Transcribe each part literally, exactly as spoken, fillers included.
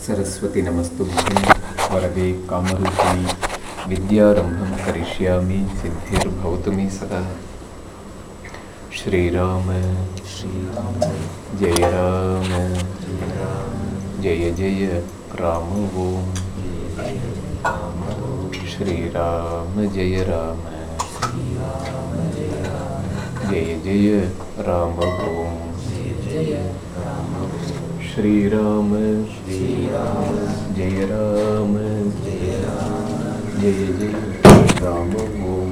सरस्वती नमस्तुभ्यं वरदे कामरूपिणी विद्यारम्भं करिष्यामि सिद्धिर्भवतु मे सदा। श्रीराम श्रीराम जय राम जय जय राम ओम श्रीराम जय राम जय जय राम ओम श्रीराम श्रीराम जय राम जय जय राम ओम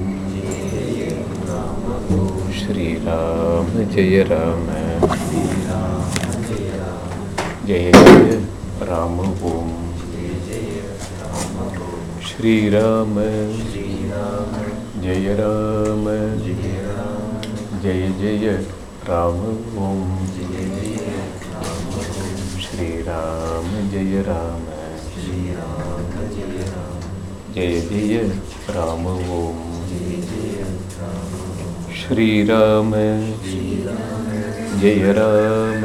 श्रीराम जय राम जय जय राम ओम श्रीराम जय राम जय जय राम ओम श्रीराम जय राम जय जय राम ओम श्रीराम जय राम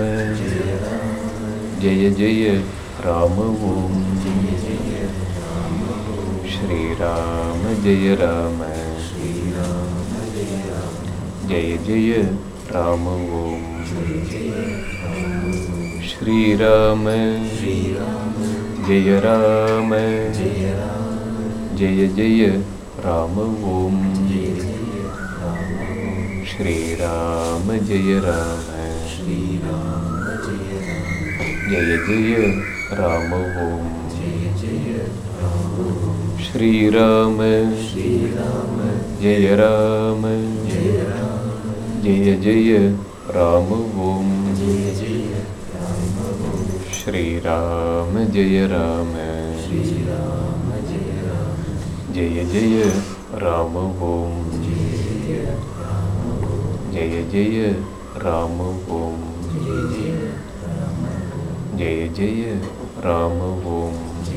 जय जय राम ओम श्रीराम जय राम जय जय राम ओम श्रीराम जय राम जय जय राम ओम श्रीराम जय राम जय जय राम ओम श्रीराम जय राम जय जय राम ओम श्रीराम जय राम जय जय राम ओम जय जय राम ओम जय जय राम ओम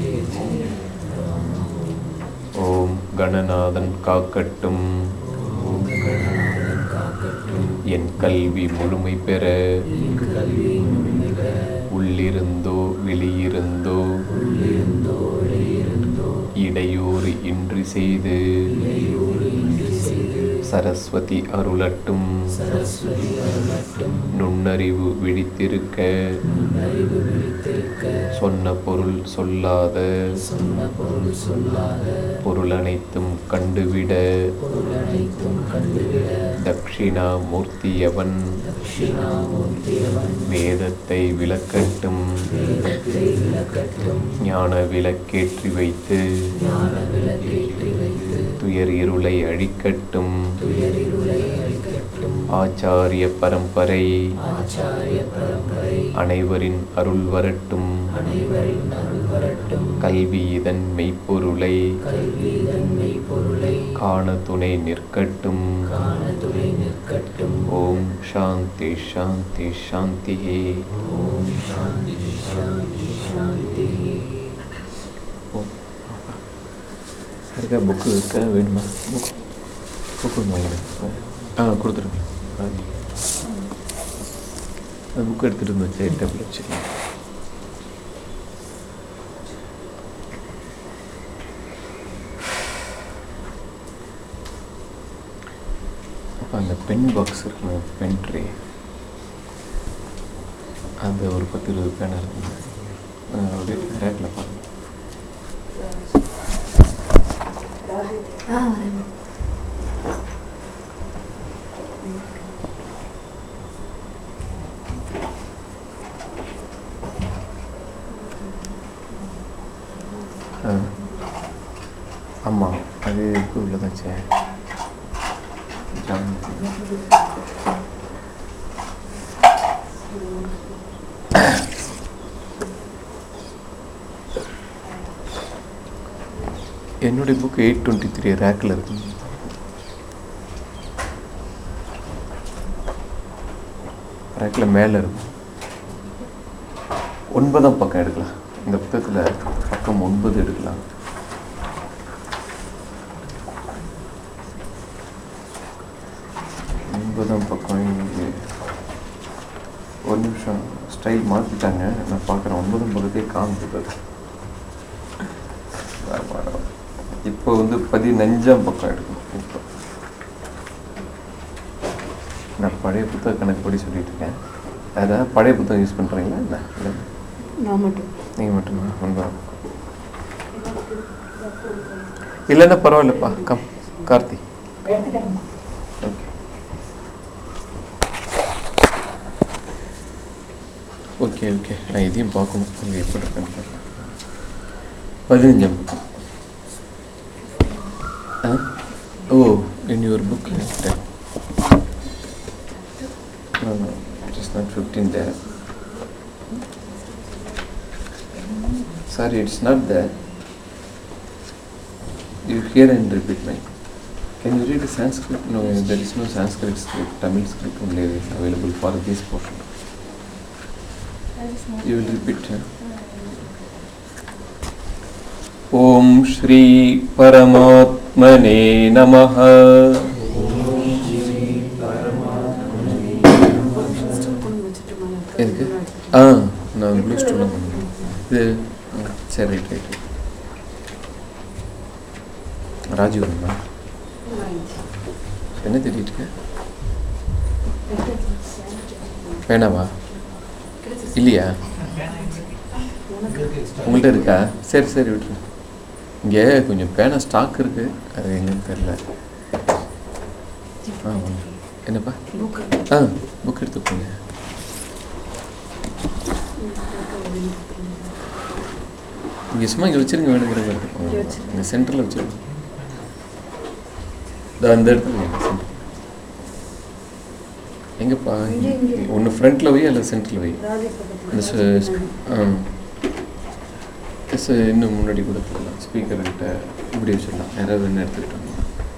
ओम गणनादन काकट्टुम என் கல்வி முழுமை பெற உள்ளிருந்தோ வெளியிருந்தோ இடையூறு இன்றி செய்து சரஸ்வதி அருளட்டும் நுண்ணறிவு விழித்திருக்க சொன்ன பொருள் சொல்லாத பொருள் அனைத்தும் கண்டுவிட தட்சிணாமூர்த்தியவன் வேதத்தை விளக்கட்டும் ஞான விளக்கேற்றி வைத்து துயர் இருளை அழிக்கட்டும் ஆச்சாரிய பரம்பரை அனைவரின் அருள் வரட்டும் கல்வி இதன் மெய்ப்பொருளை காண துணை நிற்கட்டும் ஓம் சாந்தி சாந்தி சாந்தி இருக்கா புக்கு இருக்கா வேணுமா புக் புக்கு வாங்கிடுங்க ஆ கொடுத்துருங்க அந்த புக்கு எடுத்துகிட்டு இருந்து வச்சு டேபிள் வச்சுக்கலாம் அப்போ அந்த பென் பாக்ஸ் இருக்குங்க பென் ட்ரே அந்த ஒரு பத்து இருபது பேன் இருக்குங்க அப்படியே ரேக்கில் பாருங்க ஆமாம் அது இதுக்கு உள்ளதாச்சே என்னுடைய புக் எயிட் டுவெண்ட்டி த்ரீ ரேக்கில் இருக்கு ரேக்கில் மேலே இருக்கும் ஒன்பதாம் பக்கம் எடுக்கலாம் இந்த புத்தகத்தில் பக்கம் ஒன்பது எடுக்கலாம் ஒன்பதாம் பக்கம் இங்கே ஒரு நிமிஷம் ஸ்டைல் மாற்றிட்டாங்க. நான் பார்க்குறேன் ஒன்பதாம் பக்கத்தே காமிச்சது. இப்போ வந்து பதினஞ்சாம் பக்கம் எடுக்கணும். இப்போ நான் பழைய புத்தக கணக்குப்படி சொல்லிட்டு இருக்கேன். அதான் பழைய புத்தகம் யூஸ் பண்ணுறீங்களா? இல்லை இல்லை நான் மட்டும் நீங்கள் மட்டுமா? ஒன்பதாம் பக்கம் இல்லைன்னா பரவாயில்லப்பா. Come Karthi. Okay okay okay நான் இதையும் பார்க்கணும். அங்கே எப்படி இருக்கேன்னு பதினஞ்சாம் பக்கம். Ah oh in your book it is not fifteen there. Sorry, it's not there. You hear and repeat me. Can you read the Sanskrit? No, there is no Sanskrit script. Tamil script only is available for this portion. You will repeat. Huh? Om Shri Paramatmane Namaha. எதுக்கு? ஆ நான் blue stool பண்ணுறேன். இது சரி right right Rajiv அண்ணா என்ன தெரியிட்டு வேணாவா? இல்லையா? உங்கள்கிட்ட இருக்கா? சரி சரி விட்டுரு. இங்கே கொஞ்சம் பேனா ஸ்டாக் இருக்குது. அது என்னன்னு தெரில. ஆ என்னப்பா? ஆ புக் எடுத்துக்கோங்க. இங்கே சும்மா இங்கே வச்சுருங்க. வேணுங்கிறவங்க எடுத்துக்கோங்க. இங்கே சென்டரில் வச்சுருங்க. அந்த இடத்துல எங்கேப்பா? ஒன்று ஃப்ரண்ட்டில் வை அல்லது சென்டரில் வை. ஆ இன்னும் முன்னாடி கூட போடலாம். ஸ்பீக்கர்கிட்ட இப்படி வச்சிடலாம். யாராவது வேணா எடுத்துக்கிட்டோம்.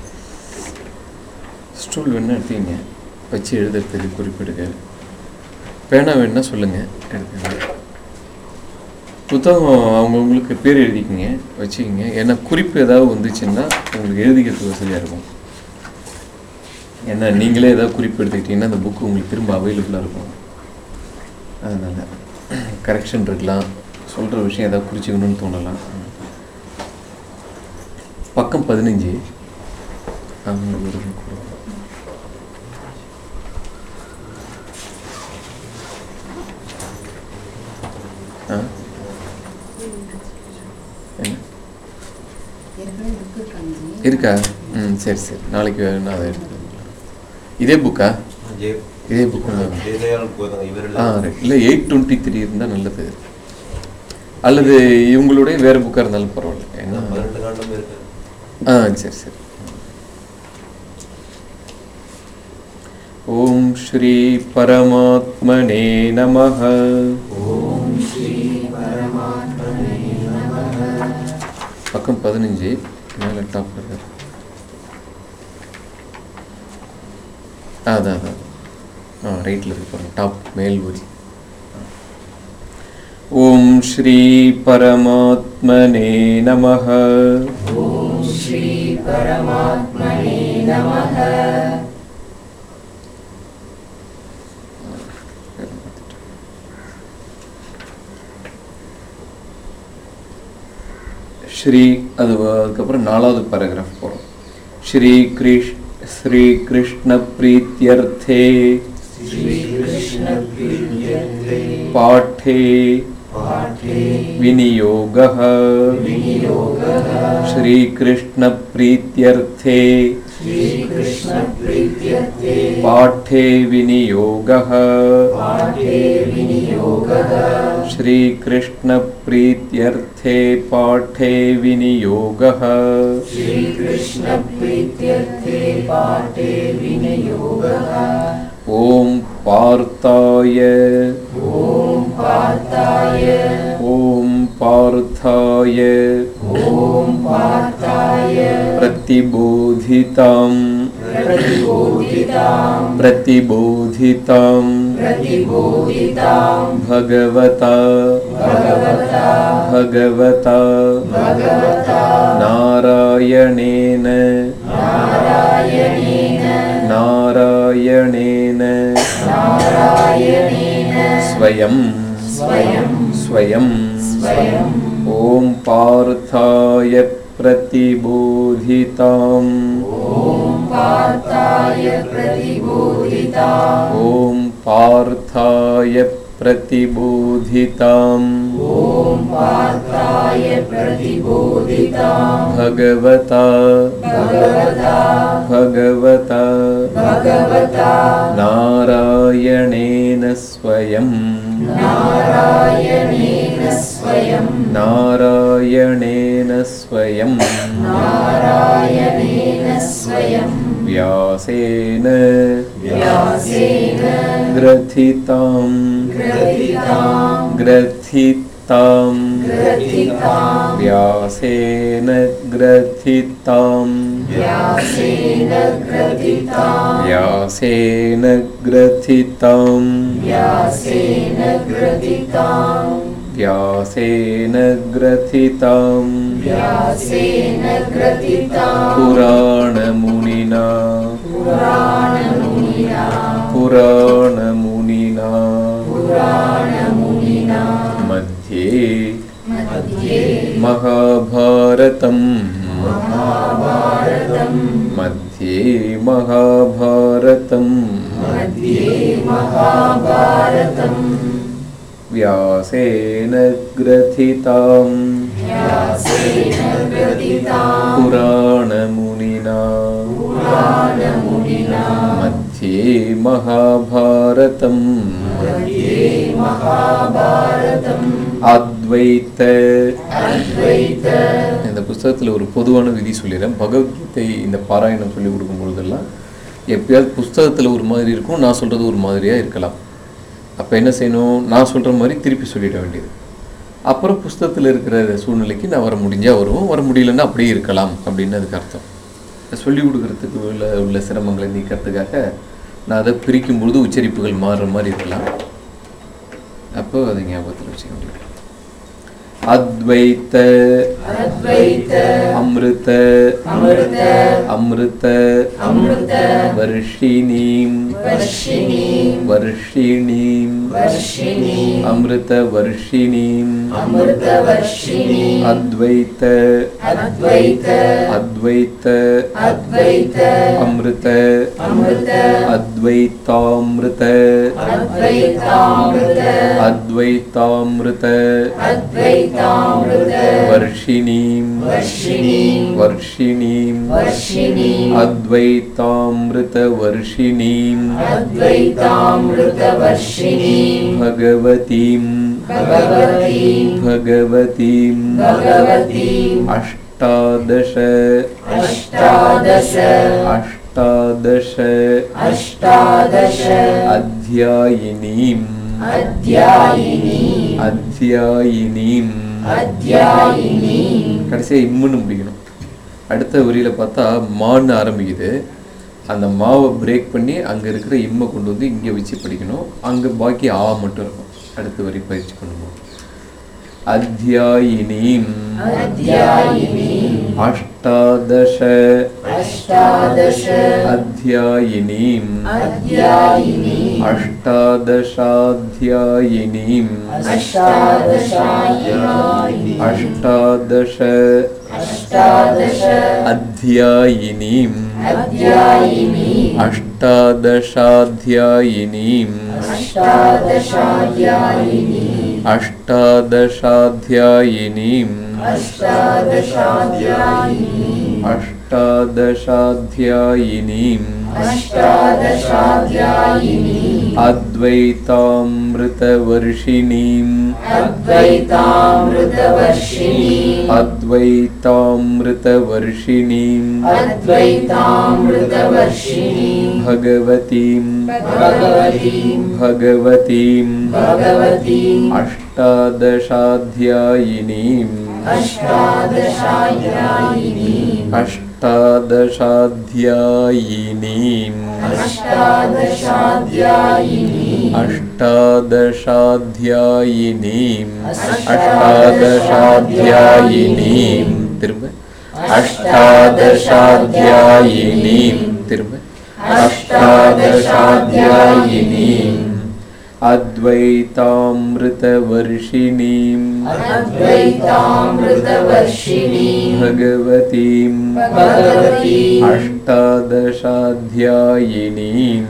ஸ்டூல் வேணா எடுத்தீங்க வச்சு எழுதுறதுக்கு குறிப்பிடுங்க. பேனா வேணுன்னா சொல்லுங்கள் எடுத்துங்க. புத்தகம் அவங்கவுங்களுக்கு பேர் எழுதிக்கிங்க வச்சுக்கிங்க. ஏன்னா குறிப்பு ஏதாவது வந்துச்சுன்னா உங்களுக்கு எழுதிக்கிறதுக்கு வசதியாக இருக்கும். ஏன்னா நீங்களே ஏதாவது குறிப்பு எடுத்துக்கிட்டிங்கன்னா அந்த புக்கு உங்களுக்கு திரும்ப அவைலபிளாக இருக்கும். அதனால் கரெக்ஷன் இருக்கலாம். சொல்கிற விஷயம் ஏதாவது குறிச்சிக்கணும்னு தோணலாம். பக்கம் பதினஞ்சு. அவங்களுக்கு ஒரு ஆ இருக்கா? ம் சரி சரி நாளைக்கு வேணும். அதை எடுத்து இதே புக்கா? இதே புக்கு ஆ ரைட். இல்லை எயிட் டுவெண்ட்டி த்ரீ இருந்தால் நல்லது. அல்லது இவங்களுடைய வேறு புக்காக இருந்தாலும் பரவாயில்ல. ஏன்னா ஆ சரி சரி. ஓம் ஸ்ரீ பரமாத்மனே நமஹ. பக்கம் பதினஞ்சு மேலே டாப் இருக்கார். அதான் அதான் ஆ ரைட்டில் இருக்கு பாருங்க. டாப் மேல் வரி. ஓம் ஸ்ரீ பரமாத்மனே நமஹ. ஓம் ஸ்ரீ பரமாத்மனே நமஹ. ஸ்ரீ அது அதுக்கப்புறம் நாலாவது பேராகிராஃப் போகிறோம். ஸ்ரீ கிருஷ் ஸ்ரீ கிருஷ்ண பிரீத்யர்த்தே பாட்டே விநியோகः. ஸ்ரீ கிருஷ்ண பிரீத்யர்த்தே பாட்டே விநியோகः. ஸ்ரீ கிருஷ்ண பிரீத்யர்த்தே பாட்டே விநியோகः. ஓம் பார்த்தாய ஓம் பார்த்தாய ஓம் பார்த்தாய ஓம் பார்த்தாய பிரதிபோதிதாம் பிரதிபோதிதாம் பிரதிபோதிதாம் பிரதிபோதிதாம் பகவதா பகவதா பகவதா பகவதா நாராயணேன நாராயணேன நாராயணேன நாராயணேன ஸ்வயம் स्वयं स्वयं स्वयं ओम पार्थाय प्रतिबोधिताम् ओम पार्थाय प्रतिबोधिताम् ओम पार्थाय प्रतिबोधिताम् ओम पार्थाय प्रतिबोधिताम् भगवता भगवता भगवता भगवता नारायणेन स्वयं नारायणेन स्वयं नारायणेन स्वयं नारायणेन स्वयं व्यासेन व्यासेन ग्रथितां ग्रथितां ग्रथितां ग्रथितां व्यासेन ग्रथितां व्यासेन ग्रथितां व्यासेन ग्रथितां व्यासेन ग्रथितां व्यासेन ग्रथितां व्यासेन ग्रथितां पुराणमुनिना पुराणमुनिना पुराणमुनिना पुराणमुनिना मध्ये मध्ये महाभारतं महाभारतं मध्ये महाभारतं मध्ये महाभारतं व्यासेन ग्रथितां व्यासेन ग्रथितां पुराणमुनिना पुराणमुनिना मध्ये महाभारतं मध्ये महाभारतम् அத்வைத அத்வைத இந்த புஸ்தகத்தில் ஒரு பொதுவான விதி சொல்லிடுறேன். பகவத்கீதை இந்த பாராயணம் சொல்லி கொடுக்கும் பொழுதெல்லாம் எப்பயாவது புஸ்தகத்தில் ஒரு மாதிரி இருக்கும், நான் சொல்கிறது ஒரு மாதிரியாக இருக்கலாம். அப்போ என்ன செய்யணும், நான் சொல்கிற மாதிரி திருப்பி சொல்லிட வேண்டியது. அப்புறம் புஸ்தகத்தில் இருக்கிற சூழ்நிலைக்கு நான் வர முடிஞ்சால் வருவோம், வர முடியலன்னா அப்படியே இருக்கலாம் அப்படின்னு அதுக்கு அர்த்தம். சொல்லி கொடுக்குறதுக்கு உள்ள உள்ள சிரமங்களை நீக்கிறதுக்காக நான் அதை பிரிக்கும் பொழுது உச்சரிப்புகள் மாறுற மாதிரி இருக்கலாம். அப்போ அதை ஞாபகத்தில் வச்சுக்க முடியும். அத்வைத அத்வைத அமிர்த அமிர்த அமிர்த அமிர்த வர்ஷிணீம் வர்ஷிணீம் வர்ஷிணீம் வர்ஷிணீம் அமிர்த வர்ஷிணீம் அமிர்த வர்ஷிணீம் அத்வைத அத்வைத அத்வைத அத்வைத அமிர்த அமிர்த அத்வைதாமிருத அத்வைதாமிருத அத்வைதாமிருத அத்வைதாமிருத வர்ஷிணீம் வர்ஷிணீம் வர்ஷிணீம் வர்ஷிணீம் அத்வைதாமிருத வர்ஷிணீம் அத்வைதாமிருத வர்ஷிணீம் பகவதீம் பகவதீம் பகவதீம் பகவதீம் அஷ்டாதச அஷ்டாதச அஷ்டாதச அஷ்டாதச அத்யாயினீம் அத்யாயினீம் அத்யாயினீம் அத்யாயினீம் கடைசியாக இம்முன்னு முடிக்கணும். அடுத்த வரியில் பார்த்தா மான்னு ஆரம்பிக்குது. அந்த மாவை பிரேக் பண்ணி அங்கே இருக்கிற இம்மை கொண்டு வந்து இங்கே வச்சு படிக்கணும். அங்கே பாக்கி ஆ மட்டும் இருக்கும். அடுத்த வரி பயிற்சி பண்ணுவோம். அத்யாயினீம் அத்யாயினீம் அஷ்டாதச அஷ்டாதச அத்யாயினீம் அத்யாயினீம் அஷ்டாதசாத்யாயினீம் அஷ்டாதசாத்யாயினீம் அஷ்டாதச அஷ்டாதச அத்யாயினீம் அத்யாயினீம் அஷ்டாதசாத்யாயினீம் அஷ்டாதசாத்யாயினீம் அஷ்டாதசாத்யாயினீம் அஷ்டாதசாத்யாயினீம் அஷ்டாதசாத்யாயினீம் அஷ்டாதசாத்யாயினீம் அத்வைதாமிருதவர்ஷிணீம் அத்வைதாமிருதவர்ஷிணீம் அத்வைதாமிருதவர்ஷிணீம் அத்வைதாமிருதவர்ஷிணீம் பகவதீம் பகவதீம் பகவதீம் பகவதீம் அஷ்டாதசாத்யாயினீம் அஷ்டாதசாத்யாயினீம் அஷ்டாதசாத்யாயினீம் அஷ்டாதசாத்யாயினீம் அஷ்டாதசாத்யாயினீம் அஷ்டாதசாத்யாயினீம் திரும்ப அஷ்டாதசாத்யாயினீம் திரும்ப அஷ்டாதசாத்யாயினீம் अद्वैतामृतवर्षिणीं अद्वैतामृतवर्षिणीं भगवतीं भगवतीं अष्टादशाध्यायिनीं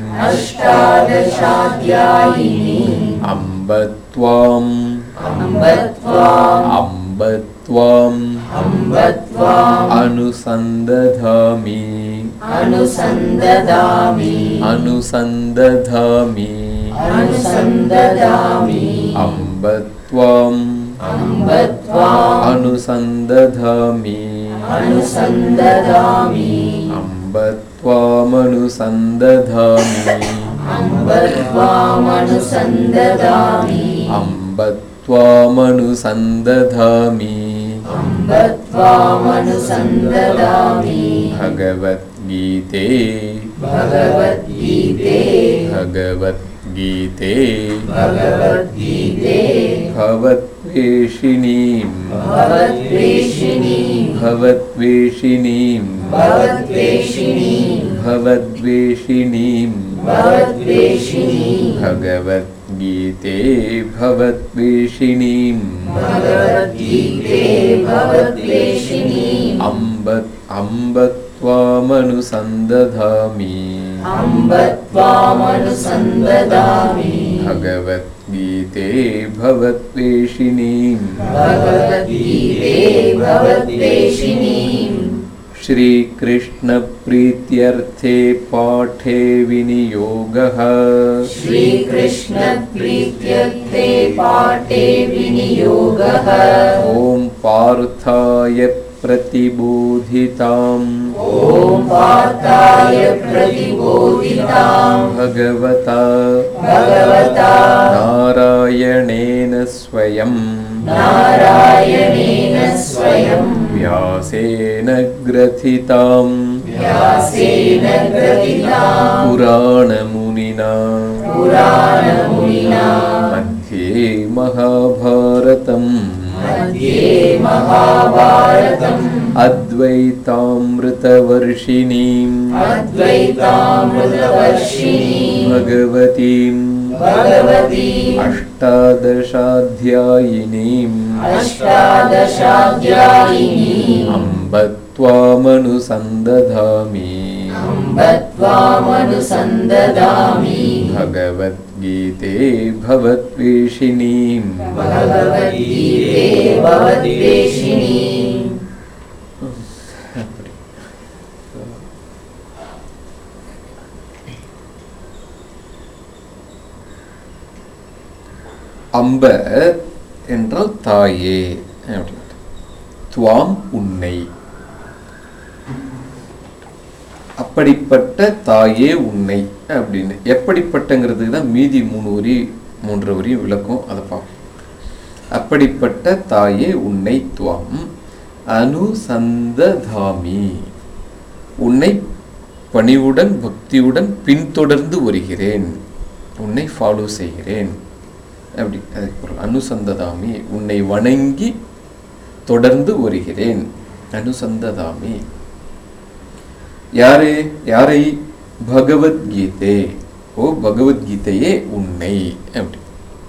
अष्टादशाध्यायिनीं अम्ब त्वाम् अम्ब त्वाम् अम्ब त्वाम् अम्ब त्वाम् अनुसन्दधामि अनुसन्दधामि अनुसन्दधामि अनुसन्दधामि अम्ब त्वाम् अम्ब त्वाम् अनुसन्दधामि अनुसन्दधामि अम्ब त्वामनुसन्दधामि अम्ब त्वामनुसन्दधामि अम्ब त्वामनुसन्दधामि अम्ब त्वामनुसन्दधामि भगवद्गीते भगवद्गीते भगवद्गीते भगवद्गीते भवद्वेषिणीं भवद्वेषिणीं भवद्वेषिणीं भवद्वेषिणीं भवद्वेषिणीं भवद्वेषिणीं भगवद्गीते भवद्वेषिणीं भगवद्गीते भवद्वेषिणीं अम्ब अम्ब त्वामनुसन्दधामि अम्ब त्वामनुसन्दधामि भगवद्गीते भवद्वेषिणीं भगवद्गीते भवद्वेषिणीं श्रीकृष्णप्रीत्यर्थे पाठे विनियोगः श्रीकृष्णप्रीत्यर्थे पाठे विनियोगः ॐ पार्थाय प्रतिबोधिताम् ॐ पार्थाय प्रतिबोधितां भगवता भगवता नारायणेन स्वयं नारायणेन स्वयं व्यासेन ग्रथिताम् व्यासेन ग्रथितां पुराणमुनिना पुराणमुनिना मध्ये महाभारतम् मध्ये महाभारतम् अद्वैतामृतवर्षिणीम् अद्वैतामृतवर्षिणीं भगवतीम् भगवतीम् अष्टादशाध्यायिनीम् अष्टादशाध्यायिनीम् अम्ब त्वामनुसन्दधामि अम्ब त्वामनुसन्दधामि भगवद्गीते भवद्वेषिणीम् भगवद्गीते भवद्वेषिणीं அம்ப என்றால் தாயே அப்படின்ட்டு. துவாம் உன்னை, அப்படிப்பட்ட தாயே உன்னை அப்படின்னு. எப்படிப்பட்டங்கிறதுக்கு தான் மீதி மூணு வரி மூன்று வரி விளக்கம், அதை பார்ப்போம். அப்படிப்பட்ட தாயே உன்னை துவாம் அனுசந்ததாமி, உன்னை பணிவுடன் பக்தியுடன் பின்தொடர்ந்து வருகிறேன், உன்னை ஃபாலோ செய்கிறேன் அப்படி. அதுக்கு பொருள் அனுசந்ததாமி, உன்னை வணங்கி தொடர்ந்து வருகிறேன். அனுசந்ததாமி யாரு யாரை? பகவத்கீதை. ஓ பகவத்கீதையே உன்னை அப்படி.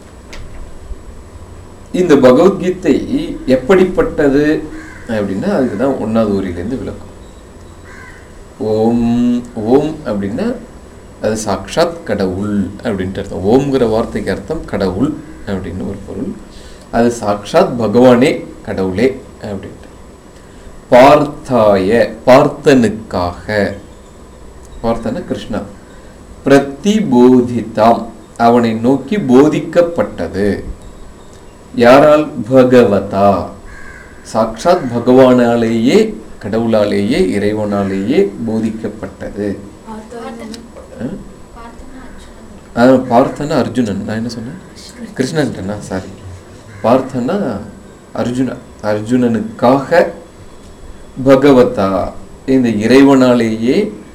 இந்த பகவத்கீதை எப்படிப்பட்டது அப்படின்னா அதுக்குதான் ஒன்னாவது ஊரிலிருந்து விளக்கம். ஓம் ஓம் அப்படின்னா அது சாக்ஷாத் கடவுள் அப்படின்ட்டு அர்த்தம். ஓம்ங்கிற வார்த்தைக்கு அர்த்தம் கடவுள் அப்படின்னு ஒரு பொருள். அது சாக்ஷாத் பகவானே கடவுளே அப்படின்ட்டு. பார்த்தாய பார்த்தனுக்காக, பார்த்தன கிருஷ்ணா, பிரதிபோதிதாம் அவனை நோக்கி போதிக்கப்பட்டது. யாரால்? பகவதா, சாக்ஷாத் பகவானாலேயே கடவுளாலேயே இறைவனாலேயே போதிக்கப்பட்டது. பார்த்தனா அர்ஜுனன், நான் என்ன சொன்னேன்? கிருஷ்ணன்ட்டனா, சாரி. பார்த்தனா அர்ஜுன, அர்ஜுனனுக்காக பகவதா இந்த இறைவனாலேயே,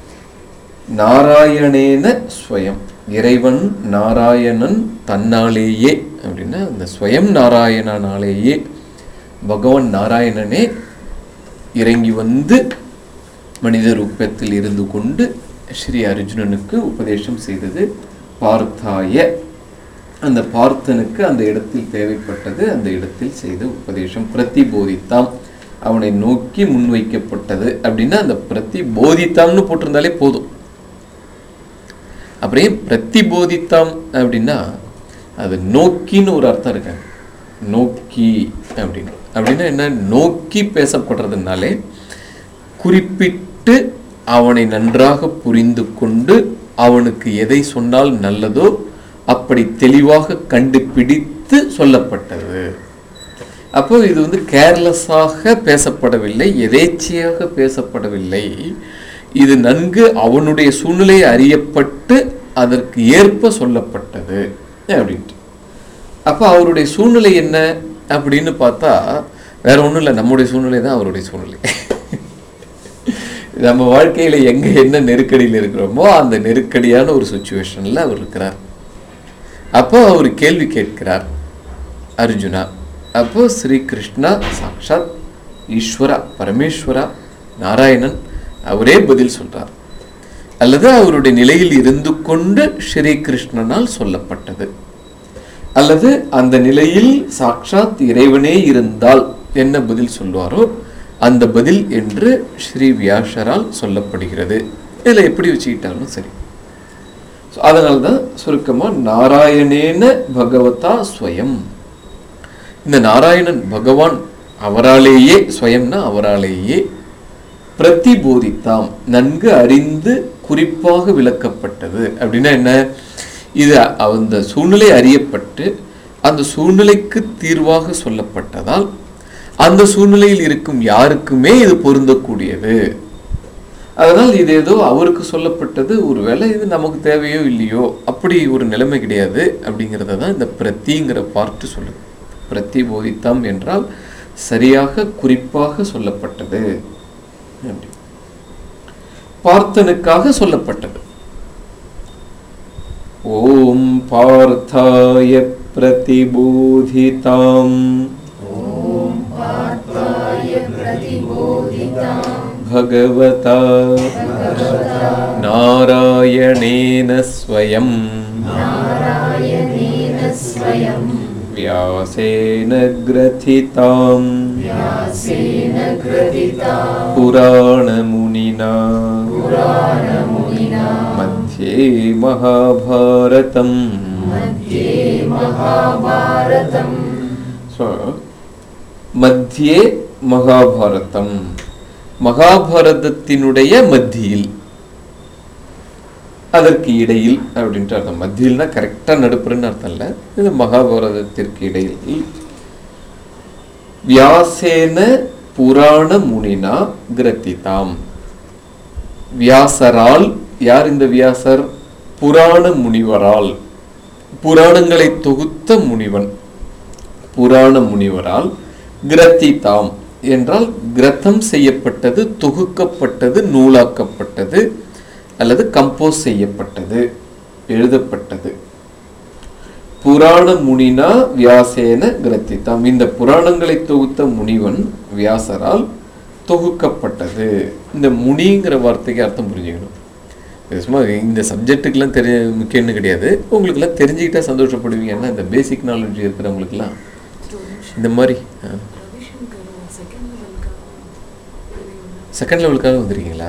நாராயணேன ஸ்வயம், இறைவன் நாராயணன் தன்னாலேயே அப்படின்னா அந்த ஸ்வயம் நாராயணனாலேயே, பகவான் நாராயணனே இறங்கி வந்து மனித ரூபத்தில் இருந்து கொண்டு ஸ்ரீ அர்ஜுனனுக்கு உபதேசம் செய்தது. பார்த்தாய அந்த பார்த்தனுக்கு அந்த இடத்தில் தேவைப்பட்டது, அந்த இடத்தில் செய்த உபதேசம். பிரதிபோதித்தாம், அவனை நோக்கி முன்வைக்கப்பட்டது அப்படின்னா அந்த பிரதிபோதித்தாம்னு போட்டிருந்தாலே போதும். அப்படியே பிரதிபோதித்தாம் அப்படின்னா அது நோக்கின்னு ஒரு அர்த்தம் இருக்காங்க. நோக்கி அப்படின்னு அப்படின்னா என்ன? நோக்கி பேசப்படுறதுனாலே குறிப்பிட்டு அவனை நன்றாக புரிந்து கொண்டு அவனுக்கு எதை சொன்னால் நல்லதோ அப்படி தெளிவாக கண்டுபிடித்து சொல்லப்பட்டது. அப்போ இது வந்து கேர்லெஸ்ஸாக பேசப்படவில்லை, எதேச்சையாக பேசப்படவில்லை. இது நன்கு அவனுடைய சூழ்நிலை அறியப்பட்டு அதற்கு ஏற்ப சொல்லப்பட்டது அப்படின்ட்டு. அப்போ அவருடைய சூழ்நிலை என்ன அப்படின்னு பார்த்தா வேற ஒன்றும் இல்லை, நம்முடைய சூழ்நிலை தான் அவருடைய சூழ்நிலை. நம்ம வாழ்க்கையில் எங்கே என்ன நெருக்கடியில் இருக்கிறோமோ அந்த நெருக்கடியான ஒரு சுச்சுவேஷனில் அவர் இருக்கிறார். அப்போ அவர் கேள்வி கேட்கிறார் அர்ஜுனா. அப்போ ஸ்ரீ கிருஷ்ணா சாக்ஷாத் ஈஸ்வரா பரமேஸ்வரா நாராயணன் அவரே பதில் சொல்றார், அல்லது அவருடைய நிலையில் இருந்து கொண்டு ஸ்ரீ கிருஷ்ணனால் சொல்லப்பட்டது, அல்லது அந்த நிலையில் சாக்ஷாத் இறைவனே இருந்தால் என்ன பதில் சொல்வாரோ அந்த பதில் என்று ஸ்ரீ வியாசரால் சொல்லப்படுகிறது. இதில் எப்படி வச்சுக்கிட்டாலும் சரி. அதனால தான் சுருக்கமாக நாராயணேன பகவதா ஸ்வயம், இந்த நாராயணன் பகவான் அவராலேயே, ஸ்வயம்னா அவராலேயே, பிரதிபோதித்தாம் நன்கு அறிந்து குறிப்பாக விளக்கப்பட்டது. அப்படின்னா என்ன? இது அந்த சூழ்நிலை அறியப்பட்டு அந்த சூழ்நிலைக்கு தீர்வாக சொல்லப்பட்டதால் அந்த சூழ்நிலையில் இருக்கும் யாருக்குமே இது பொருந்தக்கூடியது. அதனால் இது ஏதோ அவருக்கு சொல்லப்பட்டது, ஒருவேளை இது நமக்கு தேவையோ இல்லையோ அப்படி ஒரு நிலைமை கிடையாது அப்படிங்கிறத தான் இந்த பிரத்திங்கிற பார்ட்டு சொல்லுது. பிரதிபோதித்தாம் என்றால் சரியாக குறிப்பாக சொல்லப்பட்டது, பார்த்தனுக்காக சொல்லப்பட்டது. ஓம் பார்த்தாய பிரதிபோதிதாம் பகவதா நாராயணேன ஸ்வயம் வியாசேன க்ரதிதாம் புராணமுனினா மத்யே மகாபாரதம். மத்யே மகாபாரதம், மகாபாரதத்தினுடைய மத்தியில், அதற்கு இடையில் அப்படின்ட்டு அர்த்தம். மத்தியில்னா கரெக்டாக நடுப்புறன்னு அர்த்தம் இல்லை, இது மகாபாரதத்திற்கு இடையில். வியாசேன புராண முனினா கிரதிதாம், வியாசரால், யார் இந்த வியாசர்? புராண முனிவரால், புராணங்களை தொகுத்த முனிவன், புராண முனிவரால் கிரதிதாம் என்றால் கிரதம் செய்யப்பட்டது, தொகுக்கப்பட்டது, நூலாக்கப்பட்டது அல்லது கம்போஸ் செய்யப்பட்டது, எழுதப்பட்டது. புராண முனினா வியாசேன கிரதிதாம், இந்த புராணங்களை தொகுத்த முனிவன் வியாசரால் தொகுக்கப்பட்டது. இந்த முனிங்கிற வார்த்தைக்கு அர்த்தம் புரிஞ்சுக்கணும். சும்மா இந்த சப்ஜெக்டுக்கெல்லாம் தெரிய முக்கியம்னு கிடையாது, உங்களுக்கெல்லாம் தெரிஞ்சுக்கிட்டா சந்தோஷப்படுவீங்க. ஏன்னா இந்த பேசிக் நாலேஜ் இருக்கிறவங்களுக்குலாம் இந்த மாதிரி செகண்ட் லெவலுக்காக வந்துருக்கீங்களா?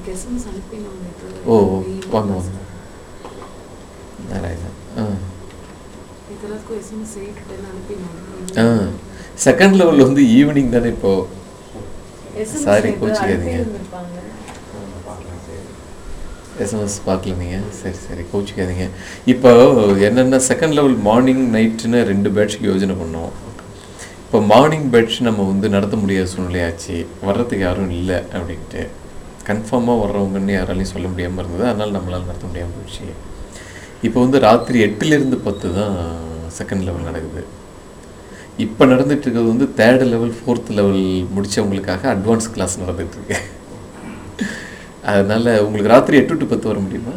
ஓ வாங்க வாங்க நாராயணா. ஆ ஆ செகண்ட் லெவலில் வந்து ஈவினிங் தானே இப்போ. சாரி கோச்சிக்காதீங்க, எஸ்எம்எஸ் பார்க்கல நீங்கள். சரி சரி கோச்சிக்காதீங்க. இப்போ என்னென்னா செகண்ட் லெவல் மார்னிங் நைட்டுன்னு ரெண்டு பேட்ச்க்கு யோஜனை பண்ணோம். இப்போ மார்னிங் பேட்ச் நம்ம வந்து நடத்த முடியாத சூழ்நிலையாச்சு, வர்றதுக்கு யாரும் இல்லை அப்படின்ட்டு. கன்ஃபார்மாக வர்றவங்கன்னு யாராலையும் சொல்ல முடியாமல் இருந்தது, அதனால் நம்மளால் நடத்த முடியாமல் போயிடுச்சு. இப்போ வந்து ராத்திரி எட்டுலேருந்து பத்து தான் செகண்ட் லெவல் நடக்குது. இப்போ நடந்துட்டு இருக்கிறது வந்து தேர்டு லெவல் ஃபோர்த் லெவல் முடித்தவங்களுக்காக அட்வான்ஸ் கிளாஸ் நடந்துகிட்ருக்கு. அதனால் உங்களுக்கு ராத்திரி எட்டு டு பத்து வர முடியுமா?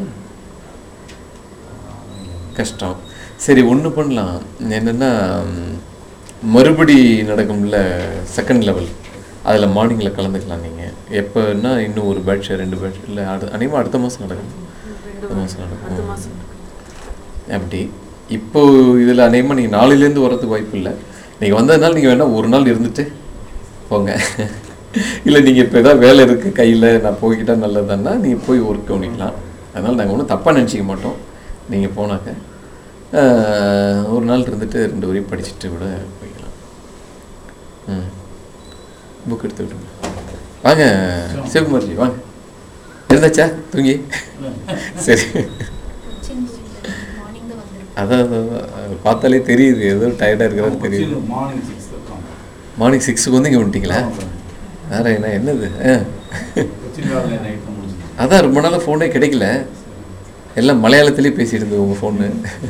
கஷ்டம். சரி ஒன்று பண்ணலாம், என்னென்னா மறுபடி நடக்கும்ல செகண்ட் லெவல், அதில் மார்னிங்கில் கலந்துக்கலாம் நீங்கள். எப்போன்னா இன்னும் ஒரு பேட்ச் ரெண்டு பேட்ச் இல்லை, அடு அனைவரும் அடுத்த மாதம் நடக்கும், அடுத்த மாதம் நடக்கும் அப்படி. இப்போ இதில் அநேகமாக நீங்கள் நாளையிலேருந்து வரதுக்கு வாய்ப்பு இல்லை. நீங்கள் வந்ததுனால நீங்கள் வேணால் ஒரு நாள் இருந்துட்டு போங்க. இல்லை நீங்கள் இப்போ ஏதாவது வேலை இருக்குது கையில், நான் போய்கிட்டா நல்லதுன்னா நீங்கள் போய் ஒர்க் கவனிக்கலாம். அதனால் நாங்கள் ஒன்றும் தப்பாக நினச்சிக்க மாட்டோம். நீங்கள் போனாக்க ஒரு நாள் இருந்துட்டு ரெண்டு வரையும் படிச்சுட்டு கூட போய்க்கலாம். ம் புக் எடுத்து விடுங்க. வாங்க சிவகுமார்ஜி வாங்க. இருந்தாச்சா தூங்கி? சரி. அதான் அதான் பார்த்தாலே தெரியுது ஏதோ டயர்டாக இருக்கிறது தெரியுது. மார்னிங் சிக்ஸுக்கு வந்து இங்கே வந்துட்டிங்களா? வேற என்ன என்னது? அதான் ரொம்ப நாளாக ஃபோனே கிடைக்கல, எல்லாம் மலையாளத்துலேயே பேசிட்டு இருந்தது உங்கள் ஃபோனு.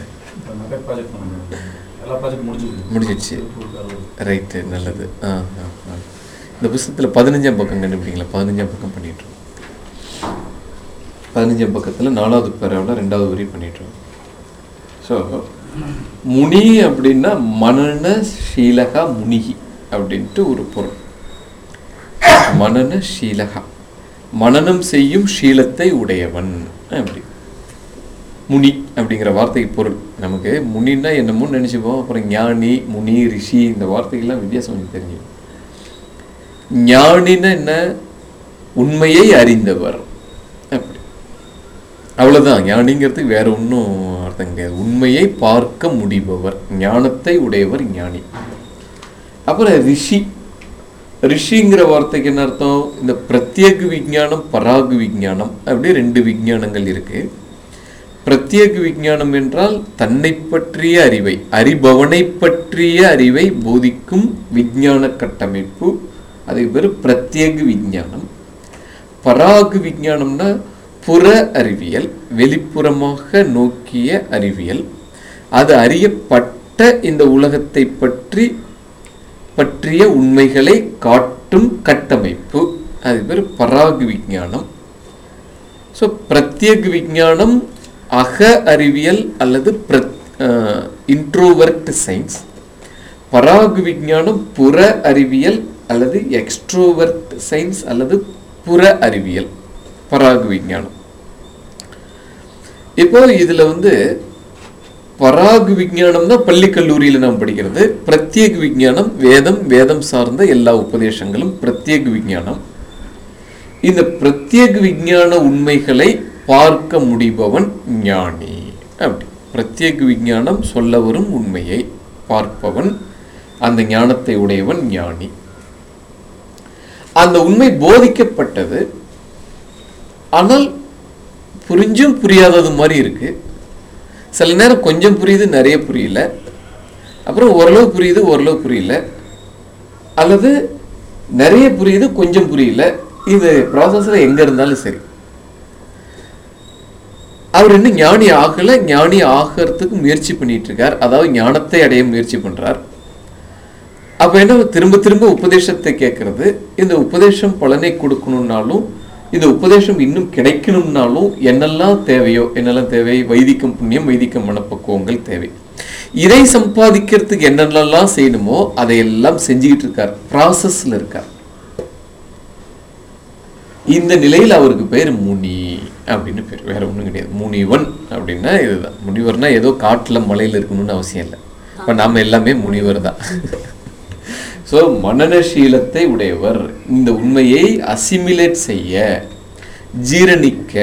முடிஞ்சிடுச்சு. ரைட்டு, நல்லது. ஆ ஆ இந்த புத்தகத்தில் பதினஞ்சாம் பக்கம் கண்டுபிடிங்களா? பதினஞ்சாம் பக்கம் பண்ணிட்டுருக்கோம். பதினஞ்சாம் பக்கத்தில் நாலாவது பேராவில் ரெண்டாவது வரி பண்ணிட்டுருக்கோம். ஸோ முனி அப்படின்னா மனன ஷீலகா முனிகி அப்படின்ட்டு ஒரு பொருள். மனன ஷீலகா, மனனம் செய்யும் ஷீலத்தை உடையவன். அப்படி முனி அப்படிங்கிற வார்த்தைக்கு பொருள். நமக்கு முனின்னா என்னமோ நினச்சிப்போம். அப்புறம் ஞானி, முனி, ரிஷி இந்த வார்த்தைகள்லாம் வித்தியாசம் கொஞ்சம் தெரிஞ்சு. ஞானின்னா என்ன? உண்மையை அறிந்தவர். அப்படி அவ்வளோதான். ஞானிங்கிறதுக்கு வேற ஒன்றும் அர்த்தம் கிடையாது. உண்மையை பார்க்க முடிபவர், ஞானத்தை உடையவர் ஞானி. அப்புறம் ரிஷி. ரிஷிங்கிற வார்த்தைக்கு என்ன அர்த்தம்? இந்த பிரத்யேக விஞ்ஞானம், பராகு விஞ்ஞானம் அப்படி ரெண்டு விஞ்ஞானங்கள் இருக்கு. பிரத்யேக விஞ்ஞானம் என்றால் தன்னை பற்றிய அறிவை, அறிபவனை பற்றிய அறிவை போதிக்கும் விஞ்ஞான கட்டமைப்பு, அது பேர் பிரத்யேக விஞ்ஞானம். பராகு விஞ்ஞானம்னா புற அறிவியல், வெளிப்புறமாக நோக்கிய அறிவியல். அது அறியப்பட்ட இந்த உலகத்தை பற்றி பற்றிய உண்மைகளை காட்டும் கட்டமைப்பு, அது பேர் பராகு விஞ்ஞானம். ஸோ பிரத்யேக விஞ்ஞானம் அக அறிவியல் அல்லது இன்ட்ரோவர்ட் சயின்ஸ். பராகு விஞ்ஞானம் புற அறிவியல் அல்லது எக்ஸ்ட்ரோவர்ட் சயின்ஸ் அல்லது புற அறிவியல், பராகு விஞ்ஞானம். இப்போ இதுல வந்து பராகு விஞ்ஞானம் தான் பள்ளி கல்லூரியில் நாம் படிக்கிறது. பிரத்யேக விஞ்ஞானம் வேதம், வேதம் சார்ந்த எல்லா உபதேசங்களும் பிரத்யேக விஞ்ஞானம். இந்த பிரத்யேக விஞ்ஞான உண்மைகளை பார்க்க முடிபவன் ஞானி. அப்படி பிரத்யேக விஞ்ஞானம் சொல்ல வரும் உண்மையை பார்ப்பவன், அந்த ஞானத்தை உடையவன் ஞானி. அந்த உண்மை போதிக்கப்பட்டது, ஆனால் புரிஞ்சும் புரியாதது மாதிரி இருக்கு. சில நேரம் கொஞ்சம் புரியுது, நிறைய புரியல, அப்புறம் ஓரளவு புரியுது, ஓரளவு புரியல, அல்லது நிறைய புரியுது, கொஞ்சம் புரியல. இது ப்ராசஸ்ல எங்க இருந்தாலும் சரி, அவர் இன்னும் ஞானி ஆகல, ஞானி ஆகிறதுக்கு முயற்சி பண்ணிட்டு இருக்கார். அதாவது ஞானத்தை அடைய முயற்சி பண்றார். அப்ப என்ன, திரும்ப திரும்ப உபதேசத்தை கேட்கறது. இந்த உபதேசம் பலனை கொடுக்கணும்னாலும், இந்த உபதேசம் இன்னும் கிடைக்கணும்னாலும் என்னெல்லாம் தேவையோ, என்னெல்லாம் தேவை? வைதிகம் புண்ணியம், வைதிக மனப்பக்குவங்கள் தேவை. இதை சம்பாதிக்கிறதுக்கு என்னென்னலாம் செய்யணுமோ அதையெல்லாம் செஞ்சுக்கிட்டு இருக்கார், ப்ராசஸ்ல இருக்கார். இந்த நிலையில் அவருக்கு பேர் முனி அப்படின்னு பேர், வேற ஒன்றும் கிடையாது. முனிவன் அப்படின்னா இதுதான். முனிவர்னா ஏதோ காட்டுல மலையில இருக்கணும்னு அவசியம் இல்லை. இப்ப நாம எல்லாமே முனிவர் தான். ஸோ மனநசீலத்தை உடையவர், இந்த உண்மையை அசிமிலேட் செய்ய, ஜீரணிக்க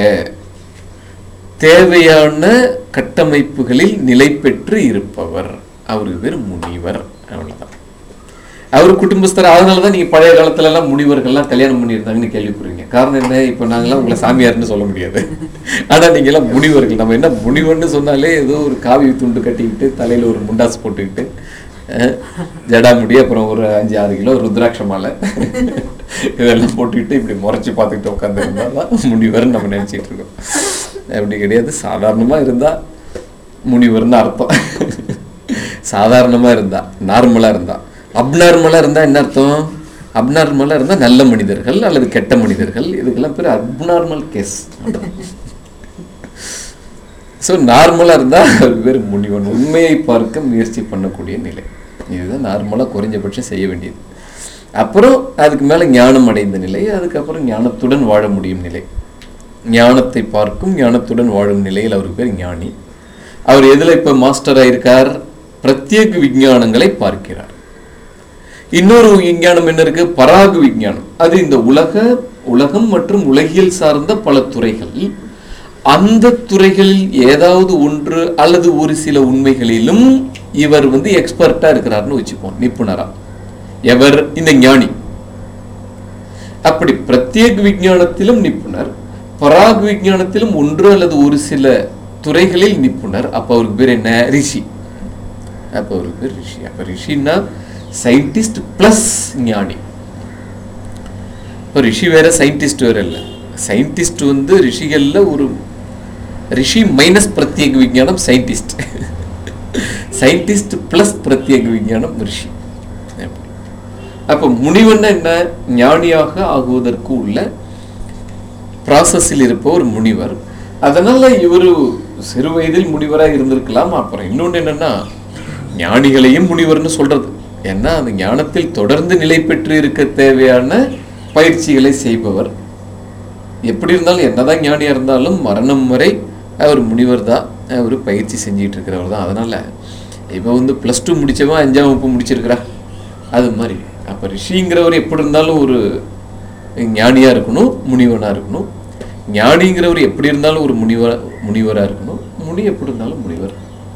தேவையான கட்டமைப்புகளில் நிலை பெற்று இருப்பவர், அவருக்கு பேர் முனிவர். அவ்வளவுதான். அவர் குடும்பஸ்தர். அதனாலதான் நீங்க பழைய காலத்துல எல்லாம் முனிவர்கள்லாம் கல்யாணம் பண்ணியிருந்தாங்கன்னு கேள்விப்படுறீங்க. காரணம் என்ன? இப்ப நாங்கெல்லாம் உங்களை சாமியார்னு சொல்ல முடியாது, ஆனா நீங்க எல்லாம் முனிவர்கள். நம்ம என்ன முனிவர்னு சொன்னாலே ஏதோ ஒரு காவி துண்டு கட்டிக்கிட்டு தலையில ஒரு முண்டாசு போட்டுக்கிட்டு ஜடாமுடி, அப்புறம் ஒரு அஞ்சு ஆறு கிலோ ருத்ராட்ச மாலை இதெல்லாம் போட்டுக்கிட்டு இப்படி முறைச்சு பார்த்துக்கிட்டு உட்காந்துருந்தாதான் முனிவர்னு நம்ம நினைச்சிட்டு இருக்கோம். அப்படி கிடையாது. சாதாரணமா இருந்தா முனிவர்னு அர்த்தம். சாதாரணமா இருந்தா, நார்மலா இருந்தா. அப்நார்மலா இருந்தா என்ன அர்த்தம்? அப்நார்மலா இருந்தா நல்ல மனிதர்கள் அல்லது கெட்ட மனிதர்கள், இதுக்கெல்லாம் பேர் அப்நார்மல் கேஸ். ஸோ நார்மலா இருந்தா அது பேர் முனிவன், உண்மையை பார்க்க முயற்சி பண்ணக்கூடிய நிலை. இதுதான் நார்மலா குறைஞ்சபட்சம் செய்ய வேண்டியது. அப்புறம் அதுக்கு மேல ஞானம் அடைந்த நிலை, அதுக்கப்புறம் ஞானத்துடன் வாழ முடியும் நிலை. ஞானத்தை பார்க்கும், ஞானத்துடன் வாழும் நிலையில் அவருக்கு பேர் ஞானி. அவர் எதுல இப்ப மாஸ்டரா இருக்கார்? பிரத்யேக விஞ்ஞானங்களை பார்க்கிறார். இன்னொரு விஞ்ஞானம் என்ன இருக்கு? பராகு விஞ்ஞானம். அது இந்த உலக உலகம் மற்றும் உலகியல் சார்ந்த பல துறைகள். அந்த துறைகளில் ஏதாவது ஒன்று அல்லது ஒரு சில உண்மைகளிலும் இவர் வந்து எக்ஸ்பர்ட்டா இருக்கிறார்னு வச்சுப்போம், நிபுணரா. எவர்? இந்த ஞானி. அப்படி பிரத்யேக விஞ்ஞானத்திலும் நிபுணர், பராக் விஞ்ஞானத்திலும் ஒன்று அல்லது ஒரு சில துறைகளில் நிபுணர். அப்ப அவருக்கு பேர் என்ன? ரிஷி. அப்ப அவருக்கு பேர் ரிஷி. அப்ப ரிஷின்னா சயின்டிஸ்ட் பிளஸ் ஞானி. இப்போ ரிஷி வேற சயின்டிஸ்ட் வேற இல்லை. சயின்டிஸ்ட் வந்து ரிஷிகள்ல ஒரு ரிஷி மைனஸ் பிரத்யேக விஞ்ஞானம் சயின்டிஸ்ட். சயின்டிஸ்ட் பிளஸ் பிரத்யேக விஞ்ஞானம் ரிஷி. அப்ப முனிவன் என்ன? ஞானியாக ஆகுவதற்கு உள்ள ப்ராசஸில் இருப்ப ஒரு முனிவர். அதனால இவரு சிறு வயதில் முனிவராக இருந்திருக்கலாம். அப்புறம் இன்னொன்று என்னன்னா, ஞானிகளையும் முனிவர்னு சொல்றது. ஏன்னா அந்த ஞானத்தில் தொடர்ந்து நிலை பெற்று இருக்க தேவையான பயிற்சிகளை செய்பவர். எப்படி இருந்தாலும் என்னதான் ஞானியா இருந்தாலும் மரணம் வரை அவர் முனிவர் தான், அவர் பயிற்சி செஞ்சிட்டு இருக்கிறவர் தான். அதனால இப்போ வந்து பிளஸ் டூ முடிச்சவன் அஞ்சாம் வகுப்பு முடிச்சிருக்கிறா அது மாதிரி. அப்போ ரிஷிங்கிறவர் எப்படி இருந்தாலும் ஒரு ஞானியா இருக்கணும், முனிவனா இருக்கணும். ஞானிங்கிறவர் எப்படி இருந்தாலும் ஒரு முனிவர் முனிவரா இருக்கணும். முனி எப்படி இருந்தாலும் முனிவர்.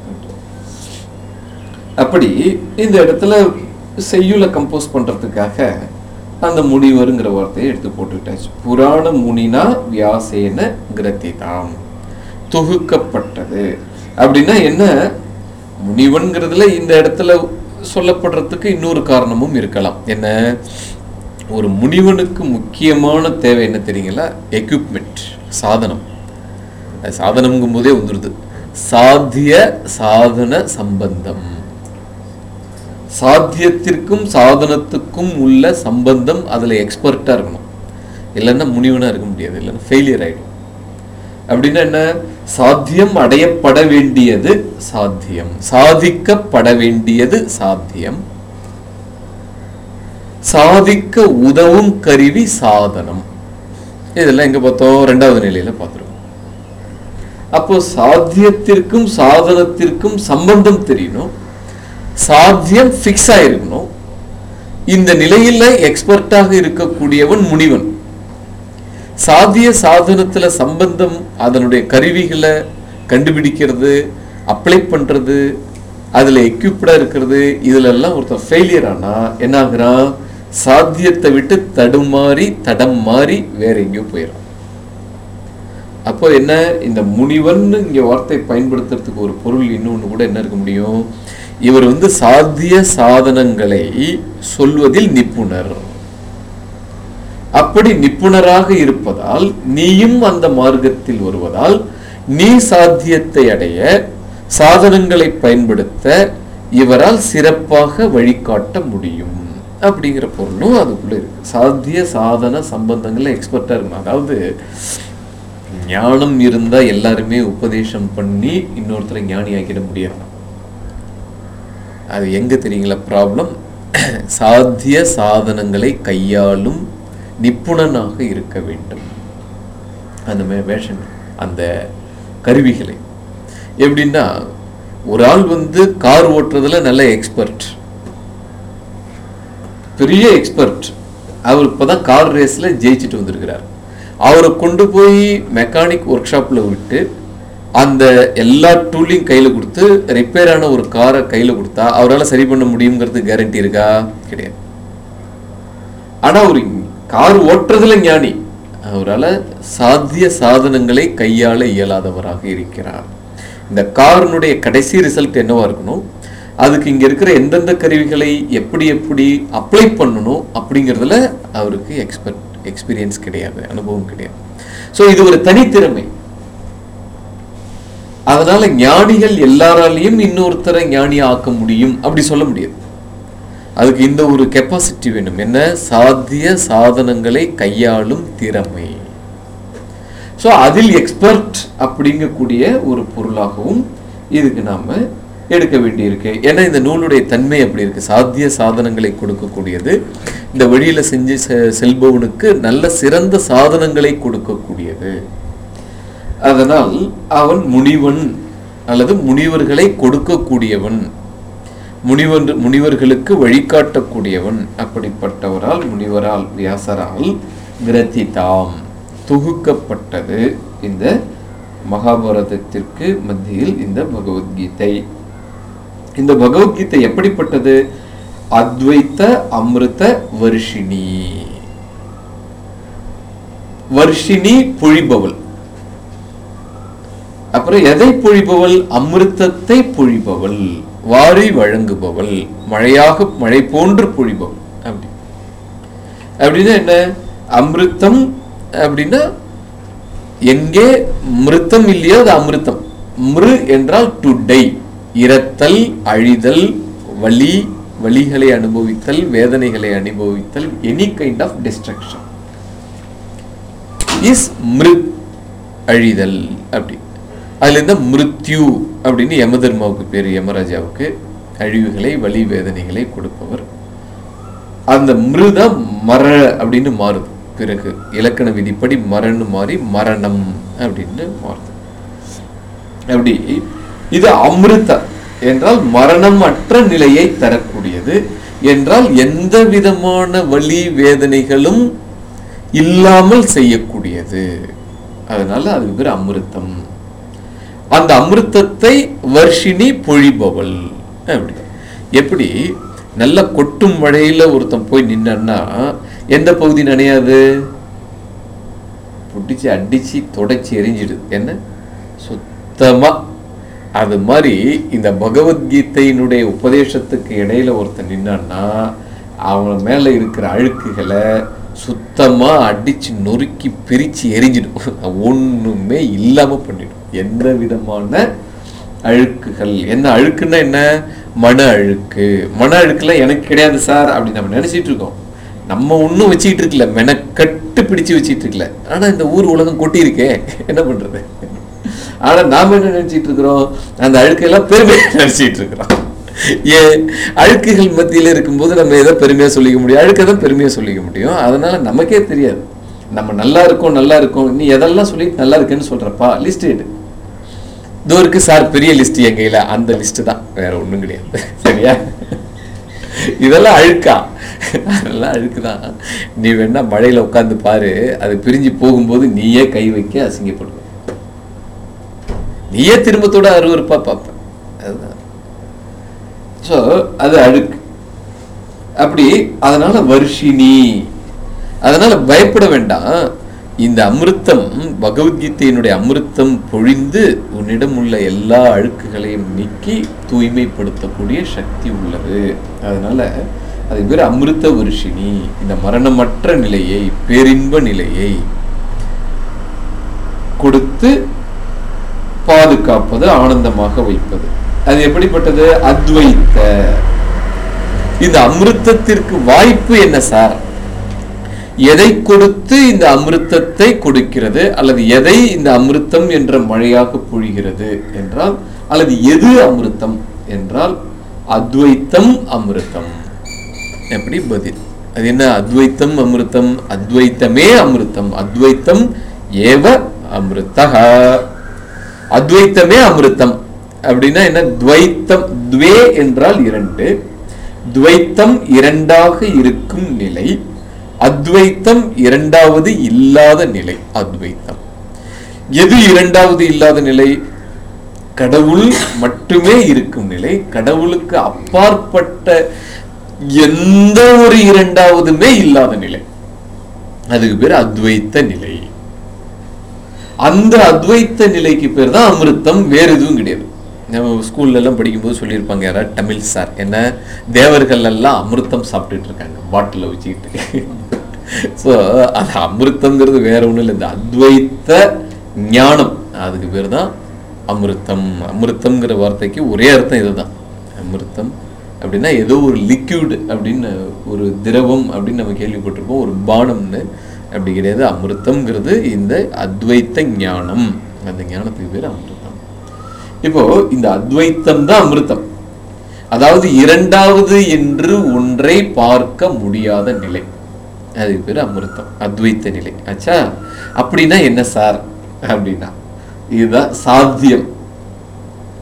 அப்படி இந்த இடத்துல செய்யுளை கம்போஸ் பண்றதுக்காக அந்த முனிவருங்கிற வார்த்தையை எடுத்து போட்டுக்கிட்டாச்சு. புராண முனினா வியாசேன கிரதிதாம், தொகுக்கப்பட்டது. அப்படின்னா என்ன? முனிவன்கிறதுல இந்த இடத்துல சொல்லப்படுறதுக்கு இன்னொரு காரணமும் இருக்கலாம். என்ன? ஒரு முனிவனுக்கு முக்கியமான தேவை என்ன தெரியுங்களா? எக்யூப்மெண்ட், சாதனம். சாதனம்ங்கும் போதே வந்துடுது. சாத்திய சாதன சம்பந்தம். சாத்தியத்திற்கும் சாதனத்துக்கும் உள்ள சம்பந்தம் அதுல எக்ஸ்பர்ட்டா இருக்கணும். இல்லைன்னா முனிவனா இருக்க முடியாது, இல்லைன்னா ஃபெயிலியர் ஆயிடும். அப்படின்னா என்ன? சாத்தியம் அடையப்பட வேண்டியது சாத்தியம், சாதிக்கப்பட வேண்டியது சாத்தியம், சாதிக்க உதவும் கருவி சாதனம். இதெல்லாம் எங்க பார்த்தோம்? ரெண்டாவது நிலையில பார்த்துருக்கோம். அப்போ சாத்தியத்திற்கும் சாதனத்திற்கும் சம்பந்தம் தெரியணும், சாத்தியம் ஃபிக்ஸ் ஆயிருக்கணும். இந்த நிலையில எக்ஸ்பர்ட்டாக இருக்கக்கூடியவன் முனிவன். சாத்திய சாதனத்துல சம்பந்தம், அதனுடைய கருவிகளை கண்டுபிடிக்கிறது, அப்ளை பண்றது, அதுல எக்யூப்டா இருக்கிறது, இதுல எல்லாம் ஒருத்தர் ஃபெயிலியர் ஆனா என்ன ஆகுறான்? சாத்தியத்தை விட்டு தடுமாறி தடம் மாறி வேற எங்கேயோ போயிடும். அப்போ என்ன? இந்த முனிவன் இங்க வார்த்தை பயன்படுத்துறதுக்கு ஒரு பொருள் இன்னொன்னு கூட என்ன இருக்க முடியும்? இவர் வந்து சாத்திய சாதனங்களை சொல்வதில் நிபுணர். அப்படி நிபுணராக இருப்பதால் நீயும் அந்த மார்க்கத்தில் வருவதால் நீ சாத்தியத்தை அடைய சாதனங்களை பயன்படுத்த இவரால் சிறப்பாக வழிகாட்ட முடியும் அப்படிங்கிற பொருளும் அதுக்குள்ள இருக்கு. சாத்திய சாதன சம்பந்தங்கள்ல எக்ஸ்பர்ட்டா இருக்கும். அதாவது ஞானம் இருந்தா எல்லாருமே உபதேசம் பண்ணி இன்னொருத்தரை ஞானி ஆக்கிட முடியாது. அது எங்க தெரியுங்களா ப்ராப்ளம்? சாத்திய சாதனங்களை கையாளும் நிபுணனாக இருக்க வேண்டும். அந்த வேஷன், அந்த கருவிகளை. எப்படின்னா, ஒரு ஆள் வந்து கார் ஓட்டுறதுல நல்ல எக்ஸ்பர்ட், பெரிய எக்ஸ்பர்ட். அவர் இப்பதான் கார் ரேஸ்ல ஜெயிச்சுட்டு வந்திருக்கிறார். அவரை கொண்டு போய் மெக்கானிக் ஒர்க் ஷாப்ல விட்டு அந்த எல்லா டூலையும் கையில கொடுத்து ரிப்பேர் ஆன ஒரு காரை கையில கொடுத்தா அவரால் சரி பண்ண முடியுங்கிறது கேரண்டி இருக்கா? கிடையாது. ஆனா ஒரு கார் ஓட்டுறதுல ஞானி, அவரால் சாத்திய சாதனங்களை கையாள இயலாதவராக இருக்கிறார். இந்த காரினுடைய கடைசி ரிசல்ட் என்னவா இருக்கணும், அதுக்கு இங்க இருக்கிற எந்தெந்த கருவிகளை எப்படி எப்படி அப்ளை பண்ணணும் அப்படிங்கிறதுல அவருக்கு எக்ஸ்பர்ட் எக்ஸ்பீரியன்ஸ் கிடையாது, அனுபவம் கிடையாது. ஸோ இது ஒரு தனித்திறமை. அதனால ஞானிகள் எல்லாராலையும் இன்னொருத்தரை ஞானியா ஆக்க முடியும் அப்படி சொல்ல முடியாது. அதுக்கு இந்த ஒரு கெப்பாசிட்டி வேணும். என்ன? சாத்திய சாதனங்களை கையாளும் திறமை. ஸோ அதில் எக்ஸ்பர்ட் அப்படிங்கக்கூடிய ஒரு பொருளாகவும் இதுக்கு நாம எடுக்க வேண்டியிருக்கு. ஏன்னா இந்த நூலுடைய தன்மை அப்படி இருக்கு. சாத்திய சாதனங்களை கொடுக்கக்கூடியது, இந்த வழியில செஞ்சு செல்பவனுக்கு நல்ல சிறந்த சாதனங்களை கொடுக்கக்கூடியது. அதனால் அவன் முனிவன் அல்லது முனிவர்களை கொடுக்கக்கூடியவன், முனிவர் முனிவர்களுக்கு வழிகாட்டக்கூடியவன். அப்படிப்பட்டவரால், முனிவரால், வியாசரால் கிரதிதாம் தொகுக்கப்பட்டது இந்த மகாபாரதத்திற்கு மத்தியில் இந்த பகவத்கீதை. இந்த பகவத்கீதை எப்படிப்பட்டது? அத்வைத்த அமிர்த வர்ஷினி. வர்ஷினி பொழிபவள். அப்புறம் எதை பொழிபவள்? அமிர்தத்தை பொழிபவள், வாரி வழங்குபவள், மழையாக மழை போன்று பொழிபவள். அப்படி அப்படின்னா என்ன? அமிர்தம் அப்படின்னா எங்கே மிருத்தம் இல்லையோ அது அமிர்தம். மிரு என்றால் டு டை, இறத்தல், அழிதல், வலி, வலிகளை அனுபவித்தல், வேதனைகளை அனுபவித்தல், any kind of destruction is மிருத், அழிதல். அப்படி அதுல இருந்து மிருத்யு அப்படின்னு யமதர்மாவுக்கு பேரு, யமராஜாவுக்கு அழிவுகளை, வலி, வேதனைகளை கொடுப்பவர். அந்த மிருத மர அப்படின்னு மாறுது. பிறகு இலக்கண விதிப்படி மரன்னு மாறி மரணம் அப்படின்னு மாறுது. அப்படி இது அமிர்த என்றால் மரணம் அற்ற நிலையை தரக்கூடியது என்றால் எந்த விதமான வலி வேதனைகளும் இல்லாமல் செய்யக்கூடியது. அதனால அதுக்கு பேர் அமிர்தம். அந்த அமிர்தத்தை வர்ஷினி பொழிபவள். அப்படி எப்படி நல்ல கொட்டும் மழையில ஒருத்தன் போய் நின்னா எந்த பகுதி நனையாது? புட்டிச்சு அடிச்சு தொடச்சி எரிஞ்சிடுது. என்ன சுத்தமா. அது மாதிரி இந்த பகவத்கீதையினுடைய உபதேசத்துக்கு இடையில ஒருத்தன் நின்னான்னா அவன் மேல இருக்கிற அழுக்குகளை சுத்தமா அடிச்சு நொறுக்கி பிரிச்சு எரிஞ்சிடும். ஒண்ணுமே இல்லாம பண்ணிடும். எந்த விதமான அழுக்குகள். என்ன அழுக்குன்னா என்ன? மன அழுக்கு. மன அழுக்குலாம் எனக்கு கிடையாது சார் அப்படின்னு நம்ம நினைச்சிட்டு இருக்கோம். நம்ம ஒன்றும் வச்சுக்கிட்டு இருக்கல, மெனக்கட்டு பிடிச்சு வச்சுட்டு இருக்கல. ஆனா இந்த ஊர் உலகம் கொட்டி இருக்கே, என்ன பண்றது? ஆனா நாம என்ன நினைச்சிட்டு இருக்கிறோம்? அந்த அழுக்கையெல்லாம் பெருமையா நினைச்சிட்டு இருக்கிறோம். ஏன்? அழுக்குகள் மத்தியில இருக்கும்போது நம்ம எதை பெருமையா சொல்லிக்க முடியும்? அழுக்கதான் பெருமையா சொல்லிக்க முடியும். அதனால நமக்கே தெரியாது நம்ம நல்லா இருக்கோம் நல்லா இருக்கோம். நீ எதெல்லாம் சொல்லிட்டு நல்லா இருக்குன்னு சொல்றப்பா, லிஸ்ட் எடு. இதோ இருக்கு சார் பெரிய லிஸ்ட் என் கையில, அந்த லிஸ்ட் தான், வேற ஒண்ணும் கிடையாது. சரியா? இதெல்லாம் அழுக்கா? அதெல்லாம் அழுக்குதான். நீ வேணா மழையில உட்காந்து பாரு, அது பிரிஞ்சு போகும்போது நீயே கை வைக்க அசிங்கப்படுவ, நீயே திரும்பத்தோட அருவருப்பா பார்ப்ப. அதுதான். ஸோ அது அழுக்கு. அப்படி அதனால வர்ஷினி. அதனால பயப்பட வேண்டாம். இந்த அமிர்தம், பகவத்கீதையினுடைய அமிர்தம் பொழிந்து உன்னிடம் உள்ள எல்லா அழுக்குகளையும் நீக்கி தூய்மைப்படுத்தக்கூடிய சக்தி உள்ளது. அதனால அது பேர் அமிர்த வர்ஷினி. இந்த மரணமற்ற நிலையை, பேரின்ப நிலையை கொடுத்து பாதுகாப்பது, ஆனந்தமாக வைப்பது. அது எப்படிப்பட்டது? அத்வைத்த. இந்த அமிர்தத்திற்கு வாய்ப்பு என்ன சார்? எதை கொடுத்து இந்த அமிர்தத்தை கொடுக்கிறது, அல்லது எதை இந்த அமிர்தம் என்ற மழையாக பொழிகிறது என்றால், அல்லது எது அமிர்தம் என்றால் அத்வைத்தம் அமிர்தம். எப்படி பதில்? அது என்ன? அத்வைத்தம் அமிர்தம், அத்வைத்தமே அமிர்தம், அத்வைத்தம் ஏவ அமிர்தஹ. அத்வைத்தமே அமிர்தம் அப்படின்னா என்ன? துவைத்தம், துவே என்றால் இரண்டு, துவைத்தம் இரண்டாக இருக்கும் நிலை, அத்வைத்தம் இரண்டாவது இல்லாத நிலை. அத்வைத்தம் எது இரண்டாவது இல்லாத நிலை? கடவுள் மட்டுமே இருக்கும் நிலை. கடவுளுக்கு அப்பாற்பட்ட எந்த ஒரு இரண்டாவதுமே இல்லாத நிலை. அதுக்கு பேர் அத்வைத்த நிலை. அந்த அத்வைத்த நிலைக்கு பேர் தான் அமிர்தம், வேற எதுவும் கிடையாது. நம்ம ஸ்கூல்ல எல்லாம் படிக்கும்போது சொல்லியிருப்பாங்க யாராவது, தமிழ் சார், என்ன தேவர்கள் எல்லாம் அமிர்தம் சாப்பிட்டுட்டு இருக்காங்க பாட்டில வச்சுக்கிட்டு. ஸோ அது அமிர்தம்ங்கிறது வேற ஒன்றும் இல்லை, இந்த அத்வைத்த ஞானம், அதுக்கு பேர் தான் அமிர்தம். அமிர்தம்ங்கிற வார்த்தைக்கு ஒரே அர்த்தம் இதுதான். அமிர்தம் அப்படின்னா ஏதோ ஒரு லிக்யூடு அப்படின்னு, ஒரு திரவம் அப்படின்னு நம்ம கேள்விப்பட்டிருப்போம், ஒரு பானம்னு. அப்படி கிடையாது. அமிர்தம்ங்கிறது இந்த அத்வைத்த ஞானம். அந்த ஞானத்துக்கு பேர் அமிர்தம். இப்போ இந்த அத்வைத்தம் தான் அமிர்தம். அதாவது இரண்டாவது என்று ஒன்றை பார்க்க முடியாத நிலை, அதுக்கு பேர் அமிர்தம், அத்வைத்த நிலை. ஆச்சா? அப்படின்னா என்ன சார் அப்படின்னா, இதுதான் சாத்தியம்.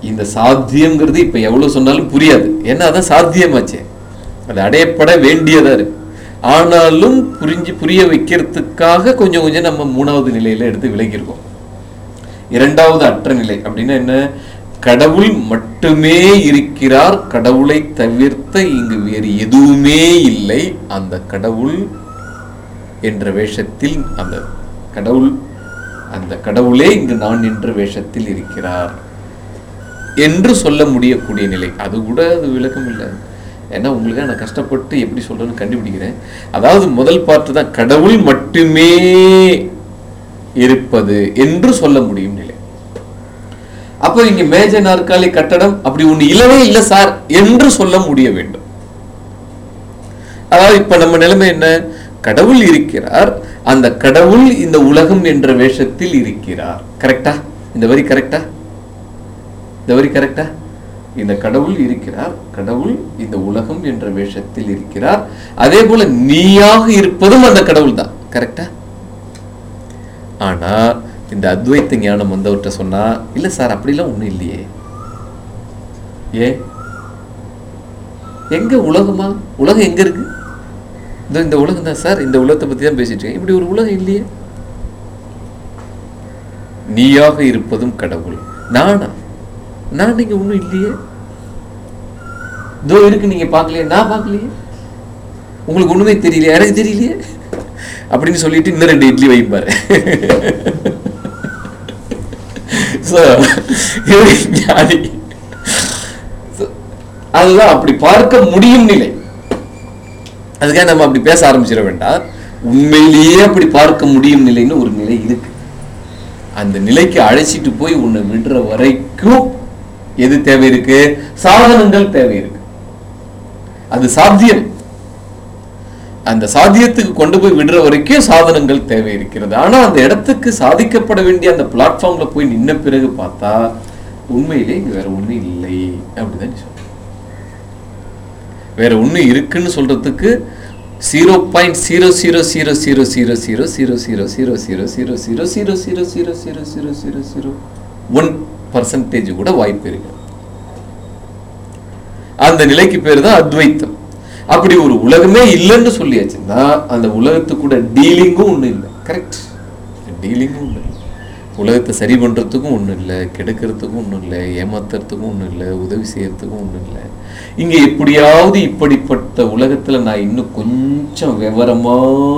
இந்த சாத்தியம்ங்கிறது இப்ப எவ்வளவு சொன்னாலும் புரியாது, ஏன்னா அதான் சாத்தியமாச்சே, அது அடையப்பட வேண்டியதா இருக்கு. ஆனாலும் புரிஞ்சு புரிய வைக்கிறதுக்காக கொஞ்சம் கொஞ்சம் நம்ம மூணாவது நிலையில எடுத்து விலகியிருக்கோம். இரண்டாவது அற்ற நிலை அப்படின்னா என்ன? கடவுள் மட்டுமே இருக்கிறார், கடவுளை தவிர்த்த இங்கு வேறு எதுவுமே இல்லை. அந்த கடவுள் என்ற வேஷத்தில் அந்த கடவுள் அந்த கடவுளே இங்கு நான் என்ற வேஷத்தில் இருக்கிறார் என்று சொல்ல முடியக்கூடிய நிலை. அது கூட அது விளக்கம் இல்லை, ஏன்னா உங்களுக்கு நான் கஷ்டப்பட்டு எப்படி சொல்றேன்னு கண்டுபிடிக்கிறேன். அதாவது முதல் பாட்டு தான் கடவுள் மட்டுமே இருப்பது என்று சொல்ல முடியும் நிலை. அப்ப இங்க மேஜ நாற்காலி கட்டடம் அப்படி ஒண்ணு இல்லவே இல்லை சார் என்று சொல்ல முடிய வேண்டும். அதாவது இப்ப நம்ம நிலைமை என்ன? கடவுள் இருக்கிறார், அந்த கடவுள் இந்த உலகம் என்ற வேஷத்தில் இருக்கிறார். கரெக்டா? இந்த வரி கரெக்டா? இந்த வரி கரெக்டா? இந்த கடவுள் இருக்கிறார், கடவுள் இந்த உலகம் என்ற வேஷத்தில் இருக்கிறார். அதே போல நீயாக இருப்பதும் அந்த கடவுள் தான். கரெக்டா? ஆனா இந்த அத்வைத்த ஞானம் வந்தவர்கிட்ட சொன்னா, இல்ல சார் அப்படிலாம் ஒண்ணும் இல்லையே. ஏ எங்க உலகமா? உலகம் எங்க இருக்கு? இந்த உலகம் தான் சார், இந்த உலகத்தை பத்தி தான் பேசிட்டு இருக்கேன். இப்படி ஒரு உலகம் இல்லையே. நீயாக இருப்பதும் கடவுள், நானா? நான் நீங்க ஒண்ணும் இல்லையே. இதோ இருக்கு, நீங்க பார்க்கலையே, நான் பார்க்கலையே, உங்களுக்கு ஒண்ணுமே தெரியலையே, எனக்கு தெரியலையே அப்படின்னு சொல்லிட்டு இன்னும் ரெண்டு இட்லி வைப்பாரு. அதுதான் அப்படி பார்க்க முடியும் நிலை. அதுக்காக நம்ம அப்படி பேச ஆரம்பிச்சிட வேண்டாம். உண்மையிலேயே அப்படி பார்க்க முடியும் நிலைன்னு ஒரு நிலை இருக்கு. அந்த நிலைக்கு அழைச்சிட்டு போய் உன்னை விடுற வரைக்கும் எது தேவை இருக்கு? சாதனங்கள் தேவை இருக்கு. அது சாத்தியம். அந்த சாத்தியத்துக்கு கொண்டு போய் விடுற வரைக்கும் சாதனங்கள் தேவை இருக்கிறது. ஆனா அந்த இடத்துக்கு சாதிக்கப்பட வேண்டிய அந்த பிளாட்ஃபார்ம்ல போய் நின்ன பிறகு பார்த்தா உண்மையிலே இங்க வேற ஒண்ணு இல்லை அப்படிதான் சொல்ற. வேற ஒண்ணு இருக்குன்னு சொல்றதுக்கு zero point zero zero zero zero zero zero zero zero zero zero zero zero zero zero zero zero zero zero zero one percentage கூட வாய்ப்பு இருக்கு. அந்த நிலைக்கு பேர் தான் அத்வைத்தம். அப்படி ஒரு உலகமே இல்லைன்னு சொல்லியாச்சுன்னா அந்த உலகத்து கூட டீலிங்கும் ஒண்ணு இல்லை. கரெக்ட்? டீலிங்கும் ஒண்ணு இல்லை. உலகத்தை சரி பண்றதுக்கும் ஒண்ணும் இல்லை, கெடுக்கிறதுக்கும் ஒண்ணும் இல்லை, ஏமாத்துறதுக்கும் ஒண்ணும் இல்லை, உதவி செய்யறதுக்கும் ஒண்ணும் இல்லை. இங்க எப்படியாவது இப்படிப்பட்ட உலகத்துல நான் இன்னும் கொஞ்சம் விவரமா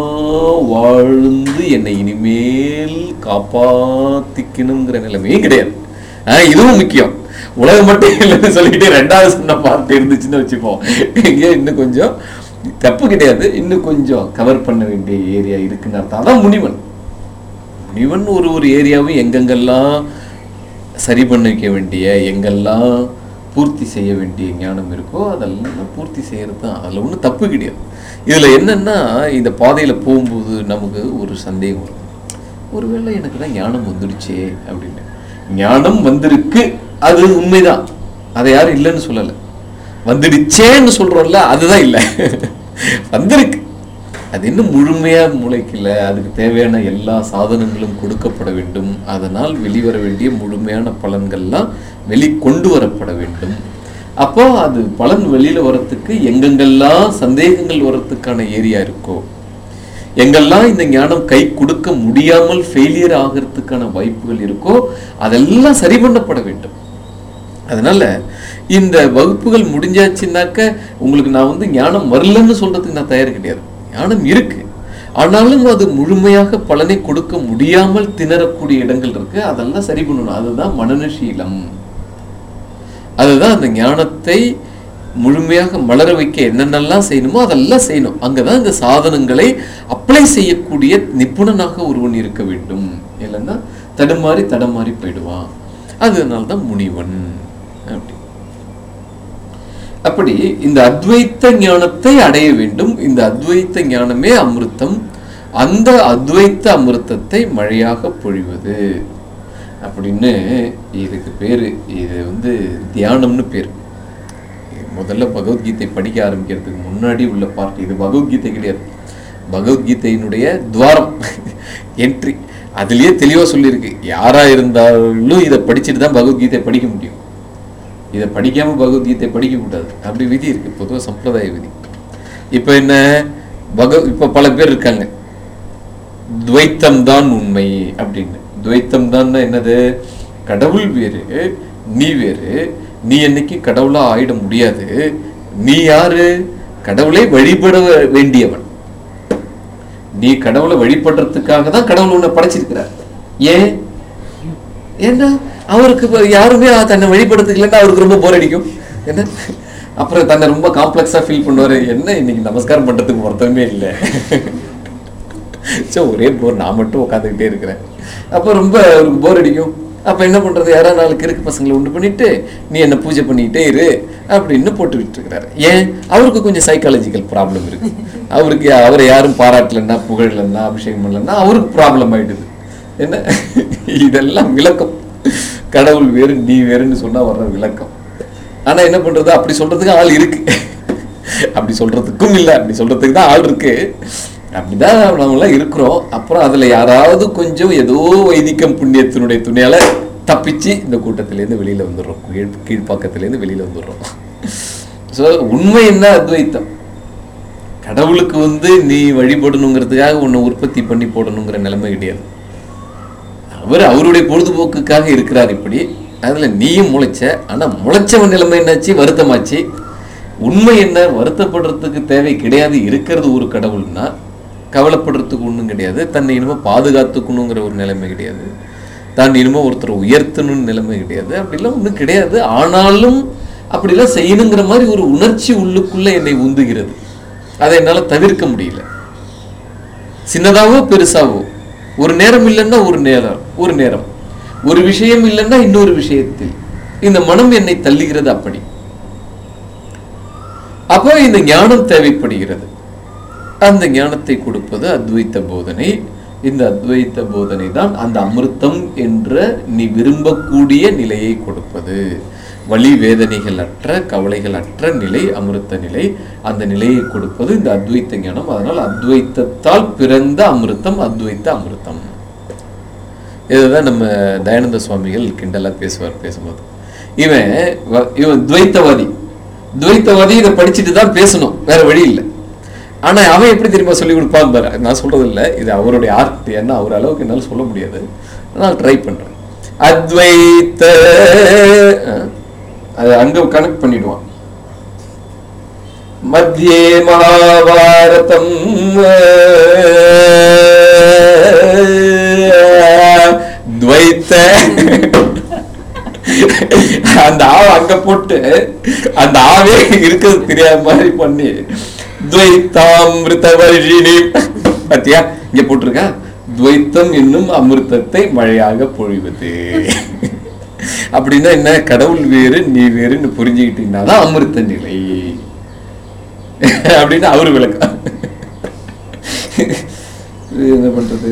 வாழ்ந்து என்னை இனிமேல் காப்பாத்திக்கணுங்கிற நிலைமையே கிடையாது. ஆஹ் இதுவும் முக்கியம். உலகம் மட்டும் இல்லைன்னு சொல்லிட்டு ரெண்டாவது சொன்ன பார்த்து இருந்துச்சுன்னு வச்சுப்போம், இங்க இன்னும் கொஞ்சம் தப்பு கிடையாது, இன்னும் கொஞ்சம் கவர் பண்ண வேண்டிய ஏரியா இருக்குன்னு அர்த்தம். அதான் முனிவன். முனிவன் ஒரு ஒரு ஏரியாவும் எங்கெங்கெல்லாம் சரி பண்ண வைக்க வேண்டிய, எங்கெல்லாம் பூர்த்தி செய்ய வேண்டிய ஞானம் இருக்கோ அதெல்லாம் பூர்த்தி செய்யறது தான். அதில் ஒன்றும் தப்பு கிடையாது. இதுல என்னன்னா இந்த பாதையில போகும்போது நமக்கு ஒரு சந்தேகம் வரும், ஒருவேளை எனக்கு தான் ஞானம் வந்துடுச்சே அப்படின்னு. ஞானம் வந்திருக்கு, அது உண்மைதான், அதை யாரும் இல்லைன்னு சொல்லலை. வந்துடுச்சேன்னு சொல்றோம்ல, அதுதான் இல்லை, வந்திருக்கு. அது இன்னும் முழுமையா முளைக்கல. அதுக்கு தேவையான எல்லா சாதனங்களும் கொடுக்கப்பட வேண்டும். அதனால் வெளிவர வேண்டிய முழுமையான பலன்கள்லாம் வெளி கொண்டு வரப்பட வேண்டும். அப்போ அது பலன் வெளியில வரத்துக்கு எங்கெங்கெல்லாம் சந்தேகங்கள் வரத்துக்கான ஏரியா இருக்கோ, எங்கெல்லாம் இந்த ஞானம் கை கொடுக்க முடியாமல் ஃபெயிலியர் ஆகிறதுக்கான வாய்ப்புகள் இருக்கோ அதெல்லாம் சரி பண்ணப்பட வேண்டும். அதனால இந்த வகுப்புகள் முடிஞ்சாச்சுன்னாக்க உங்களுக்கு நான் வந்து ஞானம் வரலன்னு சொல்றதுக்கு நான் தயார் கிடையாது. ஞானம் இருக்கு, ஆனாலும் அது முழுமையாக பலனை கொடுக்க முடியாமல் திணறக்கூடிய இடங்கள் இருக்கு. அதெல்லாம் சரி பண்ணணும். அதுதான் மனநசீலம். அதுதான் அந்த ஞானத்தை முழுமையாக மலர வைக்க என்னென்னலாம் செய்யணுமோ அதெல்லாம் செய்யணும். அங்கதான் இந்த சாதனங்களை அப்ளை செய்யக்கூடிய நிபுணனாக ஒருவன் இருக்க வேண்டும். இல்லைன்னா தடுமாறி தடமாறி போயிடுவான். அதனால்தான் முனிவன். அப்படி அப்படி இந்த அத்வைத்த ஞானத்தை அடைய வேண்டும். இந்த அத்வைத்த ஞானமே அமிர்தம். அந்த அத்வைத்த அமிர்தத்தை மழையாக பொழிவது அப்படின்னு இதுக்கு பேரு. இது வந்து தியானம்னு பேரு. முதல்ல பகவத்கீதை படிக்க ஆரம்பிக்கிறதுக்கு முன்னாடி உள்ள பார்ட் இது. பகவத்கீதை கிடையாது, பகவத்கீதையினுடைய துவாரம், என்ட்ரி. அதுலயே தெளிவா சொல்லியிருக்கு, யாரா இருந்தாலும் இதை படிச்சுட்டு தான் பகவத்கீதை படிக்க முடியும். இதை படிக்காம பகவத்கீதை படிக்க கூடாது, அப்படி விதி இருக்கு, பொதுவாக சம்பிரதாய விதி. இப்ப என்ன பக இப்ப பல பேர் இருக்காங்க துவைத்தம் தான் உண்மை அப்படின்னு. துவைத்தம் தான் என்னது? கடவுள் வேறு, நீ வேறு, நீ என்னைக்கு கடவுளா ஆயிட முடியாது, நீ யாரு? கடவுளை வழிபட வேண்டியவன், நீ கடவுளை வழிபடுறதுக்காக தான் கடவுள் உன்னை படைச்சிருக்கிறார். ஏன்? ஏன்னா அவருக்கு யாருமே தன்னை வழிபடுறதுக்கு இல்லைன்னா அவருக்கு ரொம்ப போர் அடிக்கும். என்ன அப்புறம் தன்னை ரொம்ப காம்ப்ளெக்ஸா ஃபீல் பண்ணுவாரு, என்ன இன்னைக்கு நமஸ்காரம் பண்றதுக்கு ஒருத்தமே இல்லை, சோ ஒரே போர், நான் மட்டும் உட்காந்துக்கிட்டே இருக்கிறேன். அப்போ ரொம்ப அவருக்கு போர் அடிக்கும். அப்ப என்ன பண்றது? யாராவது நாலு கிறுக்கு பசங்களை உண்டு பண்ணிட்டு நீ என்ன பூஜை பண்ணிக்கிட்டே இரு அப்படின்னு போட்டு விட்டு இருக்கிறாரு. ஏன்? அவருக்கு கொஞ்சம் சைக்காலஜிக்கல் ப்ராப்ளம் இருக்கு. அவருக்கு அவரை யாரும் பாராட்டலன்னா, புகழலன்னா, அபிஷேகம் பண்ணலன்னா அவருக்கு ப்ராப்ளம் ஆயிடுது. என்ன இதெல்லாம் விளக்கம், கடவுள் வேறு நீ வேறுன்னு சொன்னா வர்ற விளக்கம். ஆனா என்ன பண்றது? அப்படி சொல்றதுக்கு ஆள் இருக்கு, அப்படி சொல்றதுக்கும் இல்லை, அப்படி சொல்றதுக்கு தான் ஆள் இருக்கு. அப்படிதான் நம்மளாம் இருக்கிறோம். அப்புறம் அதுல யாராவது கொஞ்சம் ஏதோ வைதிகம் புண்ணியத்தினுடைய துணையால தப்பிச்சு இந்த கூட்டத்திலேருந்து வெளியில வந்துடுறோம், கீழ் கீழ்ப்பாக்கத்திலேருந்து வெளியில வந்துடுறோம். ஸோ உண்மை என்ன? அத்வைத்தம். கடவுளுக்கு வந்து நீ வழிபடணுங்கிறதுக்காக உன்னை உற்பத்தி பண்ணி போடணுங்கிற நிலைமை கிடையாது. அவர் அவருடைய பொழுதுபோக்குக்காக இருக்கிறார் இப்படி. அதுல நீயும் முளைச்ச. ஆனா முளைச்சவன் நிலைமை என்னாச்சு? வருத்தமாச்சு. உண்மை என்ன? வருத்தப்படுறதுக்கு தேவை கிடையாது. இருக்கிறது ஒரு கடவுள்னா கவலைப்படுறதுக்கு ஒன்றும் கிடையாது. தன்னை இனிமே பாதுகாத்துக்கணுங்கிற ஒரு நிலைமை கிடையாது. தான் இனிமே ஒருத்தரை உயர்த்தணும்னு நிலைமை கிடையாது. அப்படிலாம் ஒன்றும் கிடையாது. ஆனாலும் அப்படிலாம் செய்யணுங்கிற மாதிரி ஒரு உணர்ச்சி உள்ளுக்குள்ள என்னை உந்துகிறது. அதை என்னால் தவிர்க்க முடியல. சின்னதாவோ பெருசாவோ, ஒரு நேரம் இல்லைன்னா ஒரு நேரம் ஒரு நேரம் ஒரு விஷயம் இல்லைன்னா இன்னொரு விஷயத்தில் இந்த மனம் என்னை தள்ளுகிறது. அப்படி அப்போ இந்த ஞானம் தேவைப்படுகிறது. அந்த ஞானத்தை கொடுப்பது அத்வைத்த போதனை. இந்த அத்வைத்த போதனை தான் அந்த அமிர்தம் என்ற நீ விரும்பக்கூடிய நிலையை கொடுப்பது. வலி வேதனைகள் அற்ற, கவலைகள் அற்ற நிலை, அமிர்த நிலை. அந்த நிலையை கொடுப்பது இந்த அத்வைத்த ஞானம். அதனால் அத்வைத்தத்தால் பிறந்த அமிர்தம் அத்வைத்த அமிர்தம். இதுதான் நம்ம தயானந்த சுவாமிகள் கிண்டலா பேசுவார் பேசும்போது. இவன் இவன் துவைத்தவாதி. துவைத்தவாதி இதை படிச்சுட்டு தான் பேசணும், வேற வழி இல்லை. ஆனா அவன் எப்படி தெரியுமா சொல்லி கொடுப்பான் பாரு. நான் சொல்றது இல்லை, இது அவருடைய ஆர்ட். ஏன்னா அவர் அளவுக்கு என்னால் சொல்ல முடியாது. நான் ட்ரை பண்றேன். அத்வைத்த அது அங்க கனெக்ட் பண்ணிடுவான். மத்தியே மகாபாரதம் துவைத்த அந்த ஆவ அங்க போட்டு அந்த ஆவே இருக்கிறது தெரியாத மாதிரி பண்ணி துவைத்தாமிருத வர்ஷினி. பாத்தியா இங்க போட்டிருக்க, துவைத்தம் என்னும் அமிர்தத்தை மழையாக பொழிவது. அப்படின்னா என்ன? கடவுள் வேறு நீ வேறுன்னு புரிஞ்சுக்கிட்டீங்கன்னா தான் அமிர்த நிலை அப்படின்னு அவரு விளக்க. என்ன பண்றது?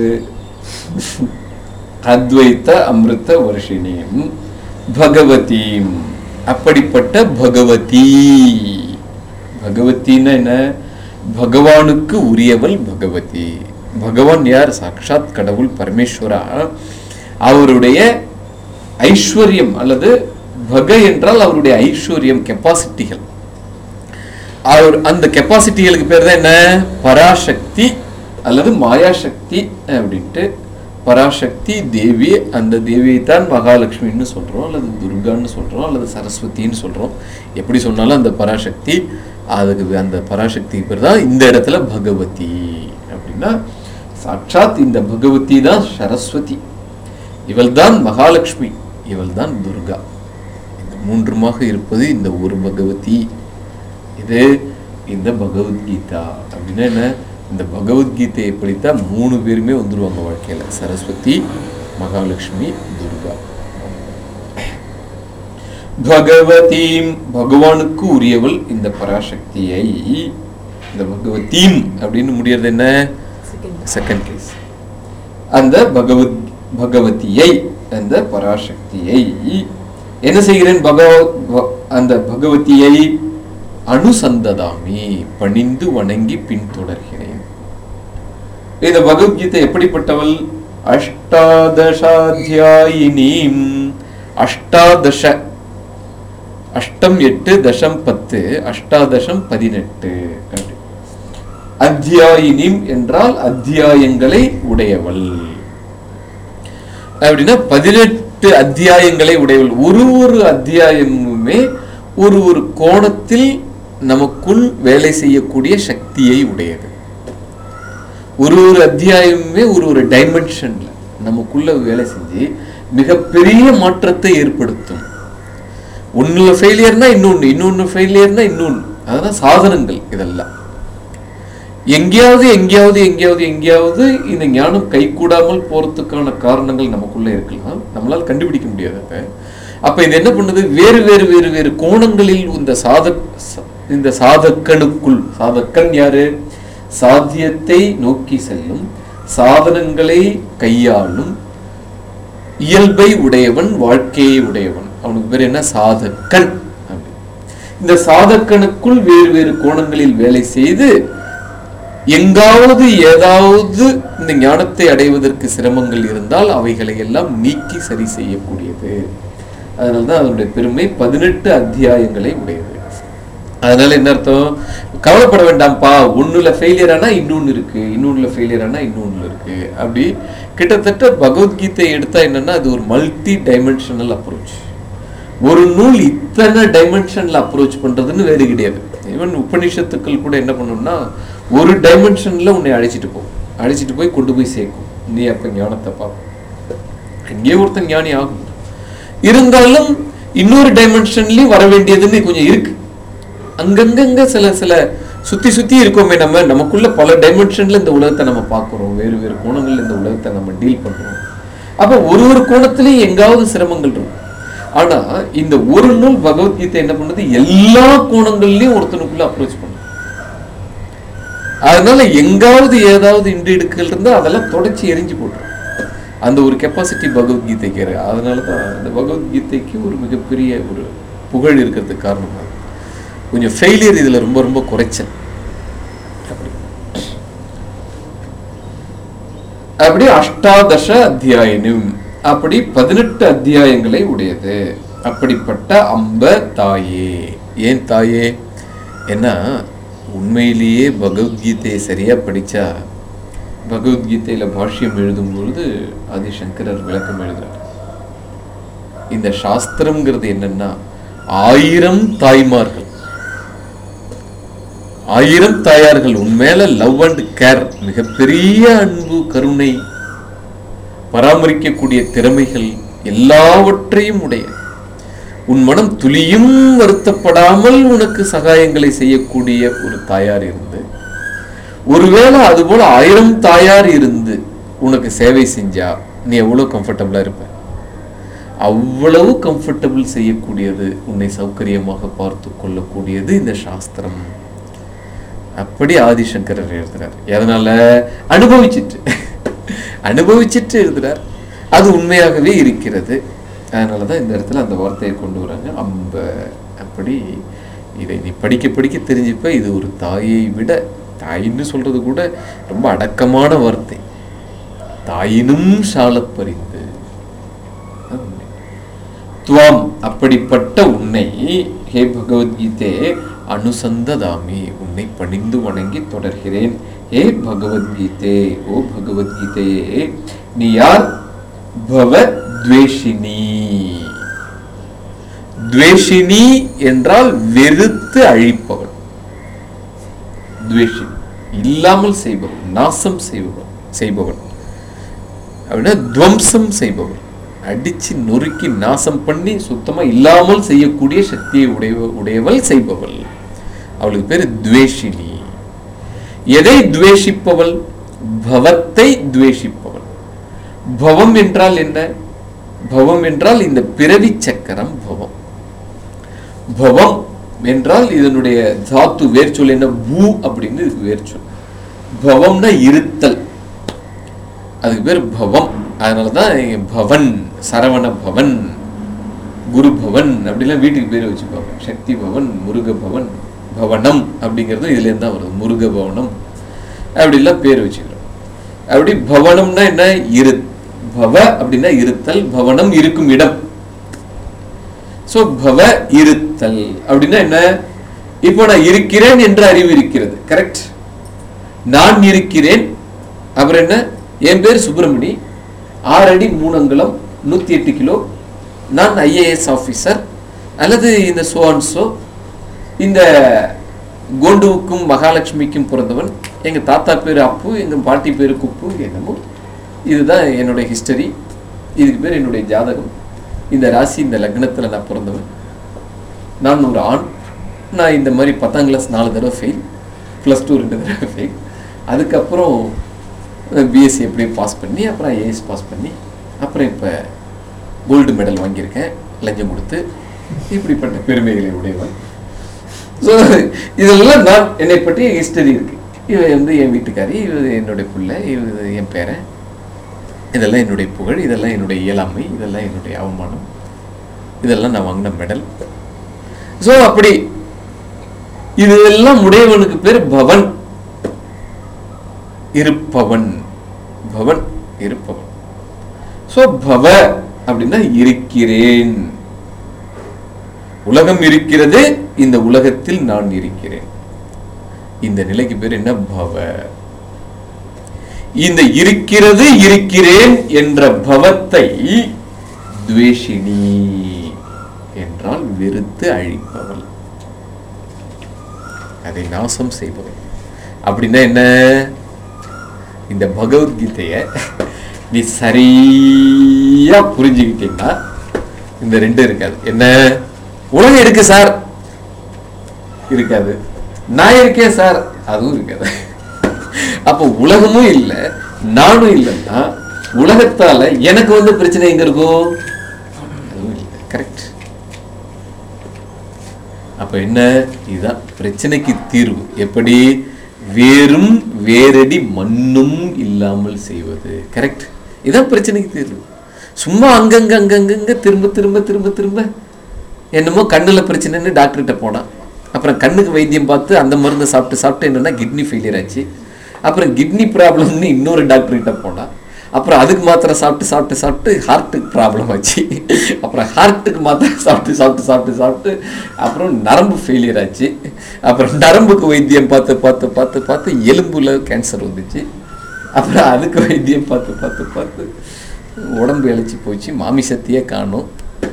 அத்வைத்த அமிர்த வர்ஷினியும் பகவதீம். அப்படிப்பட்ட பகவதி. பகவத்தின்னா என்ன? பகவானுக்கு உரியவள் பகவதி. பகவான் யார்? சாட்சாத் கடவுள் பரமேஸ்வரா. அவருடைய ஐஸ்வர்யம் அல்லது பக என்றால் அவருடைய ஐஸ்வர்யம், கெப்பாசிட்டிகள். அவர் அந்த கெப்பாசிட்டிகளுக்கு பேர் தான் என்ன? பராசக்தி அல்லது மாயாசக்தி அப்படின்ட்டு. பராசக்தி தேவி. அந்த தேவியை தான் மகாலட்சுமின்னு சொல்றோம், அல்லது துர்கான்னு சொல்றோம், அல்லது சரஸ்வதின்னு சொல்றோம். எப்படி சொன்னாலும் அந்த பராசக்தி, அதுக்கு அந்த பராசக்திக்கு பேர் தான் இந்த இடத்துல பகவதி. அப்படின்னா சாட்சாத் இந்த பகவதி தான் சரஸ்வதி, இவள் தான் மகாலட்சுமி, இவள் தான் துர்கா. இந்த மூன்றுமாக இருப்பது இந்த ஒரு பகவதி. இது இந்த பகவத்கீதா. அப்படின்னா என்ன? இந்த பகவத்கீதையை படித்தா மூணு பேருமே வந்துருவாங்க வாழ்க்கையில. சரஸ்வதி, மகாலட்சுமி, துர்கா. பகவதீம், பகவானுக்கு உரியவள் இந்த பராசக்தியை. இந்த பகவதீம் அப்படின்னு முடியறது என்ன? Second case. அந்த பகவத் பகவதியை, அந்த பராசக்தியை என்ன செய்கிறேன்? பகவ அந்த பகவதியை அனுசந்ததாமி, பணிந்து வணங்கி பின்தொடர்கிறேன். இந்த பகவத்கீதை எப்படிப்பட்டவள்? அஷ்டாதசாத்யாயினீம். அஷ்டாதச அஷ்டம் எட்டு, தசம் பத்து, அஷ்டாதசம் பதினெட்டு. அத்தியாயினிம் என்றால் அத்தியாயங்களை உடையவள் அப்படின்னா பதினெட்டு அத்தியாயங்களை உடையவள். ஒரு ஒரு அத்தியாயமுமே ஒரு ஒரு கோணத்தில் நமக்குள் வேலை செய்யக்கூடிய சக்தியை உடையது. ஒரு ஒரு அத்தியாயமுமே ஒரு ஒரு டைமென்ஷன்ல நமக்குள்ள வேலை செஞ்சு மிகப்பெரிய மாற்றத்தை ஏற்படுத்தும். ஒன்னுல ஃபெயிலியர்னா இன்னொன்னு, இன்னொன்னு ஃபெயிலியர்னா இன்னொன்னு. அதெல்லாம் சாதனங்கள். இதெல்லாம் எங்கேயாவது எங்கேயாவது எங்கேயாவது எங்கேயாவது இந்த ஞானம் கை கூடாமல் போறதுக்கான காரணங்கள் நமக்குள்ள இருக்கலாம், நம்மளால கண்டுபிடிக்க முடியாது. அப்ப இது என்ன பண்ணுது, வேறு வேறு வேறு வேறு கோணங்களில் இந்த சாத இந்த சாதக்கனுக்குள், சாதக்கன் யாரு, சாத்தியத்தை நோக்கி செல்லும், சாதனங்களை கையாளும் இயல்பை உடையவன், வாழ்க்கையை உடையவன். அவனுக்கு பேர் என்ன, சாதக்கன். இந்த சாதக்கனுக்குள் வேறு வேறு கோணங்களில் வேலை செய்து எங்காவது ஏதாவது இந்த ஞானத்தை அடைவதற்கு சிரமங்கள் இருந்தால் அவைகளை எல்லாம் நீக்கி சரி செய்யக்கூடியது. அதனால்தான் அதனுடைய பெருமை பதினெட்டு அத்தியாயங்களை உடையது. அதனால என்ன அர்த்தம், கவலைப்பட வேண்டாம்ப்பா, ஒண்ணுல ஃபெயிலியர் ஆனா இன்னொன்னு இருக்கு, இன்னொன்னுல ஃபெயிலியர் ஆனா இன்னொன்னு இருக்கு. அப்படி கிட்டத்தட்ட பகவத்கீதை எடுத்தா என்னன்னா அது ஒரு மல்டி டைமென்ஷனல் அப்ரோச். ஒரு நூல் இத்தனை டைமென்ஷன்ல அப்ரோச் பண்றதுன்னு வேறு கிடையாது. ஈவன் உபநிஷத்துக்கள் கூட என்ன பண்ணணும்னா ஒரு டைமென்ஷன்ல உன்னை அழைச்சிட்டு போ, அழைச்சிட்டு போய் கொண்டு போய் சேர்க்கும். நீ அப்ப ஞானத்தை பார்க்கும். அங்கே ஒருத்தன் ஞானி ஆகும். இருந்தாலும் இன்னொரு டைமென்ஷன்லயும் வர வேண்டியதுன்னு கொஞ்சம் இருக்கு. அங்கங்க சில சில சுத்தி சுத்தி இருக்கோமே, நம்ம நமக்குள்ள பல டைமென்ஷன்ல இந்த உலகத்தை நம்ம பார்க்கிறோம், வேறு வேறு கோணங்கள்ல இந்த உலகத்தை நம்ம டீல் பண்றோம். அப்ப ஒரு ஒரு கோணத்திலையும் எங்காவது சிரமங்கள் இருக்கும். ஆனா இந்த ஒரு நூல் பகவத்கீதை என்ன பண்ணுது, எல்லா கோணங்கள்லயும் ஒருத்தனுக்குள்ள அப்ரோச் பண்ணும். அதனால எங்காவது ஏதாவது இன்று இடுக்கள் இருந்தா அதெல்லாம் தொடச்சி எரிஞ்சு போட்டுரும். அந்த ஒரு கெப்பாசிட்டி பகவத்கீதைக்கு இருக்கு. அதனாலதான் அந்த பகவத்கீதைக்கு ஒரு மிகப்பெரிய ஒரு புகழ் இருக்கிறதுக்கு காரணம். கொஞ்சம் ஃபெயிலியர் இதுல ரொம்ப ரொம்ப குறைச்சல். அப்படி அஷ்டாதச அத்தியாயினும், அப்படி பதினெட்டு அத்தியாயங்களை உடையது. அப்படிப்பட்ட அம்ப தாயே. ஏன் தாயே? ஏன்னா உண்மையிலேயே பகவத்கீதையை சரியா படிச்சா, பகவத்கீதையில பாஷ்யம் எழுதும் பொழுது ஆதிசங்கரர் விளக்கம் எழுதுறார். இந்த சாஸ்திரம்ங்கிறது என்னன்னா ஆயிரம் தாய்மார்கள், ஆயிரம் தாயார்கள் உன்மேல லவ் அண்ட் கேர், மிகப்பெரிய அன்பு, கருணை, பராமரிக்கக்கூடிய திறமைகள் எல்லாவற்றையும் உடைய, உன் மனம் துளியும் வருத்தப்படாமல் உனக்கு சகாயங்களை செய்யக்கூடிய ஒரு தாயார் இருந்து, ஒருவேளை அதுபோல ஆயிரம் தாயார் இருந்து உனக்கு சேவை செஞ்சா நீ எவ்வளவு கம்ஃபர்டபுளா இருப்ப. அவ்வளவு கம்ஃபர்டபுள் செய்யக்கூடியது, உன்னை சௌகரியமாக பார்த்து கொள்ளக்கூடியது இந்த சாஸ்திரம். அப்படி ஆதிசங்கரர் எழுதுறார். எதனால? அனுபவிச்சுட்டு அனுபவிச்சுட்டு எழுதுறார். அது உண்மையாகவே இருக்கிறது. அதனாலதான் இந்த இடத்துல அந்த வார்த்தையை கொண்டு வராங்க, அம்ப. அப்படி இதை நீ படிக்க படிக்க தெரிஞ்சுப்ப, இது ஒரு தாயை விட, தாயின்னு சொல்றது கூட ரொம்ப அடக்கமான வார்த்தை, தாயினும் சாலப்பறிந்து துவாம், அப்படிப்பட்ட உன்னை ஹே பகவத்கீதே அனுசந்ததாமி, உன்னை பணிந்து வணங்கி தொடர்கிறேன். ஹே பகவத்கீதே, ஓ பகவத்கீதையே, நீ யார்? பவத்வேஷினி. துவேஷினி என்றால் வெறுத்து அழிப்பவள். துவேஷினி இல்லாமல் செய்பவள், நாசம் செய்பவள் செய்பவள் அப்படின்னா துவம்சம் செய்பவள், அடிச்சு நொறுக்கி நாசம் பண்ணி சுத்தமா இல்லாமல் செய்யக்கூடிய சக்தியை உடைய உடையவள் செய்பவள். அவளுக்கு பேரு துவேஷினி. எதை துவேஷிப்பவள்? பவத்தை துவேஷிப்பவள். பவம் என்றால் என்ன? பவம் என்றால் இந்த பிறவி சக்கரம் பவம். பவம் என்றால் இதனுடைய தாத்து வேர்ச்சொல் என்ன? பூ அப்படின்னு வேர்ச்சொல். பவம்னா இருத்தல், அதுக்கு பேர் பவம். அதனாலதான் பவன், சரவண பவன், குரு பவன் அப்படிலாம் வீட்டுக்கு பேர் வச்சுப்பாங்க. சக்தி பவன், முருக பவன், பவனம் அப்படிங்கிறது இதுல இருந்தா வருது. முருக பவனம் அப்படிலாம் பேர் வச்சுக்கிறோம். அப்படி பவனம்னா என்ன? இரு பவ அப்படின்னா இருத்தல், பவனம் இருக்கும் இடம். சோ பவ இருத்தல் அப்படின்னா என்ன? இப்போ நான் இருக்கிறேன் என்ற அறிவு இருக்கிறது, கரெக்ட்? நான் இருக்கிறேன். அப்புறம் என்ன? என் பேர் சுப்பிரமணி, ஆறு அடி மூணு அங்குலம், நூத்தி எட்டு கிலோ, நான் ஐஏஎஸ் ஆபீசர் அல்லது இந்த சோன்சோ, இந்த கோண்டுவுக்கும் மகாலட்சுமிக்கும் பிறந்தவன், எங்க தாத்தா பேரு அப்பு, எங்க பாட்டி பேரு குப்பு, என்னமோ இதுதான் என்னுடைய ஹிஸ்டரி, இதுக்கு பேர் என்னுடைய ஜாதகம், இந்த ராசி இந்த லக்னத்துல நான் பிறந்தவன், நான் ஒரு ஆண், நான் இந்த மாதிரி பத்தாம் கிளாஸ் நாலு தடவை ஃபெயில், ப்ளஸ் டூ ரெண்டு தடவை ஃபெயில், அதுக்கப்புறம் பிஎஸ்சி எப்படியே பாஸ் பண்ணி அப்புறம் ஐஏஎஸ் பாஸ் பண்ணி அப்புறம் இப்போ கோல்டு மெடல் வாங்கியிருக்கேன் லஞ்சம் கொடுத்து, இப்படிப்பட்ட பெருமைகளை உடையவன். ஸோ இதெல்லாம் நான் என்னை பற்றி ஹிஸ்டரி இருக்கு. இவ வந்து என் வீட்டுக்காரி, இது என்னுடைய பிள்ளை, இது என் பேரன், இதெல்லாம் என்னுடைய புகழ், இதெல்லாம் என்னுடைய இயலாமை, இதெல்லாம் என்னுடைய அவமானம், இதெல்லாம் நான் வாங்கின மெடல். ஸோ அப்படி இதெல்லாம் உடையவனுக்கு பேர் பவன், இருப்பவன். பவன் இருப்பவன். ஸோ பவ அப்படின்னா இருக்கிறேன், உலகம் இருக்கிறது, இந்த உலகத்தில் நான் இருக்கிறேன், இந்த நிலைக்கு பேர் என்ன? பவ. இந்த இருக்கிறது இருக்கிறேன் என்ற பவத்தை துவேஷினி என்றால் வெறுத்து அழிப்பவள், அதை நாசம் செய்பவள். அப்படின்னா என்ன? இந்த பகவத்கீதைய நீ சரியா புரிஞ்சுக்கிட்டீங்கன்னா இந்த ரெண்டு இருக்காது. என்ன? உலகம் இருக்கு சார், இருக்காது. நான் இருக்கேன் சார், அதுவும் இருக்காது. அப்போ உலகமும் இல்லை நானும் இல்லைன்னா உலகத்தால எனக்கு வந்து பிரச்சனை எங்க இருக்கும்? அதுவும் இல்லை, கரெக்ட்? அப்ப என்ன? இதுதான் பிரச்சனைக்கு தீர்வு. எப்படி? வேறும் வேரடி மண்ணும் இல்லாமல் செய்வது, கரெக்ட்? இதான் பிரச்சனைக்கு தீர்வு. சும்மா அங்கங்க அங்கங்க திரும்ப திரும்ப திரும்ப திரும்ப என்னமோ கண்ணுல பிரச்சனைன்னு டாக்டர்கிட்ட போனான், அப்புறம் கண்ணுக்கு வைத்தியம் பார்த்து அந்த மருந்து சாப்பிட்டு சாப்பிட்டு என்னன்னா கிட்னி ஃபெயிலியர் ஆச்சு, அப்புறம் கிட்னி ப்ராப்ளம்னு இன்னொரு டாக்டர்கிட்ட போனான், அப்புறம் அதுக்கு மாத்திரை சாப்பிட்டு சாப்பிட்டு சாப்பிட்டு ஹார்ட்டுக்கு ப்ராப்ளம் ஆச்சு, அப்புறம் ஹார்ட்டுக்கு மாத்திரை சாப்பிட்டு சாப்பிட்டு சாப்பிட்டு சாப்பிட்டு அப்புறம் நரம்பு ஃபெயிலியர் ஆச்சு, அப்புறம் நரம்புக்கு வைத்தியம் பார்த்து பார்த்து பார்த்து பார்த்து எலும்புல கேன்சர் வந்துச்சு, அப்புறம் அதுக்கு வைத்தியம் பார்த்து பார்த்து பார்த்து உடம்பு இழைச்சி போச்சு, மாமிசத்தையே காணும்.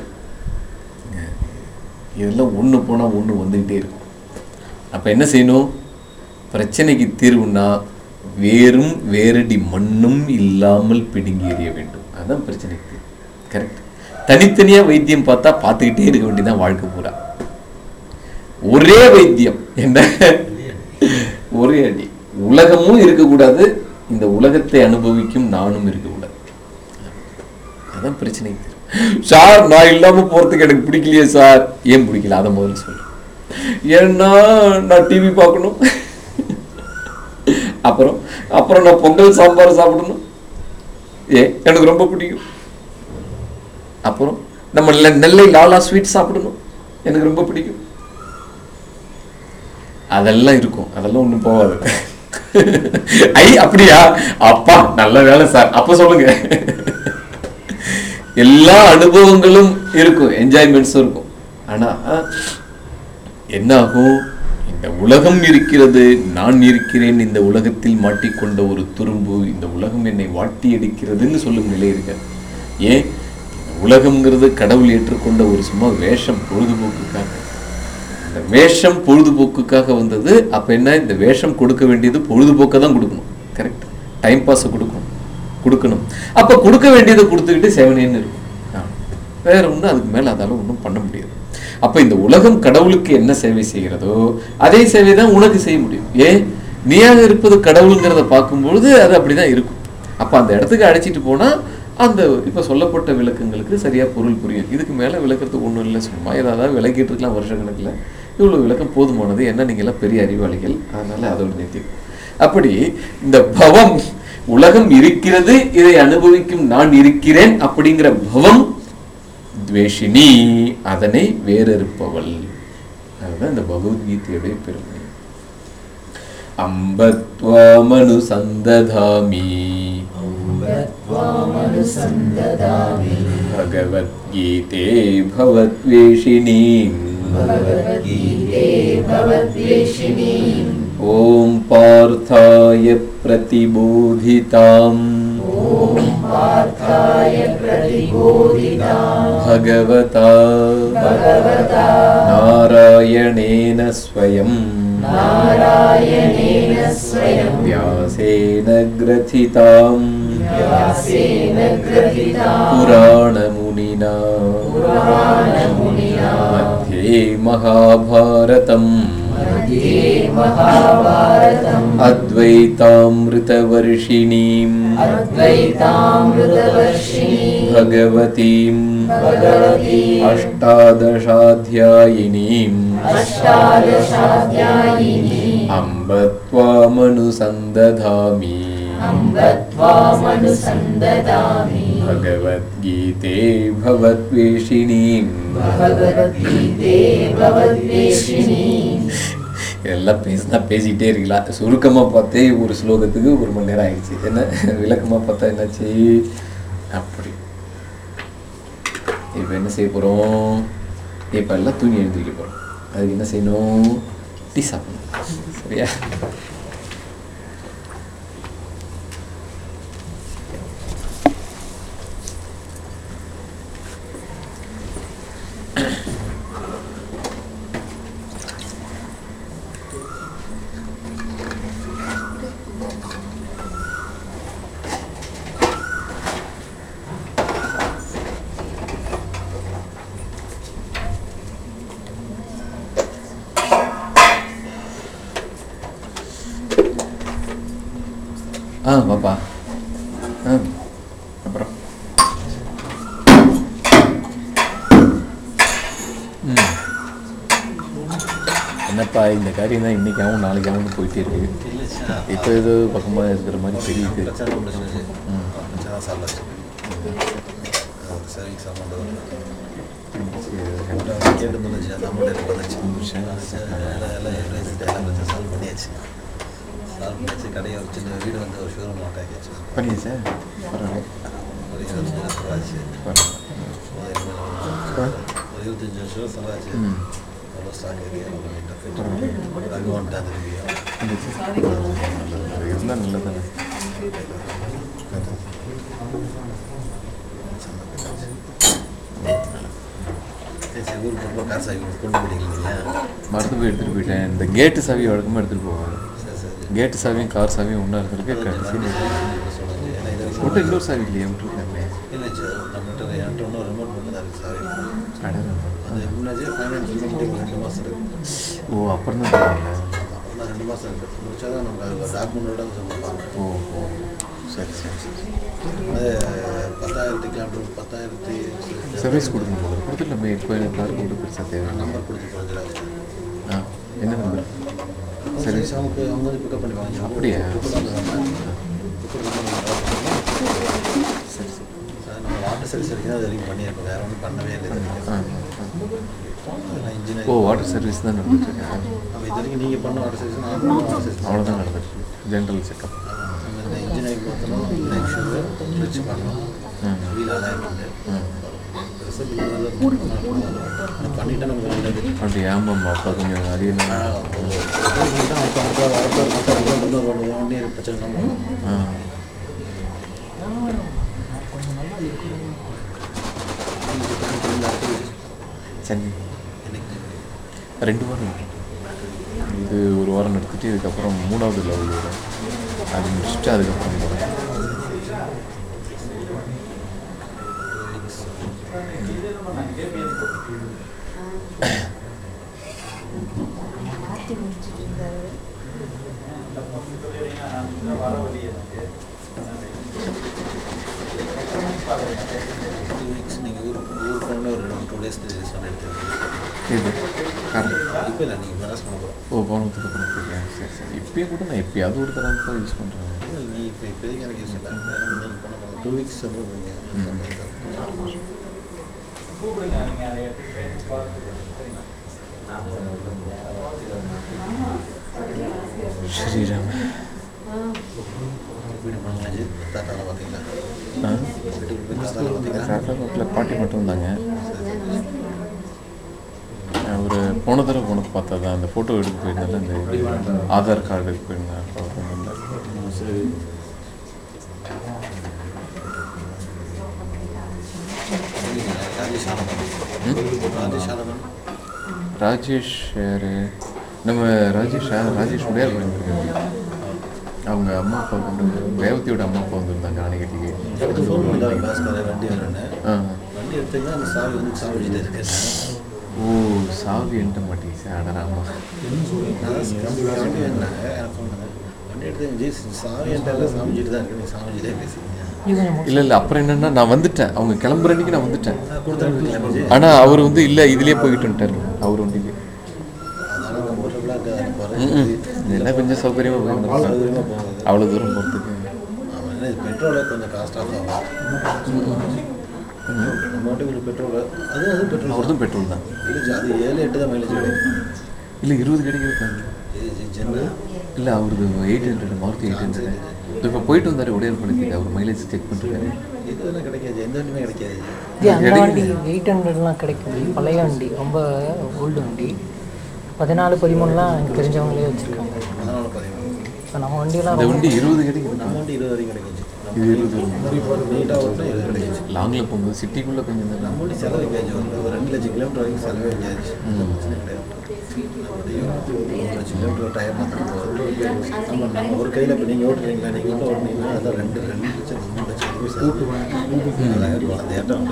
இதெல்லாம் ஒன்று போனால் ஒன்று வந்துக்கிட்டே இருக்கும். அப்போ என்ன செய்யணும்? பிரச்சனைக்கு தீர்வுன்னா வேறும் வேரடி மண்ணும் இல்லாமல் பிடுங்கி எறிய வேண்டும். அதுதான் பிரச்சனைக்கு தீர்வு, கரெக்ட்? தனித்தனியாக வைத்தியம் பார்த்தா பார்த்துக்கிட்டே இருக்க வேண்டியதான் வாழ்க்கை பூரா. ஒரே வைத்தியம் என்ன? ஒரே அடி. உலகமும் இருக்கக்கூடாது, இந்த உலகத்தை அனுபவிக்கும் நானும் இருக்கக்கூடாது. அதான் பிரச்சனைக்கு தீர்வு. சார் நான் இல்லாம போறதுக்கு எனக்கு பிடிக்கலையே சார். ஏன் பிடிக்கல? அதை முதல்ல சொல்லு. ஏன்னா நான் டிவி பார்க்கணும், அப்புறம் அப்புறம் நான் பொங்கல் சாம்பார் சாப்பிடணும், ஏ எனக்கு ரொம்ப பிடிக்கும், அப்புறம் நம்ம நெல்லை லாலா ஸ்வீட் சாப்பிடணும், எனக்கு ரொம்ப பிடிக்கும். அதெல்லாம் இருக்கும், அதெல்லாம் ஒண்ணும் போகாது. ஐ அப்படியா? அப்பா நல்ல வேலை சார். அப்ப சொல்லுங்க. எல்லா அனுபவங்களும் இருக்கும், என்ஜாய்மெண்ட்ஸும் இருக்கும். ஆனா என்ன ஆகும்? இந்த உலகம் இருக்கிறது, நான் இருக்கிறேன், இந்த உலகத்தில் மாட்டிக்கொண்ட ஒரு துரும்பு, இந்த உலகம் என்னை வாட்டி அடிக்கிறதுன்னு சொல்லும் நிலை இருக்க. ஏன்? உலகம்ங்கிறது கடவுள் ஏற்றுக்கொண்ட ஒரு சும்மா வேஷம், பொழுதுபோக்குக்காக. இந்த வேஷம் பொழுதுபோக்குக்காக வந்தது. அப்ப என்ன? இந்த வேஷம் கொடுக்க வேண்டியது பொழுதுபோக்க தான் கொடுக்கணும், கரெக்ட்? டைம் பாஸ் கொடுக்கணும் கொடுக்கணும் அப்ப கொடுக்க வேண்டியதை கொடுத்துக்கிட்டு செவனேன்னு இருக்கும். வேற ஒன்றும் அதுக்கு மேல அதால ஒன்றும் பண்ண முடியாது. அப்ப இந்த உலகம் கடவுளுக்கு என்ன சேவை செய்கிறதோ அதே சேவை தான் உனக்கு செய்ய முடியும். ஏன்? நீயாக இருப்பது கடவுளுங்கிறத பார்க்கும்பொழுது அது அப்படிதான் இருக்கும். அப்ப அந்த இடத்துக்கு அழைச்சிட்டு போனா அந்த இப்ப சொல்லப்பட்ட விளக்கங்களுக்கு சரியா பொருள் புரியும். இதுக்கு மேல விளக்கத்துக்கு ஒன்றும் இல்லை, சும்மா ஏதாவது விளக்கிட்டு இருக்கலாம் வருஷ கணக்குல. இவ்வளவு விளக்கம் போதுமானது. என்ன நீங்க எல்லாம் பெரிய அறிவாளிகள், அதனால அதோட நிறுத்தி. அப்படி இந்த பவம், உலகம் இருக்கிறது, இதை அனுபவிக்கும் நான் இருக்கிறேன் அப்படிங்கிற பவம் துவேஷினி, அதனை வேறறுப்பவள். அதுதான் இந்த பகவத்கீதையுடைய பெருமை. அம்பத்வமனு சந்ததாமி त्वामनुसन्दधामि भगवद्गीते भवद्वेषिणीम् भगवद्गीते भवद्वेषिणीम् ॐ पार्थाय प्रतिबोधिताम् ॐ पार्थाय प्रतिबोधिताम् भगवता भगवता नारायणेन स्वयं नारायणेन स्वयं व्यासेन ग्रथिताम् व्यासेन ग्रथिताम् पुराणमुनिना पुराणमुनिना मध्ये महाभारतम् मध्ये महाभारतम् अद्वैतामृतवर्षिणीम् अद्वैतामृतवर्षिणीम् भगवतीम् भगवतीम् अष्टादशाध्यायिनीम् अष्टादशाध्यायिनीम् अम्ब त्वामनुसन्दधामि अम्ब त्वामनुसन्दधामि भगवद्गीते भवद्वेषिणीम् भगवद्गीते भवद्वेषिणीम् எல்லாம் பேசினா பேசிக்கிட்டே இருக்கலாம். சுருக்கமாக பார்த்தே ஒரு ஸ்லோகத்துக்கு ஒரு மணி நேரம் ஆயிடுச்சு. என்ன விளக்கமாக பார்த்தா என்னாச்சு அப்படி. இப்போ என்ன செய்ய போகிறோம்? இப்போ எல்லாம் தூங்கி எழுந்திரிக்க போகிறோம். அதுக்கு என்ன செய்யணும்? டீ சாப்பிடணும். சரியா? ஆ பாப்பா ஆ அப்புறம் ம் என்னப்பா இந்த காரியம் தான் இன்றைக்காகவும் நாளைக்காகவும் போயிட்டே இருக்கு. இப்போ ஏதோ பக்கமாக இருக்கிற மாதிரி தெரியுது. ம் கடையை ஒரு சின்ன வீடு வந்து ஒரு ஷோரூம் ஆட்டாச்சு பண்ணியா சார்? ஒரு இருபத்தஞ்சு வருஷம் ஆச்சு ஒரு இருபத்தஞ்சி வருஷம் சம்பாச்சு அவ்வளோ ஸ்டாக் ஏரியா அங்கே வந்துட்டு அந்த இருந்தால் நல்லதானே. ஊருக்கு ரொம்ப காசு ஆகி கொண்டு போயிட்டீங்களா? மறந்து போய் எடுத்துகிட்டு போயிட்டேன். இந்த கேட்டு சாவி வழக்கமாக எடுத்துகிட்டு போவாங்க. கேட்டு சாவியும் கார் சாவியும் ஒன்றா இருக்கிறதுக்கு கடைசி மட்டும் இன்னொரு சாவி இல்லையா விட்டுருக்காங்களே? இல்லை சார் நம்மகிட்ட என்கிட்ட ஒன்றும் ரிமோட் மட்டும் தான் இருக்குது சாவி. அடா அது முன்னாடியே ஃபைனான்ஸ் மீட்டிங் ரெண்டு மாதம் இருக்குது. ஓ அப்புறம் தான் போவாங்க. அப்புறம் ரெண்டு மாதம் இருக்குது முடிச்சா தான் நம்ம டாக்குமெண்ட்டோட சொல்லுவாங்க. ஓ ஓ சரி சரி சரி. அது பத்தாயிரத்தி கிலோமீட்டர் பத்தாயிரத்தி சர்வீஸ் கொடுக்கணும் போது கொடுத்துடலாமே. இப்போ எனக்கு கார் கொண்டு பெருசாக தேவை. நம்பர் கொடுத்து போகிறது. ஆ என்ன நம்பர்? சர்வீஸ் அவங்க அவங்க வந்து பிக்கப் பண்ணிப்பாங்க. அப்படியா? சரி சரி சரி. நம்ம வாட்டர் சர்வீஸ் வரைக்கும் அது வரைக்கும் பண்ணியிருக்கோம். வேறு ஒன்றும் பண்ணவே இல்லை. Ah engineer oh water service தான் நடந்துட்டுருக்கேன். நம்ம இது வரைக்கும் நீங்கள் பண்ண வாட்டர் சர்வீஸ் நான் பண்ண வாட்டர் சர்வீஸ் அவ்வளோதான் நடந்துட்டு ஜென்ரல் செக்கப். இந்த இன்ஜினியரிங் பார்த்தோம் பிரேக் ஷூ ஃப்ரிட்ஜ் பண்ணோம் வீல் அலைன்மெண்ட்டு பெருசாக பண்ணிவிட்டு நம்ம அப்படி ஆமாம்மா அப்பா கொஞ்சம் அது என்ன வண்டி பிரச்சனை ஆ சென்னை ரெண்டு வாரம் இது ஒரு வாரம் எடுத்துகிட்டு இதுக்கப்புறம் மூணாவது லெவல் வரும். அது முடிச்சுட்டு அதுக்கப்புறம் போகிறேன். நீங்கள் ஊர் ஊர் போன ஒரு டூ டேஸ் டிஸ்கவுண்ட் எடுத்துருக்கீங்க. இது காரணம் இப்போ இல்லை நீங்கள் மெராஸ் பண்ண போகிறோம். ஓ போனதுக்கு அப்புறம் இருக்கேன். சரி சரி. இப்போயே கூட நான் எப்பயாவது ஒரு தடவை தான் யூஸ் பண்ணுறேன். நீ இப்போ இப்போதைக்கு எனக்கு யூஸ் இல்லை. நீங்கள் போன டூ வீக்ஸ் வந்து ஸ்ரீராம் வீடு பண்ணாச்சு. தாத்தாவை பார்த்தீங்களா? ஆ வீட்டுக்கு போய் தாத்தாவை பார்த்தீங்களா? தாத்தா வீட்டில் பாட்டி மட்டும் இருந்தாங்க. அவர் போன தடவை போனது பார்த்தா தான் அந்த ஃபோட்டோ எடுக்க போயிருந்தால இந்த ஆதார் கார்டு எடுக்க போயிருந்தேன். அப்போ சரி. ராஜேஷ் ஆனந்தன். ராஜேஷ் ஆனந்தன். ராஜேஷ் யார்? நம்ம ராஜேஷ் ராஜேஷ் உடையார் பண்ணியிருக்காங்க. அவங்க அம்மா அப்பா கொண்டு ரேவதியோட அம்மா அப்பா வந்துருந்தாங்க ஆணைக்கட்டிக்கு. ஃபோன் பண்ணாங்க பாஸ்கர் வண்டி வரேன்னு. ஆ வண்டி எடுத்தீங்கன்னா அந்த சாவி வந்து சாவி வச்சுட்டு இருக்கேன். ஓ சாவி என்கிட்ட மாட்டேங்க சார். அடராமா வண்டி வேணாங்க எனக்கு ஃபோன் பண்ணேன். வண்டி எடுத்து ஜி சாவி என்கிட்ட சாவி வச்சுட்டு தான் இருக்கு. நீ சாவி வச்சுட்டே பேசுறீங்க. இல்லை இல்லை அப்புறம் என்னென்னா நான் வந்துட்டேன். அவங்க கிளம்புற அன்றைக்கி நான் வந்துட்டேன். கொடுத்துருக்கீங்க. ஆனால் அவர் வந்து இல்லை இதுலேயே போய்கிட்டு வந்துட்டார் அவர் வண்டிக்கு. அதனால் கம்ஃபர்டபுளாக இருக்காது. இதெல்லாம் கொஞ்சம் சௌகரியமாக போய் சௌகரியமாக போகுது. அவ்வளோ தூரம் போகிறதுக்கு. ஆமாம், ஏன்னா இது பெட்ரோலை கொஞ்சம் காஸ்டாக ஆகும். நம்ம மட்டும் கொஞ்சம் பெட்ரோல் அது அது பெட்ரோல் அவர்தும் பெட்ரோல் தான். இல்லை அது ஏழு எட்டு தான் மைலேஜ் கிடைக்கும். இல்லை இருபது கிடைக்கிறது. இது ஜென்னு இல்லை அவருக்கு eight hundred Maruti eight hundred. இப்போ போயிட்டு வந்தார் உடையார் படத்துக்கு. அவர் மைலேஜ் செக் பண்ணிருக்காரு. இதெல்லாம் கிடைக்காது. எந்த வண்டியுமே கிடைக்காது. அந்த வண்டி எயிட் ஹண்ட்ரட்லாம் கிடைக்கும். பழைய வண்டி, ரொம்ப ஓல்டு வண்டி. பதினாலு பதிமூணுலாம் எனக்கு தெரிஞ்சவங்களே வச்சுருக்காங்க. அதனால பதிமூணு. இப்போ நம்ம வண்டியெல்லாம் இந்த வண்டி இருபது கிடைக்குது. நம்ம வண்டி இருபது வரைக்கும் கிடைக்கிச்சு. இது இருபது நீட்டாக ஓட்டினா இருபது கிடைக்கிச்சு. லாங்கில் போகும்போது சிட்டிக்குள்ளே கொஞ்சம் நம்ம தான். வண்டி செலவு வைக்காச்சு. ஒரு ரெண்டு லட்சம் கிலோமீட்டர் வரைக்கும் செலவே வைக்காச்சு. பிரச்சனை கிடையாது. ஒரு லட்சம் கிலோமீட்டர் டயர் மாத்திரம் போதும். நம்ம நம்ம ஒரு கையில் இப்போ நீங்கள் ஓட்டுறீங்களா, நீங்கள் வந்து ஓட்டுனீங்கன்னா அதான் ரெண்டு ரெண்டு லட்சம் மூணு லட்சம் ரூபாய் செலவு. அழகாக குழந்தையாட்டம்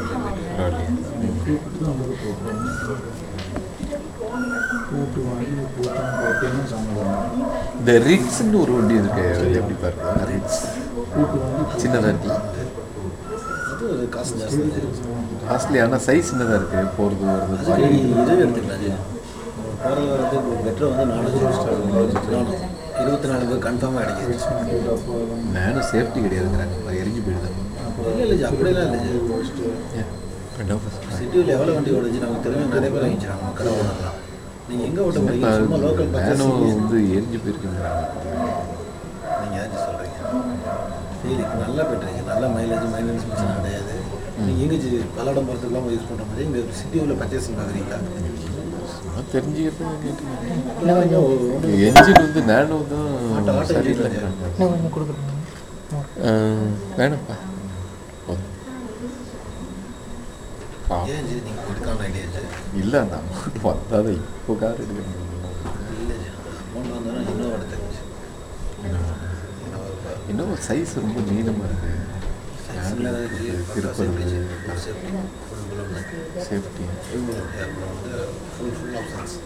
இந்த ரிட்ஸ்ன்னு ஒரு வண்டி இருக்கு. எப்படி பாருங்க ரிட்ஸ் சின்னதாக இருக்குல்ல. அது ஒரு காசு ஜாஸ்தி. காஸ்ட்லி ஆனால் சைஸ் சின்னதாக இருக்குது. போகிறது வருது. அது இதுவே எடுத்துக்கலாம். போகிறது வந்து பெட்ரோல் வந்து நானூற்றி இருபத்தி நாலு பேர் கன்ஃபார்மாக கிடைக்கிது. நானும் சேஃப்டி கிடையாதுங்கிறாங்க. எரிஞ்சு போயிடுது. இல்லை இல்லை அப்படிலாம் இல்லை. சிட்டியில் எவ்வளோ வண்டி ஓடுச்சு நமக்கு தெரிஞ்ச நிறைய பேர் வாங்கிச்சாங்க. மக்களை ஓடலாம். நீங்கள் எங்கே ஓட்ட போகிறீங்க? சும்மா லோக்கல் நானும் வந்து எரிஞ்சு போயிருக்கேங்கிறாங்க. நீங்கள் யாரும் சொல்கிறீங்க? ஃபீலிங் நல்லா போய்ட்டுருக்கு. நல்ல மைலேஜ் மைலேஜ் பிரச்சனை கிடையாது. நீங்கள் எங்கே பல்லடம் போகிறதுக்குலாம் யூஸ் பண்ணுற மாதிரி இங்கே சிட்டி உள்ள பர்ச்சேசிங் பார்க்குறீங்களா? தெரிஞ்சுக்கிறது என்ஜின் வந்து நேனோ தான் சரியில்லை. கொஞ்சம் கொடுக்குறோம். வேணப்பா ஏன் ஜி நீங்கள் எடுக்கான ஐடியா? இல்லை நான் வந்தாத இப்போ கார் எடுக்கணும். இல்லை அமௌண்ட் வந்தாலும் இன்னும் எடுத்துருச்சு. இன்னும் சைஸ் ரொம்ப நீளமாக இருக்குது. Tirupati safety full full options.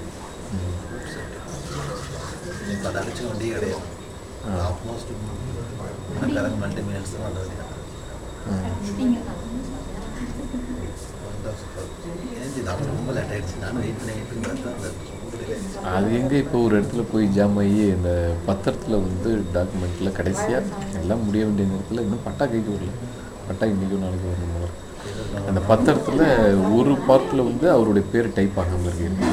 இப்போ அதை அடிச்சு வண்டியே கிடையாது. ஆல்மோஸ்ட் பிறகு மல்டி மினிட்ஸ் தான் நல்லது. ஏஞ்சி நான் ரொம்ப லேட் ஆகிடுச்சு. நானும் வெயிட் பண்ணி வெயிட் பண்ணி பார்த்தா அந்த அது எங்கே இப்போ ஒரு இடத்துல போய் ஜாம் ஆகி இந்த பத்திரத்தில் வந்து டாக்குமெண்ட்டில் கடைசியாக எல்லாம் முடிய வேண்டிய நேரத்தில் இன்னும் பட்டா கைக்கு வரல. பட்டா இன்றைக்கும் நாளைக்கு வரணும் போல. அந்த பத்திரத்தில் ஒரு பார்ட்டில் வந்து அவருடைய பேர் டைப் ஆகாமல் இருக்கு.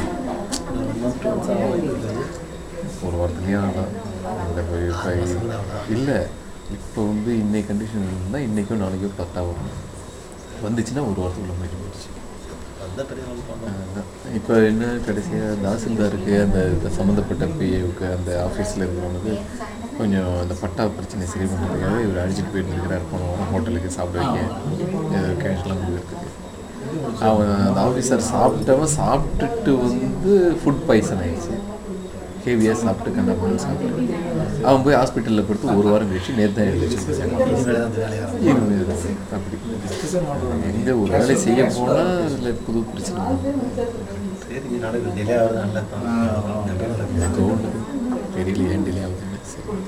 ஒரு வாரத்துலேயே ஆனால் இந்த இல்லை இப்போ வந்து இன்னைக்கு கண்டிஷன் இருந்தால் இன்றைக்கும் நாளைக்கோ பட்டா வரும். வந்துச்சுன்னா ஒரு வாரத்துக்குள்ள மாதிரி போயிடுச்சு. இப்போ என்ன கடைசியாக தாசில்தாருக்கு அந்த சம்மந்தப்பட்ட பிஏவுக்கு அந்த ஆஃபீஸில் இருக்கிறவங்க கொஞ்சம் அந்த பட்டா பிரச்சனை சரி பண்ணுறதுக்காக இவர் அடிச்சுட்டு போயிருந்துருக்கிறார். போனோம் ஹோட்டலுக்கு சாப்பிட வைக்க கேஷ்லாம் கொடுக்குறதுக்கு. அவன் அந்த ஆஃபீஸர் சாப்பிட்டவன் சாப்பிட்டுட்டு வந்து ஃபுட் பாய்சன் ஆகிடுச்சு. ஹெவியாக சாப்பிட்டு கண்டப்பன்னு சாப்பிட்டு அவன் போய் ஹாஸ்பிட்டலில் படுத்து ஒரு வாரம் கழிச்சு நேற்று தான் எழுதிச்சு. அப்படி எங்கே ஒரு வேலை செய்ய போனால் அதில் புது பிரச்சனை தோணுது. தெரியல ஏன் டிலே ஆகுதுன்னு.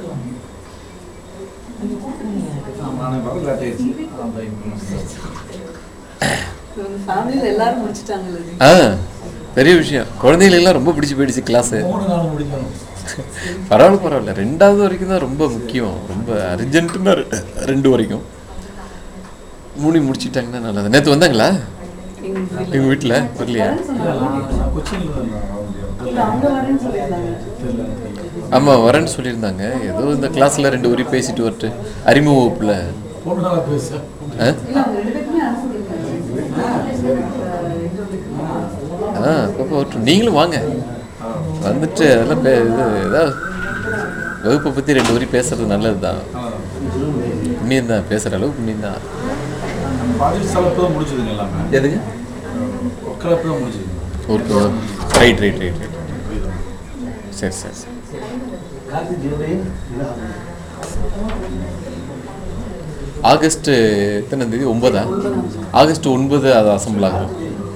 ஆ பெரிய விஷயம். குழந்தைகளெல்லாம் ரொம்ப பிடிச்சி போயிடுச்சு கிளாஸு. பரவாயில்ல பரவாயில்ல ரெண்டாவது வரைக்கும் தான் ரொம்ப முக்கியம். ரொம்ப அர்ஜென்ட்டுன்னா ரெண்டு வரைக்கும் மூணு முடிச்சுட்டாங்கன்னா நல்லது. நேற்று வந்தாங்களா எங்கள் வீட்டில்? வரலையா? ஆமாம் வரேன்னு சொல்லியிருந்தாங்க. ஏதோ இந்த கிளாஸில் ரெண்டு உரி பேசிட்டு வரட்டு அறிமுக வகுப்பில். ஆ அப்பப்போ வரட்டும். நீங்களும் வாங்க, வந்துட்டு அதெல்லாம் பே இது ஏதாவது வகுப்பை பற்றி ரெண்டு உரி பேசுறது நல்லது தான். புண்ணியம் தான், பேசுகிற அளவு புண்ணியம் தான். எதுங்க ஒரு ரைட் ரைட் ரைட் ரைட் சரி சரி சரி. ஆகஸ்ட் எத்தனை தேதி? ஒன்பதா? ஆகஸ்ட் ஒன்பது அது அசம்பிள் ஆகும்.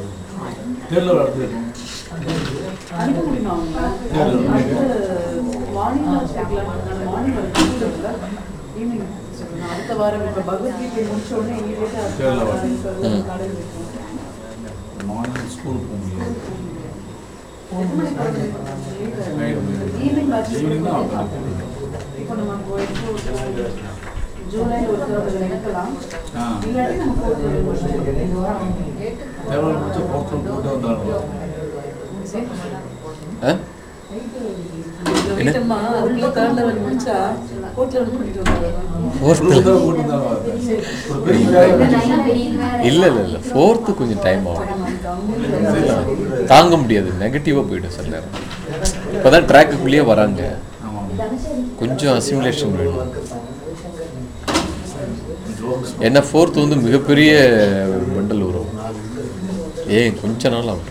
இல்லை இல்லை இல்லை ஃபோர்த்து கொஞ்சம் டைம் ஆகும், தாங்க முடியாது, நெகட்டிவாக போயிடும் சில நேரம். இப்போ தான் ட்ராக்குக்குள்ளேயே வராங்க, கொஞ்சம் அசிமுலேஷன் வேணும். ஏன்னா ஃபோர்த்து வந்து மிகப்பெரிய மண்டல் வரும், ஏன் கொஞ்ச நாள் ஆகும்.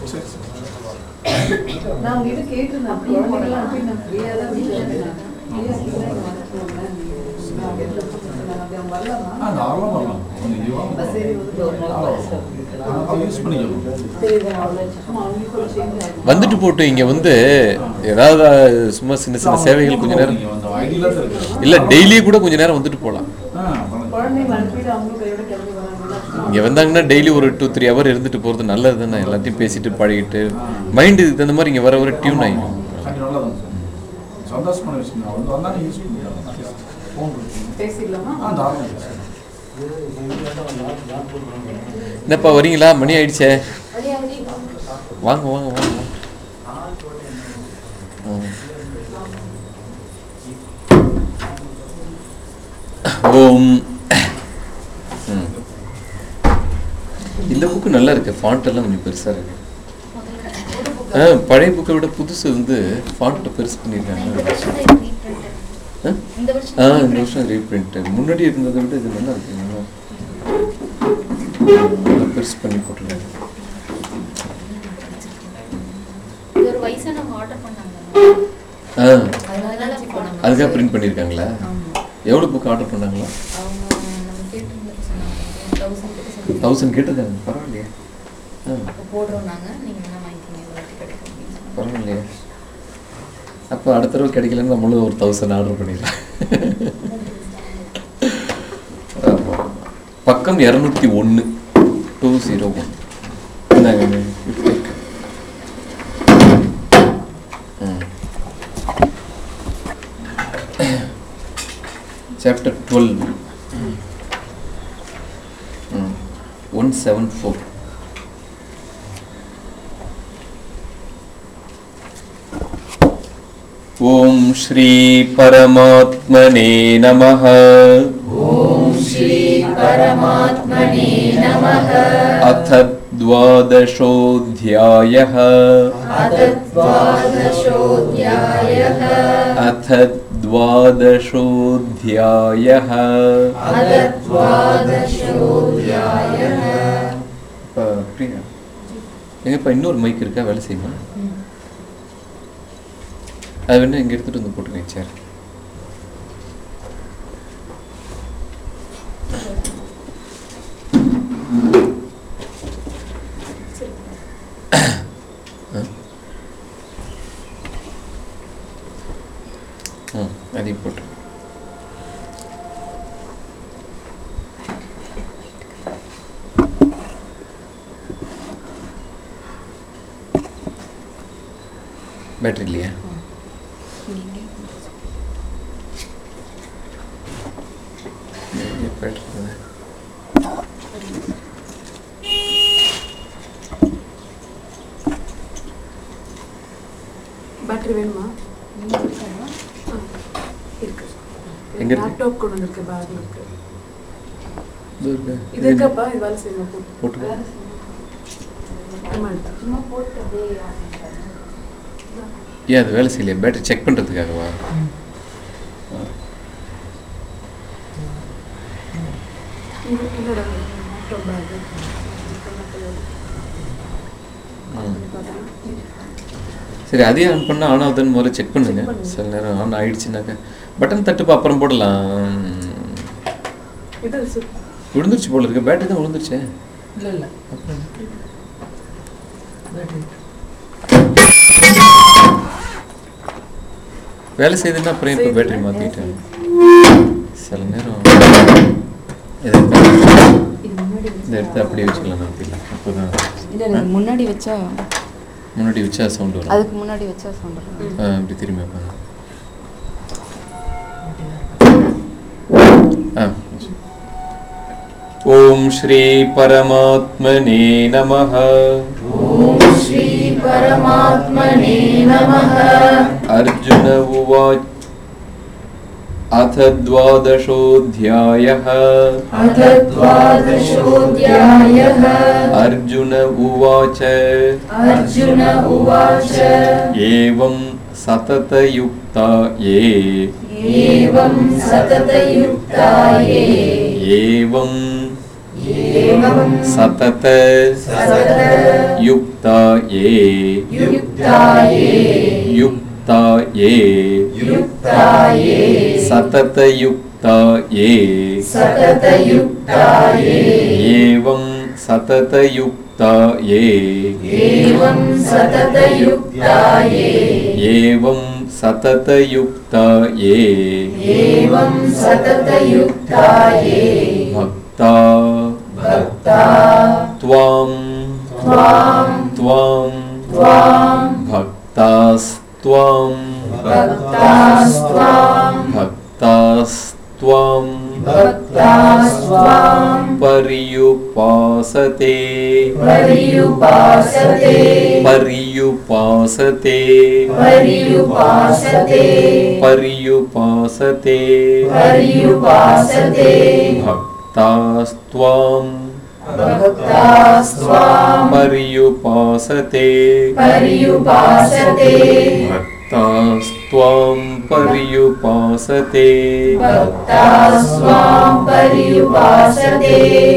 வந்துட்டு போட்டு இங்கே வந்து ஏதாவது சும்மா சின்ன சின்ன சேவைகள் கொஞ்ச நேரம் இல்லை, டெய்லி கூட கொஞ்ச நேரம் வந்துட்டு போகலாம். இங்கே வந்தாங்கன்னா டெய்லி ஒரு டூ த்ரீ ஹவர் இருந்துட்டு போகிறது நல்லது தானே. எல்லாத்தையும் பேசிட்டு பழகிட்டு மைண்டு இதுக்கு தகுந்த மாதிரி இங்கே வர வர டியூன் ஆகிடும். என்னப்பா வரீங்களா? மணி ஆயிடுச்சே, வாங்க வாங்க வாங்க. ஓம். இந்த புக்கு நல்லா இருக்கு, ஃபாண்ட் எல்லாம் கொஞ்சம் பெருசாக இருக்கு. ஆ பழைய புக்கை விட புதுசு வந்து ஃபாண்ட் பெருசு பண்ணியிருக்காங்க. ஆ இந்த வருஷம் ரீப்ரிண்ட். முன்னாடி இருந்ததை விட இது நல்லா இருக்கு, நல்லா பெருசு பண்ணி போட்டுருக்காங்க. ஆ அதுக்காக பிரிண்ட் பண்ணியிருக்காங்களா? எவ்வளோ புக் ஆர்டர் பண்ணாங்களா? தௌசண்ட் கேட்டிருக்காங்க. பரவாயில்லையே. பரவாயில்லையே. அப்போ அடுத்த தடவை கிடைக்கலன்னு நம்மளும் ஒரு தௌசண்ட் ஆர்டர் பண்ணிடலாம். பக்கம் இரநூத்தி ஒன்று two zero one. Chapter twelve one seven four. Om Shri பரமாத்மனே நமஹ. ஓம் ஸ்ரீ பரமாத்மனே நமஹ. அத த்வாதசோऽध्यायः. அத த்வாதசோऽध्यायः. அத த்வாதசோऽध्यायः. அத த்வாதசோऽध्यायः. பிரியா எங்கப்பா இன்னொரு மைக் இருக்கா, வேலை செய்யுமா? அது வேணா இங்கே எடுத்துகிட்டு வந்து போட்டுருங்க சார். ம் அதையும் போட்டு. பேட்டரி இல்லையா? பேட்டரி உங்களுக்கு வேணுமா? இருக்கு. எங்க இருக்கு? லேப்டாப் கொண்டு வந்திருக்கு, பேக்ல இருக்கு. இது இருக்கு. இது இருக்கப்பா, இது வேலை செய்யணும். போட்டு போட்டு சும்மா போட்டு அப்படியே ஏன் அது வேலை செய்யலையா? பேட்டரி செக் பண்ணுறதுக்காகவா? இல்லைடா, லேப்டாப் பேக் சரி, அதே ஆன் பண்ணால் ஆன் ஆகுதுன்னு முதல்ல செக் பண்ணுங்க. சில நேரம் ஆன் ஆயிடுச்சுனாக்கா பட்டன் தட்டுப்பா அப்புறம் போடலாம். விழுந்துருச்சு போல இருக்கு. பேட்டரி தான் விழுந்துருச்சு. இல்லை இல்லை அப்புறம் வேலை செய்யுதுன்னா அப்புறம் இப்போ பேட்டரி மாற்றிட்டேன். சில நேரம் இந்த இடத்த அப்படியே வச்சுக்கலாம். நான் அப்போ தான் இல்லை முன்னாடி வச்சா முன்னாடி வச்சா சவுண்ட் வரும். அதுக்கு முன்னாடி வச்சா சவுண்ட் வரும். ஆ இப்படி திரும்பி வைப்பாங்க. ஆ ஓம் ஸ்ரீ பரமாத்மனே நமः. ஓம் ஸ்ரீ பரமாத்மனே நமः. அர்ஜுன உவாச் அத த்வாதசோऽध्यायः. அத த்வாதசோऽध्यायः. அர்ஜுன உவாச்ச அர்ஜுன உவாச்ச ஏவம் சததயுக்தா யே. ஏவம் சததயுக்தா யே. ஏவம் ஏவம் சதத சதத யுக்தா யே. யுக்தா யே. யுக்தா யே. யுக்தா யே. சததயுக்தா யே. சததயுக்தா யே. ஏவம் சததயுக்தா யே. ஏவம் சததயுக்தா யே. ஏவம் சததயுக்தா யே. ஏவம் சததயுக்தா யே. பக்தா பக்தா த்வாம் த்வாம் த்வாம் த்வாம் பக்தாஸ்த்வாம் பக்தாஸ்த்வாம் பக்தாஸ்த்வாம் பக்தாஸ்த்வாம் பரியுபாசதே. பரியுபாசதே. பரியுபாசதே. பரியுபாசதே. பரியுபாசதே. பரியுபாசதே. பக்தாஸ்த்வாம் பக்தாஸ்த்வாம் பரியுபாசதே. பரியுபாசதே. பக்தாஸ்த்வாம் பரியுபாசதே. பக்தாஸ்த்வாம் பரியுபாசதே.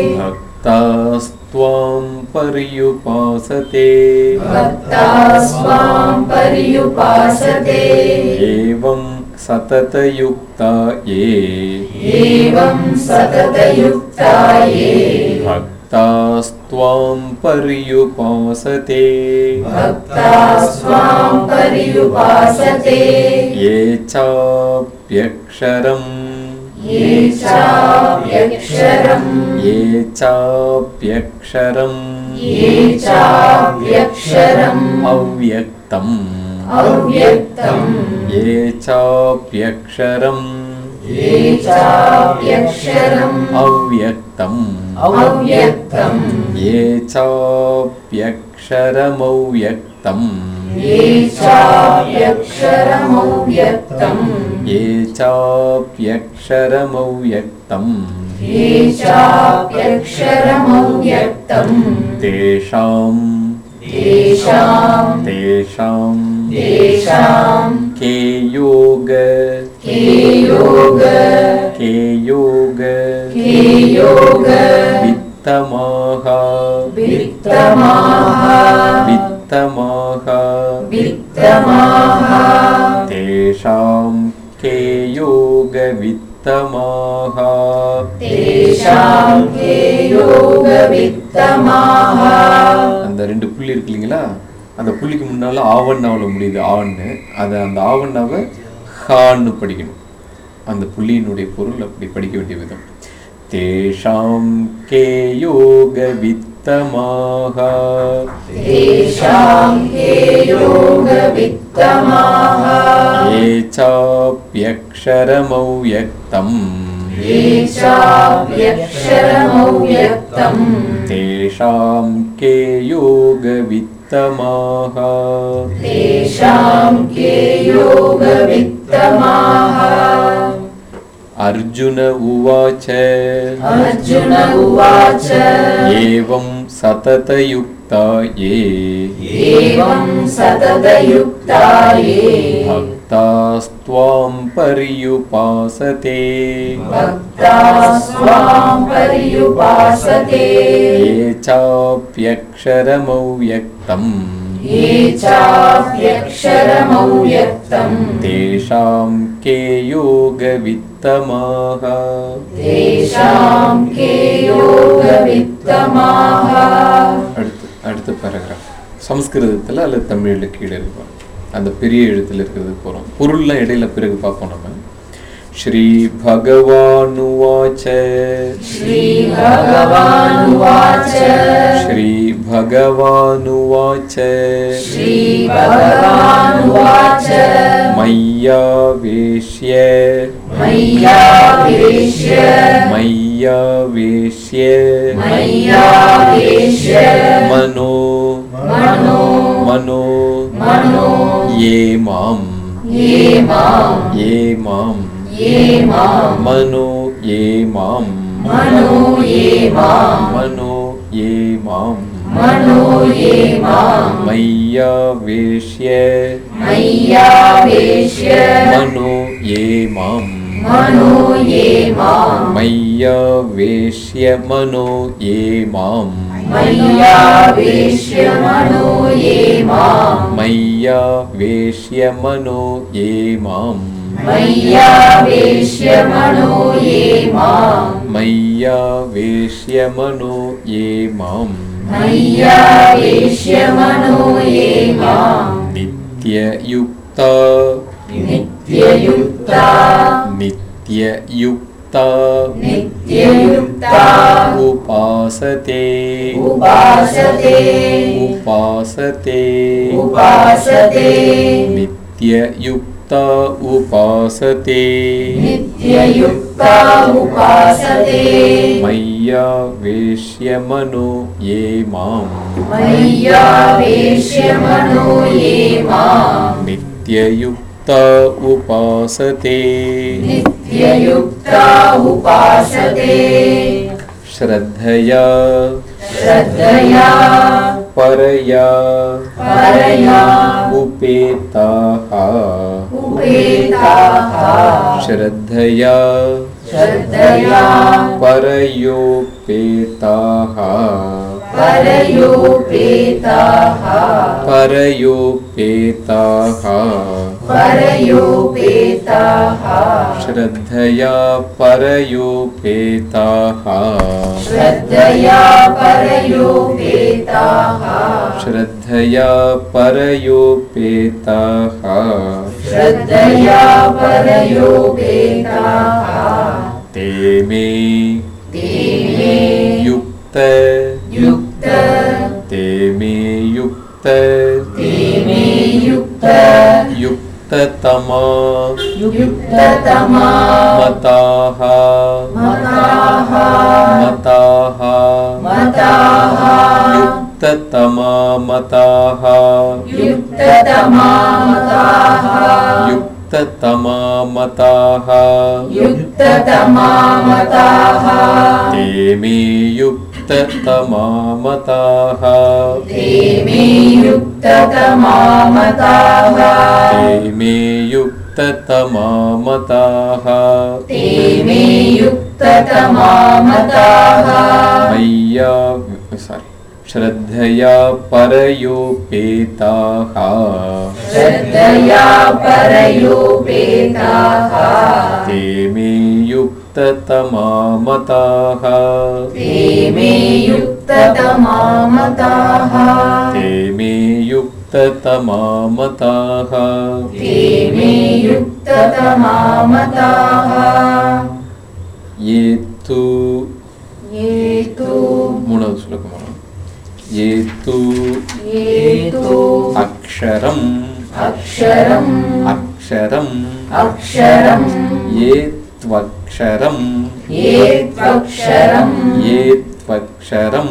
பக்தாஸ்த்வாம் பரியுபாசதே. பக்தாஸ்த்வாம் பரியுபாசதே. ஏவம் சததயுக்தா யே. ஏவம் சததயுக்தா யே. பக்தாஸ்த்வாம் பரியுபாசதே. பக்தாஸ்த்வாம் பரியுபாசதே. யே சாப்யக்ஷரம். யே சாப்யக்ஷரம். யே சாப்யக்ஷரம். யே சாப்யக்ஷரம். அவ்யக்தம். அவ்யக்தம். யே சாப்யக்ஷரம். யே சாப்யக்ஷரம். அவ்யக்தம். அவ்யக்தம். யே சாப்யக்ஷரமவ்யக்தம். யே சாப்யக்ஷரமவ்யக்தம். யே சாப்யக்ஷரமவ்யக்தம். யே சாப்யக்ஷரமவ்யக்தம். தேஷாம் தேஷாம் தேஷாம் தேஷாம் கே யோக கே யோக கே யோக கே யோக வித்தமாக வித்தமாக வித்தமாக வித்தமாக தேஷாம் கே யோக வித்தமாக தேஷாம் கே யோக வித்தமாக. அந்த ரெண்டு புள்ளி இருக்கு இல்லைங்களா, அந்த புள்ளிக்கு முன்னால ஆவண்ணாவில் முடியுது ஆன்னு, அதை அந்த ஆவண்ணாவை ஹான்னு படிக்கணும். அந்த புள்ளியினுடைய பொருள் அப்படி படிக்க வேண்டிய விதம். தேஷாம் கே யோக வித்தமாக தேஷாம் கே யோக வித்தமாக. ஏ சாப்யக்ஷரமவ்யக்தம் ये चाप्यक्षरमव्यक्तम् தேஷாம் கே யோக வித்தமாக योगवित्तमाः तेषां के योगवित्तमाः। अर्जुन उवाच अर्जुन उवाच एवं सततयुक्ता ये एवं सततयुक्ता ये भक्तास्त्वां पर्युपासते भक्तास्त्वां पर्युपासते ये चाप्यक्षरमव्यक्तम् ये चाप्यक्षरमव्यक्तम् तेषां के योगवित्तमाः तेषां के योगवित्तमाः। அடுத்து அடுத்த பேராகிராஃப் சமஸ்கிருதத்தில் அல்லது தமிழில் கீழே இருக்கும் அந்த பெரிய எழுத்தில் இருக்கிறது போகிறோம். பொருள்லாம் இடையில பிறகு பார்ப்போம் நம்ம. ஸ்ரீ பகவானுவாச்ச ஸ்ரீ பகவானுவாச்ச ஸ்ரீ பகவானுவாச்ச ஸ்ரீ பகவானுவாச்ச மய்யாவேஷ்ய மய்யாவேஷ்ய மய்யாவேஷ்ய மய்யாவேஷ்ய மனோ மனோ மனோ மனோ ये मां ये मां ये मां ये मां मनो ये मां मनो ये मां मनो ये मां मनो ये मां मय्यावेश्य मय्यावेश्य मनो ये मां मनो ये मां मय्यावेश्य मनो ये मां मय्यावेश्य मनो ये मां मय्यावेश्य मनो ये मां मय्यावेश्य मनो ये मां मय्यावेश्य मनो ये मां मय्यावेश्य मनो ये मां नित्ययुक्ता नित्ययुक्ता नित्ययुक्ता नित्ययुक्ता उपासते उपासते उपासते उपासते नित्ययुक्ता उपासते नित्ययुक्ता उपासते मय्यावेश्य मनो ये मां मय्यावेश्य मनो ये मां नित्ययुक्ता उपासते नित्ययुक्ता उपासते श्रद्धया श्रद्धया परया परया उपेताः उपेताः श्रद्धया श्रद्धया परयोपेताः परयोपेताः परयोपेताः परयोपेताः श्रद्धया परयोपेताः श्रद्धया परयोपेताः श्रद्धया परयोपेताः श्रद्धया परयोपेताः ते मे ते मे युक्त युक्त ते मे युक्त ते मे युक्त युक्ततमा युक्ततमा मताः मताः मताः मताः युक्ततमा मताः युक्ततमा मताः युक्ततमा मताः युक्ततमा मताः ते मे युक्ततमा मताः ते मे युक्ततमा मताः ते मे युक्ततमा मताः ते मे युक्ततमा मताः मय्या सॉरी श्रद्धया परयोपेताः श्रद्धया परयोपेताः ते मे युक्ततमा मताः ते मे युक्ततमा मताः ते मे युक्ततमा मताः ते मे युक्ततमा मताः ये तु ये तु मूणवदु श्लोकम् ये तु ये तु अक्षरम् अक्षरम् अक्षरम् अक्षरम् ये त्वक्षरम् ये त्वक्षरम् ये त्वक्षरम्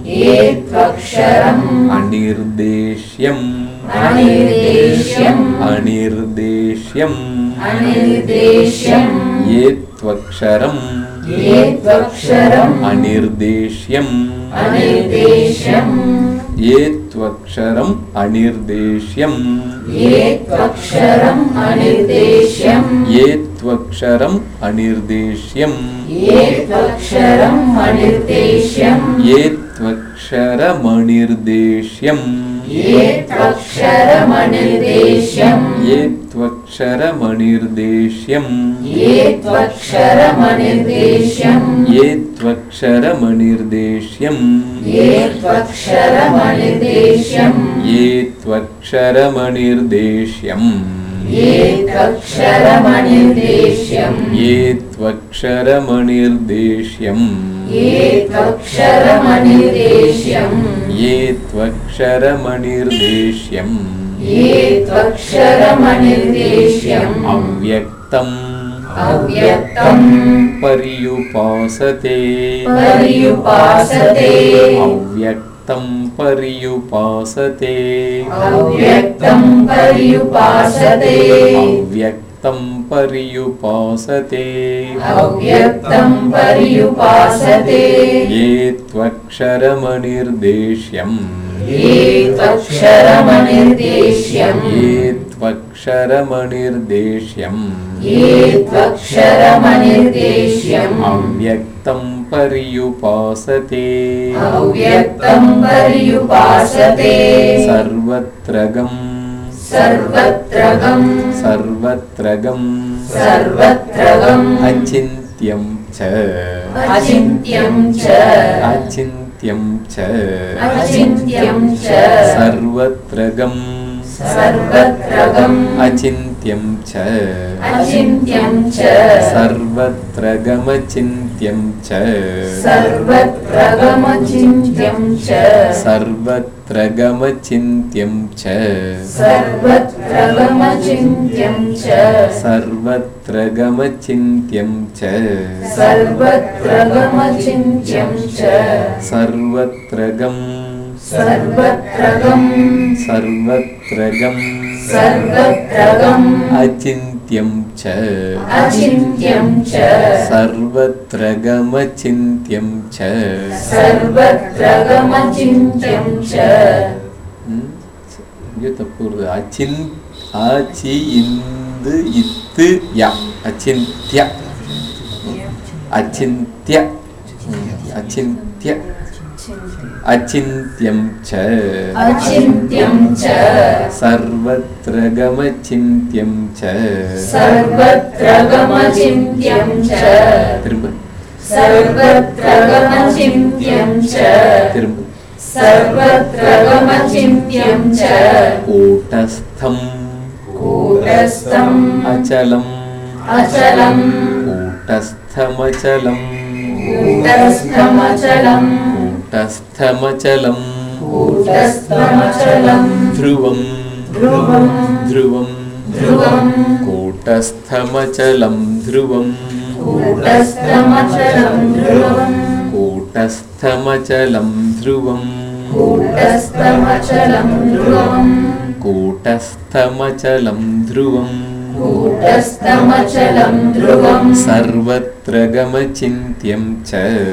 एत्वक्षरम् अनिर्देश्यम् अनिर्देश्यम् अनिर्देश्यम् अनिर्देश्यम् एत्वक्षरम् एत्वक्षरम् अनिर्देश्यम् अनिर्देश्यम् एत्वक्षरम् अनिर्देश्यम् एत्वक्षरम् अनिर्देश्यम् एत्वक्षरम् अनिर्देश्यम् एत्वक्षरम् अनिर्देश्यम् एत्वक्षरमनिर्देश्यम् एत्वक्षरमनिर्देश्यम् एत्वक्षरमनिर्देश्यम् एत्वक्षरमनिर्देश्यम् एत्वक्षरमनिर्देश्यम् एत्वक्षरमनिर्देश्यम् एत्वक्षरमनिर्देश्यम् एत्वक्षरमनिर्देश्यम् एत्वक्षरमनिर्देश्यम् एत्वक्षरमनिर्देश्यम् एत्वक्षरमनिर्देश्यम् एत्वक्षरमनिर्देश्यम् अव्यक्तम् अव्यक्तम् पर्युपासते पर्युपासते अव्यक्तं पर्युपासते अव्यक्तम् पर्युपासते अव्यक्तं पर्युपासते अव्यक्तम् पर्युपासते एत्वक्षरमनिर्देश्यम् एत्वक्षरमनिर्देश्यम् एत्वक्षरमनिर्देश्यम् एत्वक्षरमनिर्देश्यम् अव्यक्तं पर्युपासते अव्यक्तम् पर्युपासते सर्वत्रगम् सर्वत्रगम् सर्वत्रगम् सर्वत्रगम् अचिन्त्यं च अचिन्त्यम् च अचिन्त्यं च अचिन्त्यम् च सर्वत्रगम् सर्वत्रगम् अचिन्त्यं च अचिन्त्यम् च सर्वत्रगमचिन्त्यं च सर्वत्रगमचिन्त्यम् च सर्वत्रगमचिन्त्यं च सर्वत्रगमचिन्त्यम् च सर्वत्रगमचिन्त्यं च सर्वत्रगमचिन्त्यम् च सर्वत्रगम् सर्वत्रगम् सर्वत्रगम् सर्वत्रगम् अचिन्त्यं च अचिन्त्यम् च सर्वत्रगमचिन्त्यं च सर्वत्रगमचिन्त्यम् च ம், இங்கே தப்பு வருது அச்சின் ஆச்சி இந்து இத்து யா அச்சிந்திய அச்சிந்திய ம், அச்சிந்திய अचिन्त्यं च अचिन्त्यं च सर्वत्रगमचिन्त्यं च सर्वत्रगमचिन्त्यं च திரும்ப सर्वत्रगमचिन्त्यं च திரும்ப सर्वत्रगमचिन्त्यं च कूटस्थं कूटस्थम् अचलम् अचलम् कूटस्थमचलम् कूटस्थमचलम् कूटस्थमचलम् कूटस्थमचलम् ध्रुवं ध्रुवं ध्रुवं ध्रुवं कूटस्थमचलं ध्रुवं कूटस्थमचलं ध्रुवं कूटस्थमचलं ध्रुवं कूटस्थमचलं ध्रुवं कूटस्थमचलं ध्रुवं कूटस्थमचलं ध्रुवं सर्वत्रगमचिन्त्यं च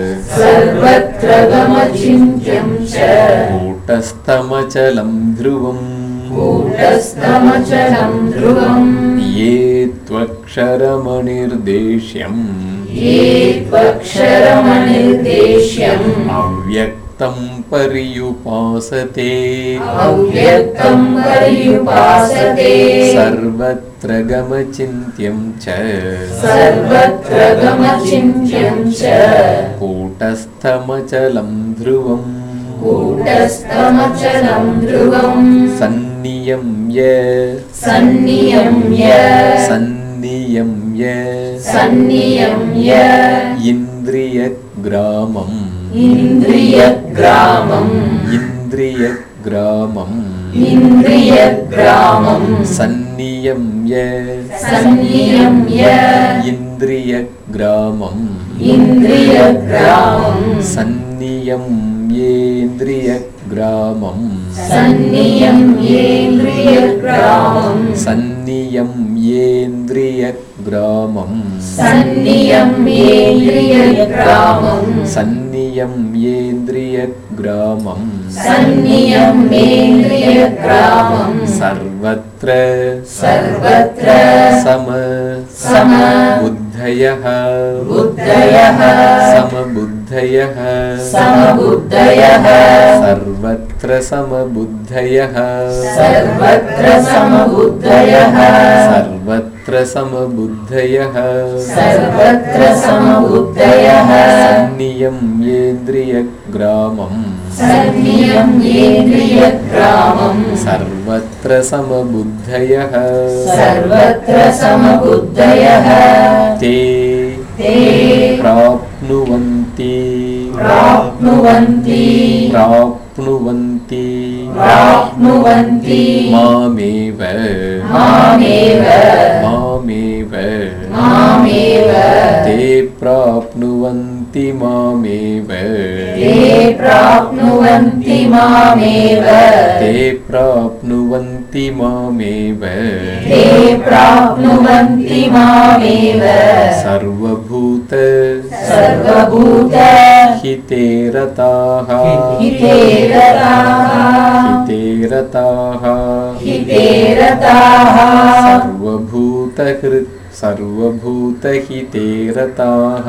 सर्वत्रगमचिन्त्यं च कूटस्थमचलं ध्रुवं कूटस्थमचलं ध्रुवं ये त्वक्षरमनिर्देश्यम् ये त्वक्षरमनिर्देश्यम् अव्यक्तं पर्युपासते अव्यक्तं पर्युपासते सर्वत्रगमचिन्त्यं च सर्वत्रगमचिन्त्यं च कूटस्थमचलं ध्रुवं कूटस्थमचलं ध्रुवं सन्नियम्य सन्नियम्य सन्नियम्य सन्नियम्य इन्द्रियग्रामम् इन्द्रियग्रामम् इन्द्रियग्रामम् इन्द्रियग्रामम् सन्नियम्य सन्नियम्य इन्द्रियग्रामम् इन्द्रियग्रामम् सन्नियम्य येन्द्रियग्रामं सन्नियं येन्द्रियग्रामं सन्नियं येन्द्रियग्रामं सन्नियं येन्द्रियग्रामं सन्नियं येन्द्रियग्रामं सन्नियं येन्द्रियग्रामं सर्वत्र सर्वत्र सम सम बुद्धयः बुद्धयः समबुद्धयः समबुद्धयः सर्वत्र समबुद्धयः सर्वत्र समबुद्धयः सर्वत्र समबुद्धयः सर्वत्र समबुद्धयः सन्नियं येन्द्रियग्रामं सन्नियं येन्द्रियग्रामं सर्वत्र समबुद्धयः सर्वत्र समबुद्धयः ते ते प्राप्नुवन्ति प्राप्नुवन्ति प्राप्नुवन्ति प्राप्नुवन्ति मामेव मामेव मामेव मामेव ते प्राप्नुवन्ति मामेव ते प्राप्नुवन्ति मामेव ते प्राप्नुवन्ति मामेव ते प्राप्नुवन्ति मामेव सर्वभूत सर्वभूत हिते रताः हिते रताः हिते रताः हिते रताः सर्वभूतहृत् सर्वभूतहिते रताः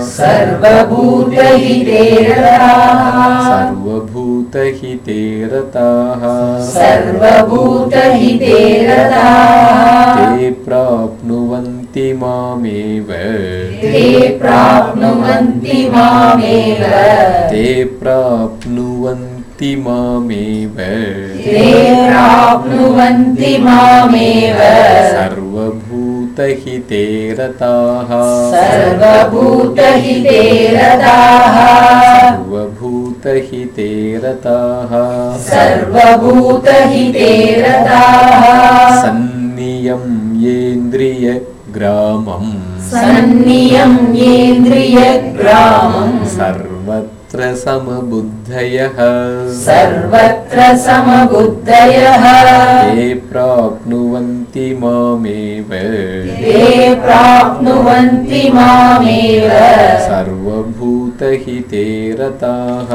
सर्वभूतहिते रताः सर्वभूतहिते रताः सर्वभूतहिते रताः ते प्राप्नुवन्ति मामेव ते प्राप्नुवन्ति मामेव ते प्राप्नुवन्ति मामेव ते प्राप्नुवन्ति मामेव सर्वभूतहिते रताः सर्वभूतहिते रताः सर्वभूतहिते रताः सर्वभूतहिते रताः सन्नियं येन्द्रियग्रामं सन्नियं येन्द्रियग्रामं सर्वत्र समबुद्धयः सर्वत्र समबुद्धयः ते प्राप्नुवन्ति मामेव ते प्राप्नुवन्ति मामेव सर्वभूतहिते रताः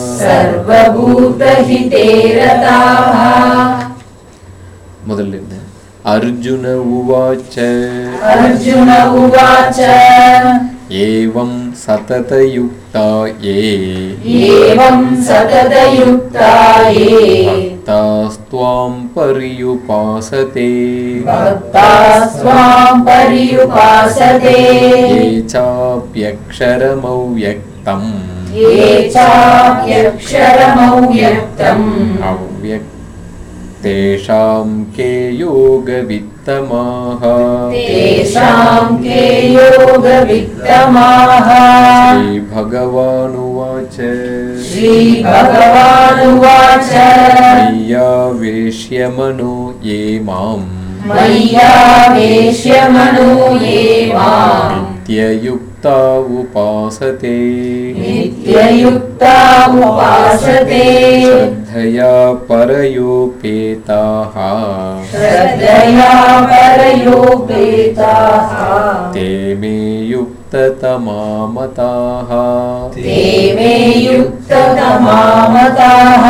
सर्वभूतहिते रताः ಮೊದಲಿಂದ अर्जुन उवाच अर्जुन उवाच एवं सततयुक्ता ये एवं सततयुक्ता ये भक्तास्त्वां पर्युपासते भक्तास्त्वां पर्युपासते ये चाप्यक्षरमव्यक्तम् ये चाप्यक्षरमव्यक्तम् अव्यक् तेषां के योगवित्तमाः तेषां के योगवित्तमाः श्रीभगवानुवाच श्रीभगवानुवाच मय्यावेश्य मनो ये माम् मय्यावेश्य मनो ये माम् नित्ययुक्ता उपासते नित्ययुक्ता उपासते श्रद्धया परयोपेताः श्रद्धया परयोपेताः ते मे युक्ततमा मताः ते मे युक्ततमा मताः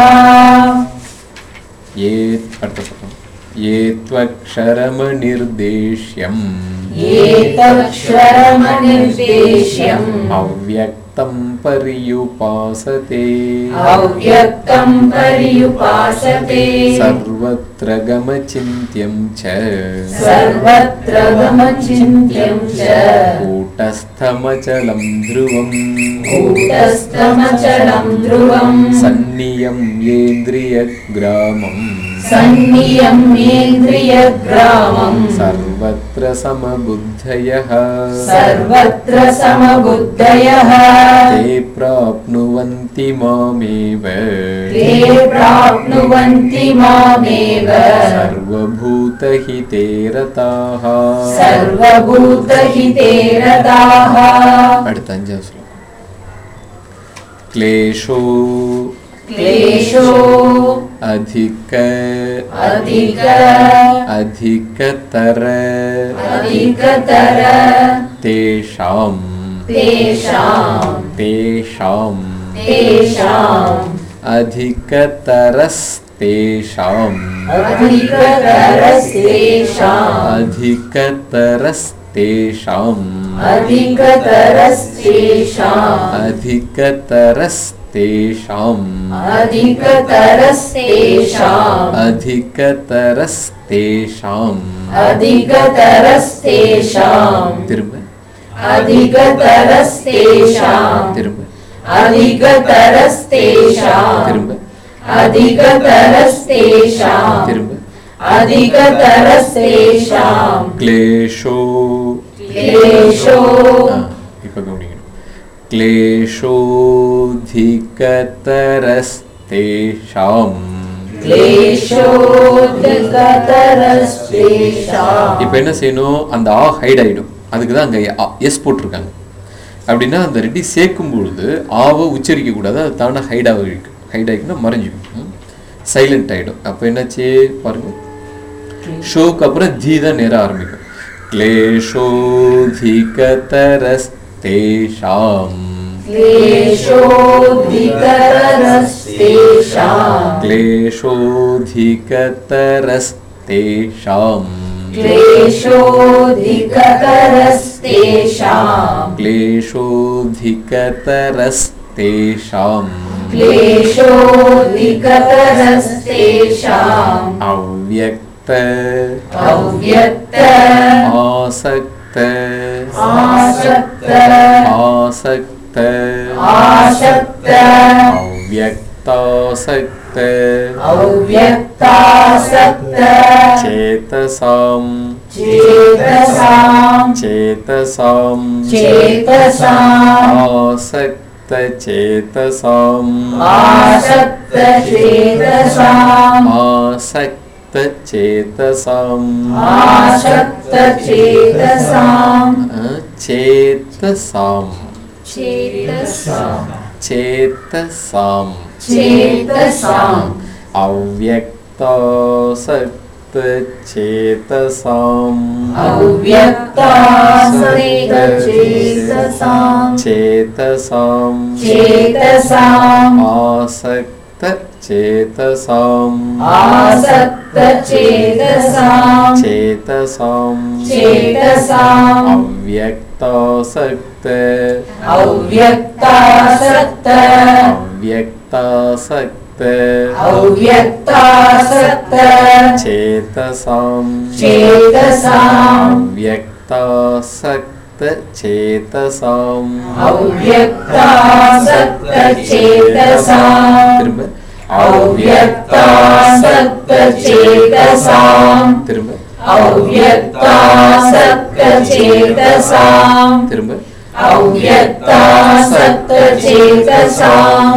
ये अर्थपदम् ये त्वक्षरमनिर्देश्यम् ये तक्षरमनिर्देश्यम् अव्यक्तं पर्युपासते अव्यक्तं पर्युपासते सर्वत्र गमचिन्त्यं च सर्वत्र गमचिन्त्यं च कूटस्थमचलं ध्रुवम् कूटस्थमचलं ध्रुवम् सन्नियं येन्द्रियग्रामम् सन्नियं येन्द्रियग्रामम् सर्वत्र समबुद्धयः सर्वत्र समबुद्धयः ते प्राप्नुवन्ति मामेव ते प्राप्नुवन्ति मामेव सर्वभूतहिते रताः सर्वभूतहिते रताः அடுத்த அஞ்சாவது ஸ்லோகம் क्लेशो क्लेशो अधिक अधिक अधिकतर अधिकतर तेषां तेषां तेषां तेषां अधिकतरस्तेषाम् अधिकतरस्तेषां अधिकतरस्तेषाम् अधिकतरस्तेषां अधिकतरस्तेषाम् अधिकतरस्तेषां अधिकतरस्तेषाम् अधिकतरस्तेषां திரும்ப अधिकतरस्तेषां திரும்ப अधिकतरस्तेषां திரும்ப अधिकतरस्तेषां திரும்ப अधिकतरस्तेषां क्लेशो क्लेशो இப்ப கவனிக்கணும் क्लेशोधिकतरस्तेषाम् क्लेशोधिकतरस्तेषां இப்போ என்ன செய்யணும் அந்த ஆ ஹைட் ஆயிடும் அதுக்கு தான் அங்கே எஸ் போட்டிருக்காங்க அப்படின்னா அந்த ரெட்டி சேர்க்கும் பொழுது ஆவை உச்சரிக்க கூடாது அது தானே ஹைடாக இருக்கு ஹைட் ஆகிக்குன்னா மறைஞ்சிடும் சைலண்ட் ஆகிடும் அப்போ என்னாச்சு பாருங்க ஷோக்கு அப்புறம் ஜி தான் நேராக ஆரம்பிக்கும் क्लेशोधिकतरस्तेषाम् क्लेशोधिकतरस्तेषां क्लेशोधिकतरस्तेषाम् क्लेशोधिकतरस्तेषां क्लेशोधिकतरस्तेषाम् क्लेशोधिकतरस्तेषां अव्यक्त अव्यक्त आसक्त आसक्त आसक्त आसक्त अव्यक्तासक्त अव्यक्तासक्त चेतसां चेतसां चेतसां चेतसां आसक्त चेतसां आसक्त चेतसां आसक्त चेतसां आसक्त चेतसां चेतसां चेतसां चेतसां चेतसां अव्यक्तासक्त चेतसां अव्यक्तासक्त चेतसां चेतसां चेतसां आसक्त चेतसां आसक्त चेतसां चेतसां चेतसां अव्यक्तासक्त अव्यक्तासक्त अव्यक्तासक्त अव्यक्तासक्त चेतसां चेतसां अव्यक्तासक्त चेतसां अव्यक्तासक्त चेतसां திரும்ப अव्यक्तासक्त चेतसां திரும்ப अव्यक्तासक्त चेतसां திரும்ப अव्यक्तासक्त चेतसां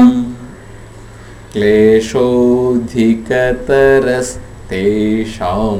क्लेशोधिकतरस्तेषाम्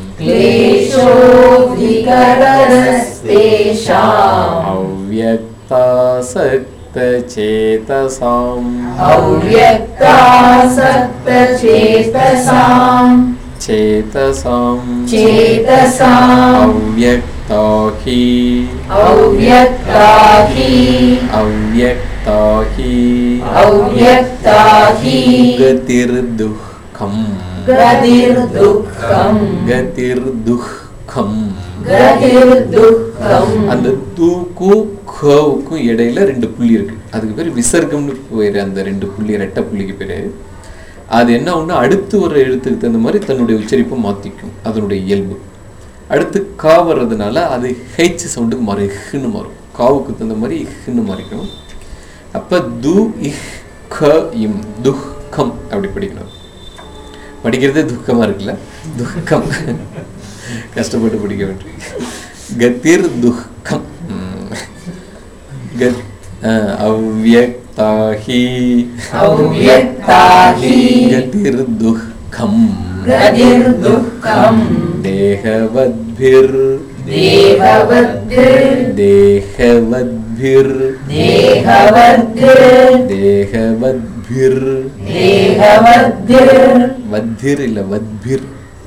क्लेशोधिकतरस्तेषां अव्यक्तासक्त चेतसां अव्यक्तासक्त चेतसां चेतसां चेतसां अव्यक्ता हि अव्यक्ता हि अव्यक्ता हि अव्यक्ता हि गतिर्दुःखम् गतिर्दुःखं गतिर्दुःखम् गतिर्दुःखं அந்த தூக்கும் கவுக்கும் இடையில ரெண்டு புள்ளி இருக்கு அதுக்கு பேர் விசர்க்கம்னு பேரு அந்த ரெண்டு புள்ளி ரெட்டை புள்ளிக்கு பேரு அது என்ன ஒண்ணு அடுத்து ஒரு எழுத்துக்கு தகுந்த மாதிரி தன்னுடைய உச்சரிப்பை மாத்திக்கும் அதனுடைய இயல்பு அடுத்து கா வர்றதுனால அது ஹெச் சவுண்டுக்கு மாறி ஹ்னு மாறும் காவுக்கு தகுந்த மாதிரி ஹ்னு மாறிக்கும் அப்ப து இஹ் க இம் துக்கம் அப்படி படிக்கணும் படிக்கிறதே துக்கமா இருக்குல்ல துக்கம் கஷ்டப்பட்டு படிக்க வேண்டிய கதிர் துக்கம் கத் अव्यक्ताहि अव्यक्ताहि गतिर्दुःखम् गतिर्दुःखम् देहवद्भिर् देहवद्भिर् देहवद्भिर् देहवद्भिर् देहवद्भिर् देहवद्भिर् देहवद्भिर् वद्भिर् இல்ல वद्भिर्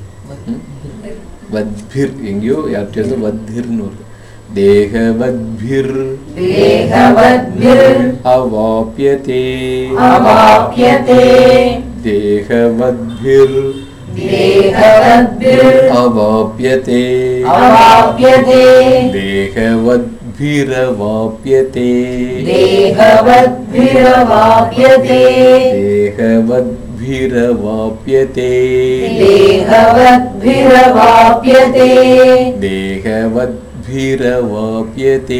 वद्भिर् எங்கயோ யார்ட்டேதோ वद्भिर्னு வருது देहवद्भिर् देहवद्भिर् अवाप्यते अवाप्यते देहवद्भिर् देहवद्भिर् अवाप्यते अवाप्यते देहवद्भिरवाप्यते देहवद्भिरवाप्यते देहवद्भिरवाप्यते देहवद्भिरवाप्यते देहवद्भिरवाप्यते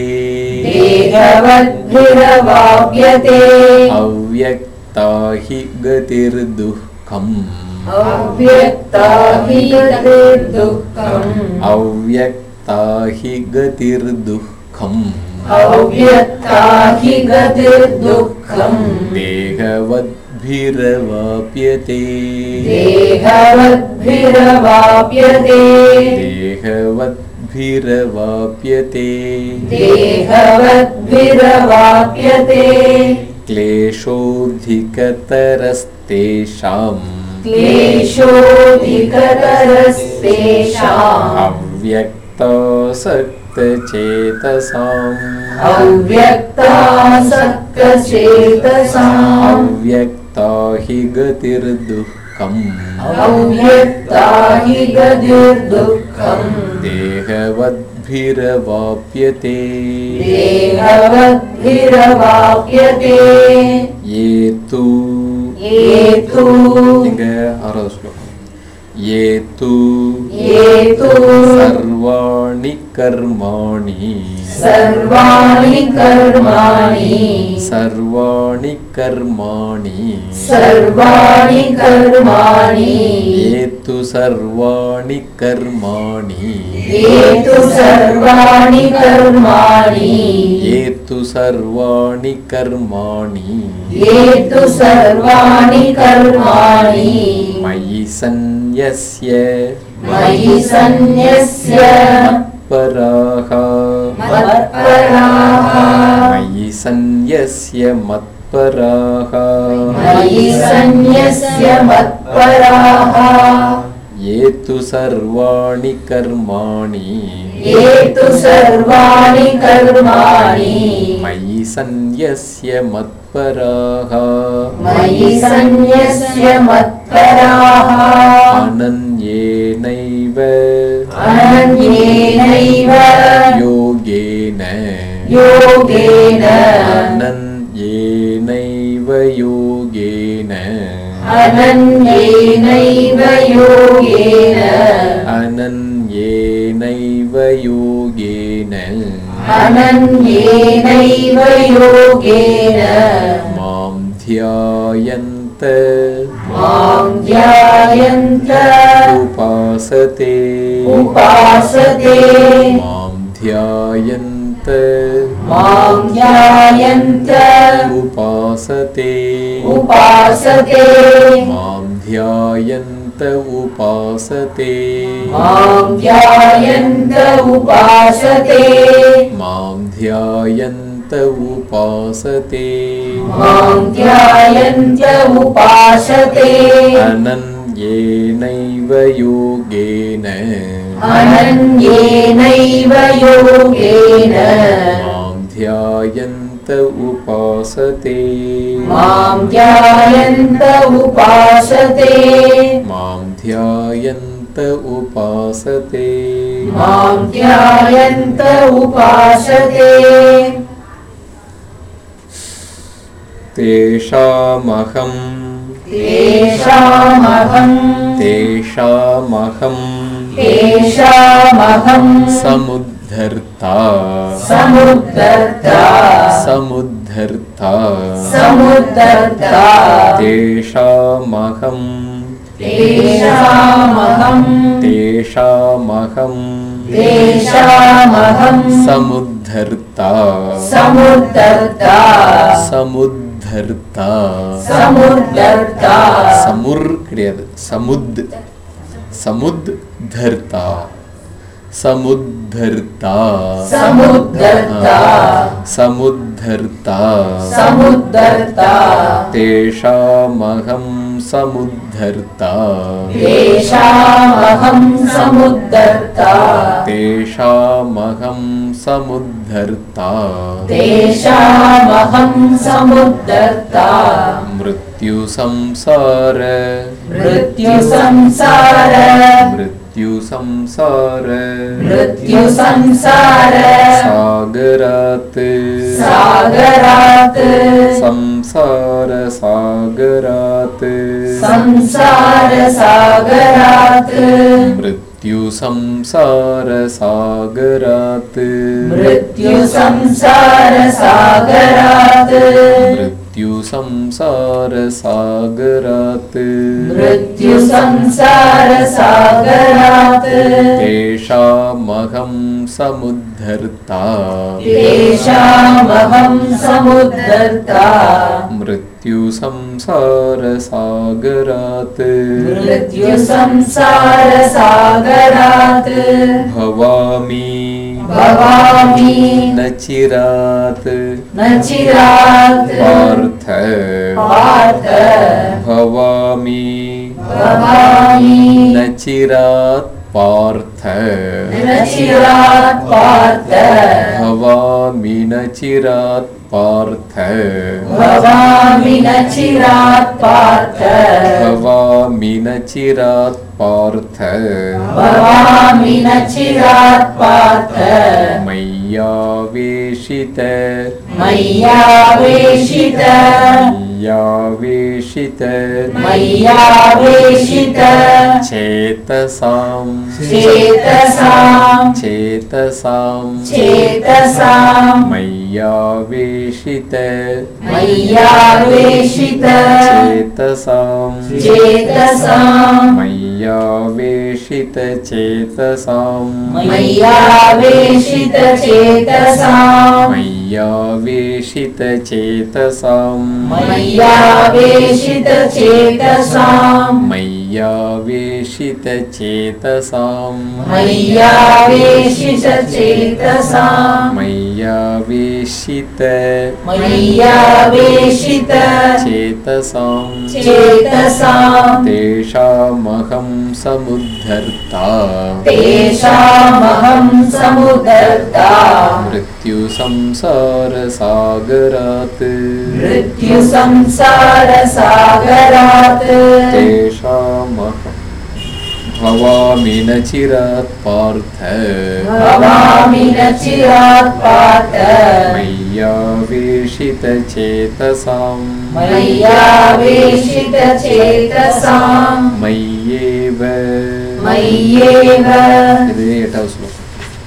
देहवद्भिरवाप्यते अव्यक्ता हि गतिर्दुःखम् अव्यक्ता हि गतिर्दुःखम् अव्यक्ता हि गतिर्दुःखम् अव्यक्ता हि गतिर्दुःखम् देहवद्भिरवाप्यते देहवद्भिरवाप्यते देहवद्भिरवाप्यते देहवद्भिरवाप्यते क्लेशोऽधिकतरस्तेषाम् क्लेशोऽधिकतरस्तेषाम् अव्यक्तासक्तचेतसाम् अव्यक्तासक्तचेतसाम् अव्यक्ता हि गतिर्दुःखम् अव्यक्ता हि गतिर्दुःखम् देहवद्भिरवाप्यते देहवद्भिरवाप्यते ये तु ये तु इங்க ஆறாவது ஸ்லோகம் ये तु ये तु सर्वाणि कर्माणि सर्वाणि कर्माणि सर्वाणि कर्माणि सर्वाणि कर्माणि ये तु सर्वाणि कर्माणि ये तु सर्वाणि कर्माणि ये तु सर्वाणि कर्माणि ये तु सर्वाणि कर्माणि मयि सन्न्यस्य मयि सन्न्यस्य मत्पराः मत्पराः मयि सन्न्यस्य मत्पराः मयि सन्न्यस्य मत्पराः ये तु सर्वाणि कर्माणि ये तु सर्वाणि कर्माणि मयि सन्न्यस्य मत्पराः मयि सन्न्यस्य मत्पराः अनन्येनैव अनन्येनैव योगेन योगेन अनन्येनैव योगेन अनन्येनैव योगेन अनन्येनैव योगेन अनन्येनैव योगेन मां ध्यायन्त मां ध्यायन्त उपासते उपासते मां ध्यायन्त मां ध्यायन्त उपासते उपासते मां ध्यायन्त उपासते मां ध्यायन्त उपासते मां ध्यायन्त उपासते मां ध्यायन्त उपासते अनन्येनैव योगेन अनन्येनैव योगेन मां ध्यायन्त उपासते मां ध्यायन्त उपासते मां ध्यायन्त उपासते मां ध्यायन्त उपासते तेषामहं तेषामहं तेषामहं तेषामहं समुद्धर्ता समुद्धर्ता समुद्धर्ता समुद्धर्ता तेषामहं तेषामहं तेषामहं तेषामहं समुद्धर्ता समुद्धर्ता समुद्धर्ता समुद्धर्ता समुर கிடையாது समुद् समुद्धर्ता समुद्धर्ता समुद्धर्ता समुद्धर्ता समुद्धर्ता समुद्धर्ता तेषामहं समुद्धर्ता तेषामहं समुद्धर्ता तेषामहं समुद्धर्ता तेषामहं समुद्धर्ता मृत्यु संसार मृत्यु संसार मृत्यु संसार मृत्यु संसार सागरात् सागरात् संसार सागरात् संसार सागरात् मृत्यु संसार सागरात् मृत्यु संसार सागरात् मृत्यु संसार सागरात् मृत्यु संसार सागरात् तेषामहं समुद्धर्ता तेषामहं समुद्धर्ता मृत्यु संसार सागरात् मृत्यु संसार सागरात् भवामि भवामि न चिरात् न चिरात् पार्थ पार्थ भवामि भवामि न चिरात् पार्थ न चिरात् पार्थ भवामि न चिरात् पार्थ भवामि न चिरात् पार्थ भवामि न चिरात् पार्थ भवामि न चिरात् पार्थ मय्यावेशित मय्यावेशित मय्यावेशित मय्यावेशित चेतसां चेतसां चेतसां चेतसां मय्यावेशित मय्यावेशित चेतसां चेतसां मय्यावेशित चेतसां मय्यावेशित चेतसां मय्यावेशित चेतसां मय्यावेशित चेतसां मय्यावेशित चेतसां मय्यावेशित चेतसां मय्यावेशित मय्यावेशित चेतसां चेतसां तेषामहं समुद्धर्ता तेषामहं समुद्धर्ता मृत्यु संसार सागरात् मृत्यु संसार सागरात् तेषामहं भवामि न चिरात् पार्थ भवामि न चिरात् पार्थ मय्यावेशित चेतसां मय्यावेशित चेतसां मय्येव मय्येव இது எட்டாவது ஸ்லோகம்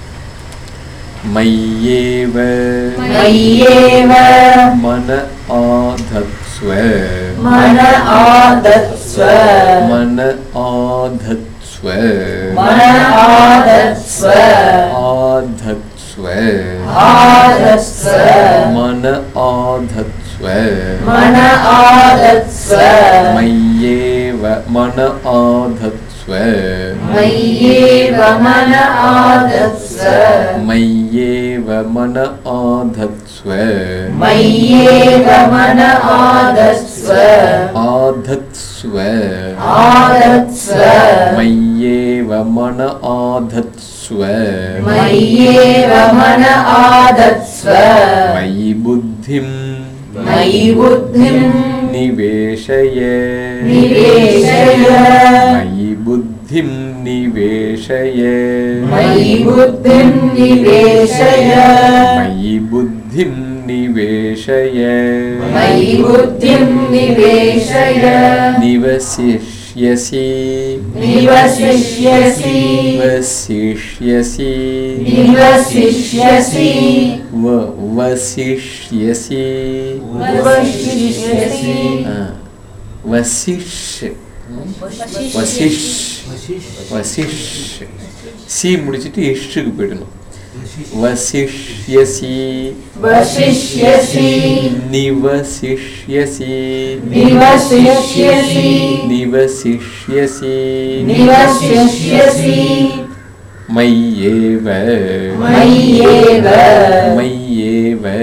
मय्येव मय्येव मन आधत्स्व मन आदत्स्व मन आधत्स्व मन आदत्स्व आधत्स्व आदत्स्व मन आधत्स्व मन आदत्स्व मय्येव मन आधत्स्व मय्येव मन आदत्स्व मय्येव मन आधत्स्व मय्येव मन आदत्स्व आधत्स्व आदत्स्व मय्येव मन आधत्स्व मय्येव मन आदत्स्व मयि बुद्धिं मयि बुद्धिं निवेशय निवेशय मयि बुद्धिं निवेशय मयि बुद्धिं निवेशय मयि बुद्धिं निवेशय मयि बुद्धिं निवेशय निवसिष्यसि निवसिष्यसि वसिष्यसि निवसिष्यसि व वसिष्यसि वसिष्यसि वसिष् वसिष् वसिष् சி முடிச்சிட்டு இஷ்க்கு போயிடணும் वसिष्यसि वसिष्यसि निवसिष्यसि निवसिष्यसि निवसिष्यसि निवसिष्यसि मय्येव मय्येव मय्येव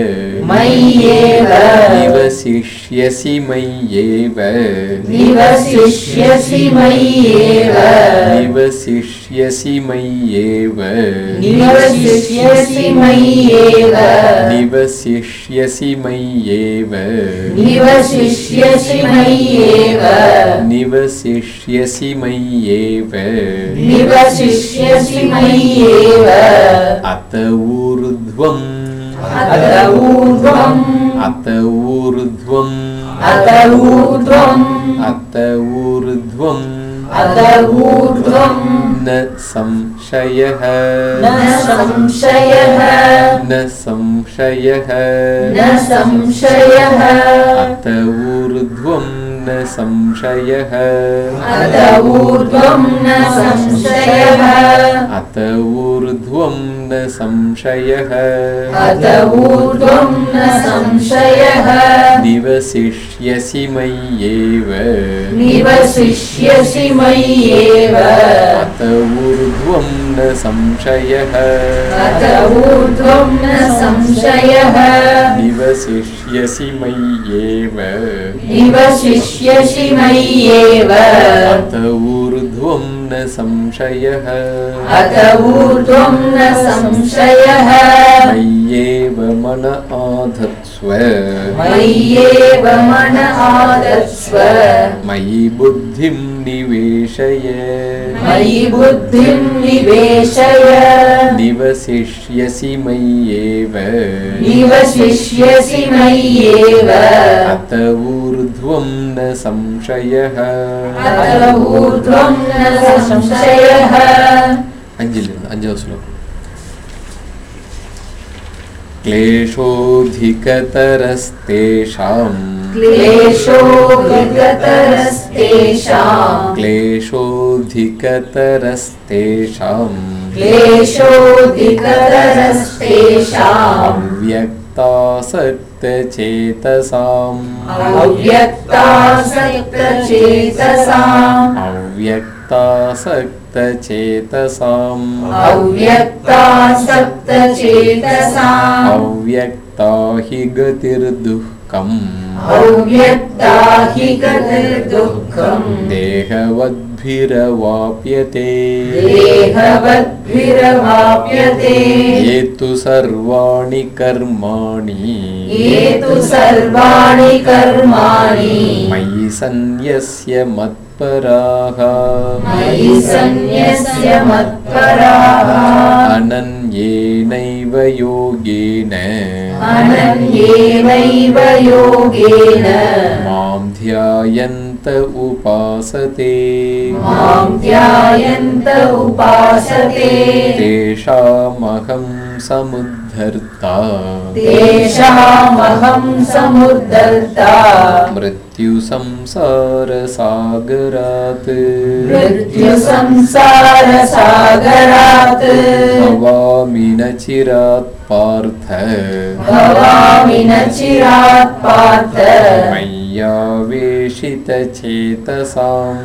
मय्येव निवसिष्यसि मय्येव निवसिष्यसि मय्येव निवसिष्यसि मय्येव निवसिष्यसि मय्येव निवसिष्यसि मय्येव निवसिष्यसि मय्येव निवसिष्यसि मय्येव निवसिष्यसि मय्येव अत ऊर्ध्वम् अत ऊर्ध्वम् अत ऊर्ध्वम् अत ऊर्ध्वम् अत ऊर्ध्वम् अत ऊर्ध्वम् न संशयः न संशयः न संशयः न संशयः अत ऊर्ध्वम् न संशयः अत ऊर्ध्वम् न संशयः अत ऊर्ध्वम् न संशयः अत ऊर्ध्वम् न संशयः निवसिष्यसि मय्येव निवसिष्यसि मय्येव अत ऊर्ध्वम् न संशयः अत ऊर्ध्वम् न संशयः निवसिष्यसि मय्येव निवसिष्यसि मय्येव अत ऊर्ध्वम् न संशयः अत ऊर्ध्वम् न संशयः मय्येव मन आधत्स्व मय्येव मन आदत्स्व मयि बुद्धिं निवेशय मयि बुद्धिं निवेशय निवसिष्यसि मय्येव निवसिष्यसि मय्येव अत ऊर्ध्वं न संशयः अत ऊर्ध्वं न संशयः अञ्जलिर्न अञ्जव श्लोकम् क्लेशोऽधिकतरस्तेषाम् क्लेशोऽधिकतरस्तेषाम् क्लेशोऽधिकतरस्तेषाम् क्लेशोऽधिकतरस्तेषाम् अव्यक्तासक्तचेतसाम् अव्यक्तासक्तचेतसाम् अव्यक्तासक्तचेतसाम् अव्यक्तासक्तचेतसाम् अव्यक्ता हि गतिर्दुःखम् अव्यक्ता हि गतिर्दुःखम् देहवद्भिरवाप्यते देहवद्भिरवाप्यते ये तु सर्वाणि कर्माणि ये तु सर्वाणि कर्माणि मयि सन्न्यस्य मत्पराः मयि सन्न्यस्य मत्पराः अनन्येनैव योगेन अनन्येनैव योगेन मां ध्यायन्त उपासते मां ध्यायन्त उपासते तेषामहं समुद्धर्ता तेषामहं समुद्धर्ता मृत्युसंसारसागरात् मृत्युसंसारसागरात् भवामि न चिरात् पार्थ भवामि न चिरात् पार्थ मय्यावेशितचेतसाम्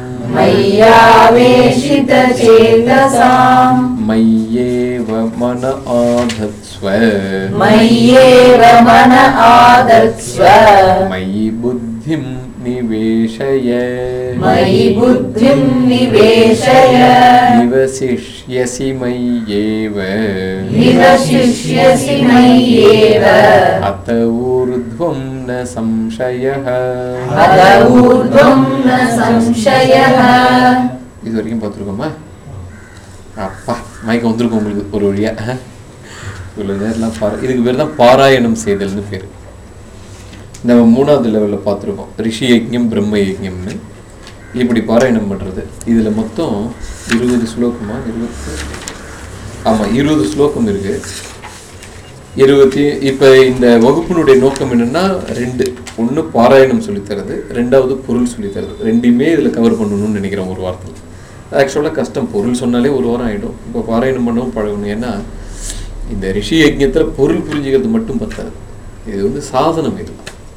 मय्यावेशितचेतसाम् मय्येव मन आधत्स्व मय्येव मन आदत्स्व मयि बुद्धिं निवेशय मयि बुद्धिं निवेशय निवसिष्यसि मय्येव निवसिष्यसि मय्येव अत ऊर्ध्वं न संशयः अत ऊर्ध्वं न संशयः இது வரைக்கும் பார்த்துருக்கோமா? அப்பா மயக்கம் வந்திருக்கும் உங்களுக்கு ஒரு வழியா. இவ்வளோ நேரம்லாம் பாரா இதுக்கு பேர் தான் பாராயணம் செய்தல்னு பேர். நம்ம மூணாவது லெவலில் பார்த்துருக்கோம் ரிஷி யஜ்ஞம் பிரம்ம யஜ்ஞம்னு. இப்படி பாராயணம் பண்ணுறது இதில் மொத்தம் இருபது ஸ்லோகமா இருபத்தி ஆமாம் இருபது ஸ்லோகம் இருக்குது. இருபத்தி இப்போ இந்த வகுப்பினுடைய நோக்கம் என்னென்னா ரெண்டு, ஒன்று பாராயணம் சொல்லித்தரது, ரெண்டாவது பொருள் சொல்லித்தரது. ரெண்டுமே இதில் கவர் பண்ணணும்னு நினைக்கிறேன் ஒரு வாரத்தில். ஆக்சுவலாக கஷ்டம், பொருள் சொன்னாலே ஒரு வாரம் ஆகிடும். இப்போ பாராயணம் பண்ணவும் பழகணும். ஏன்னா இந்த ரிஷி யஜ்ஞத்தில் பொருள் புரிஞ்சுக்கிறது மட்டும் பத்தாது, இது வந்து சாதனம். இது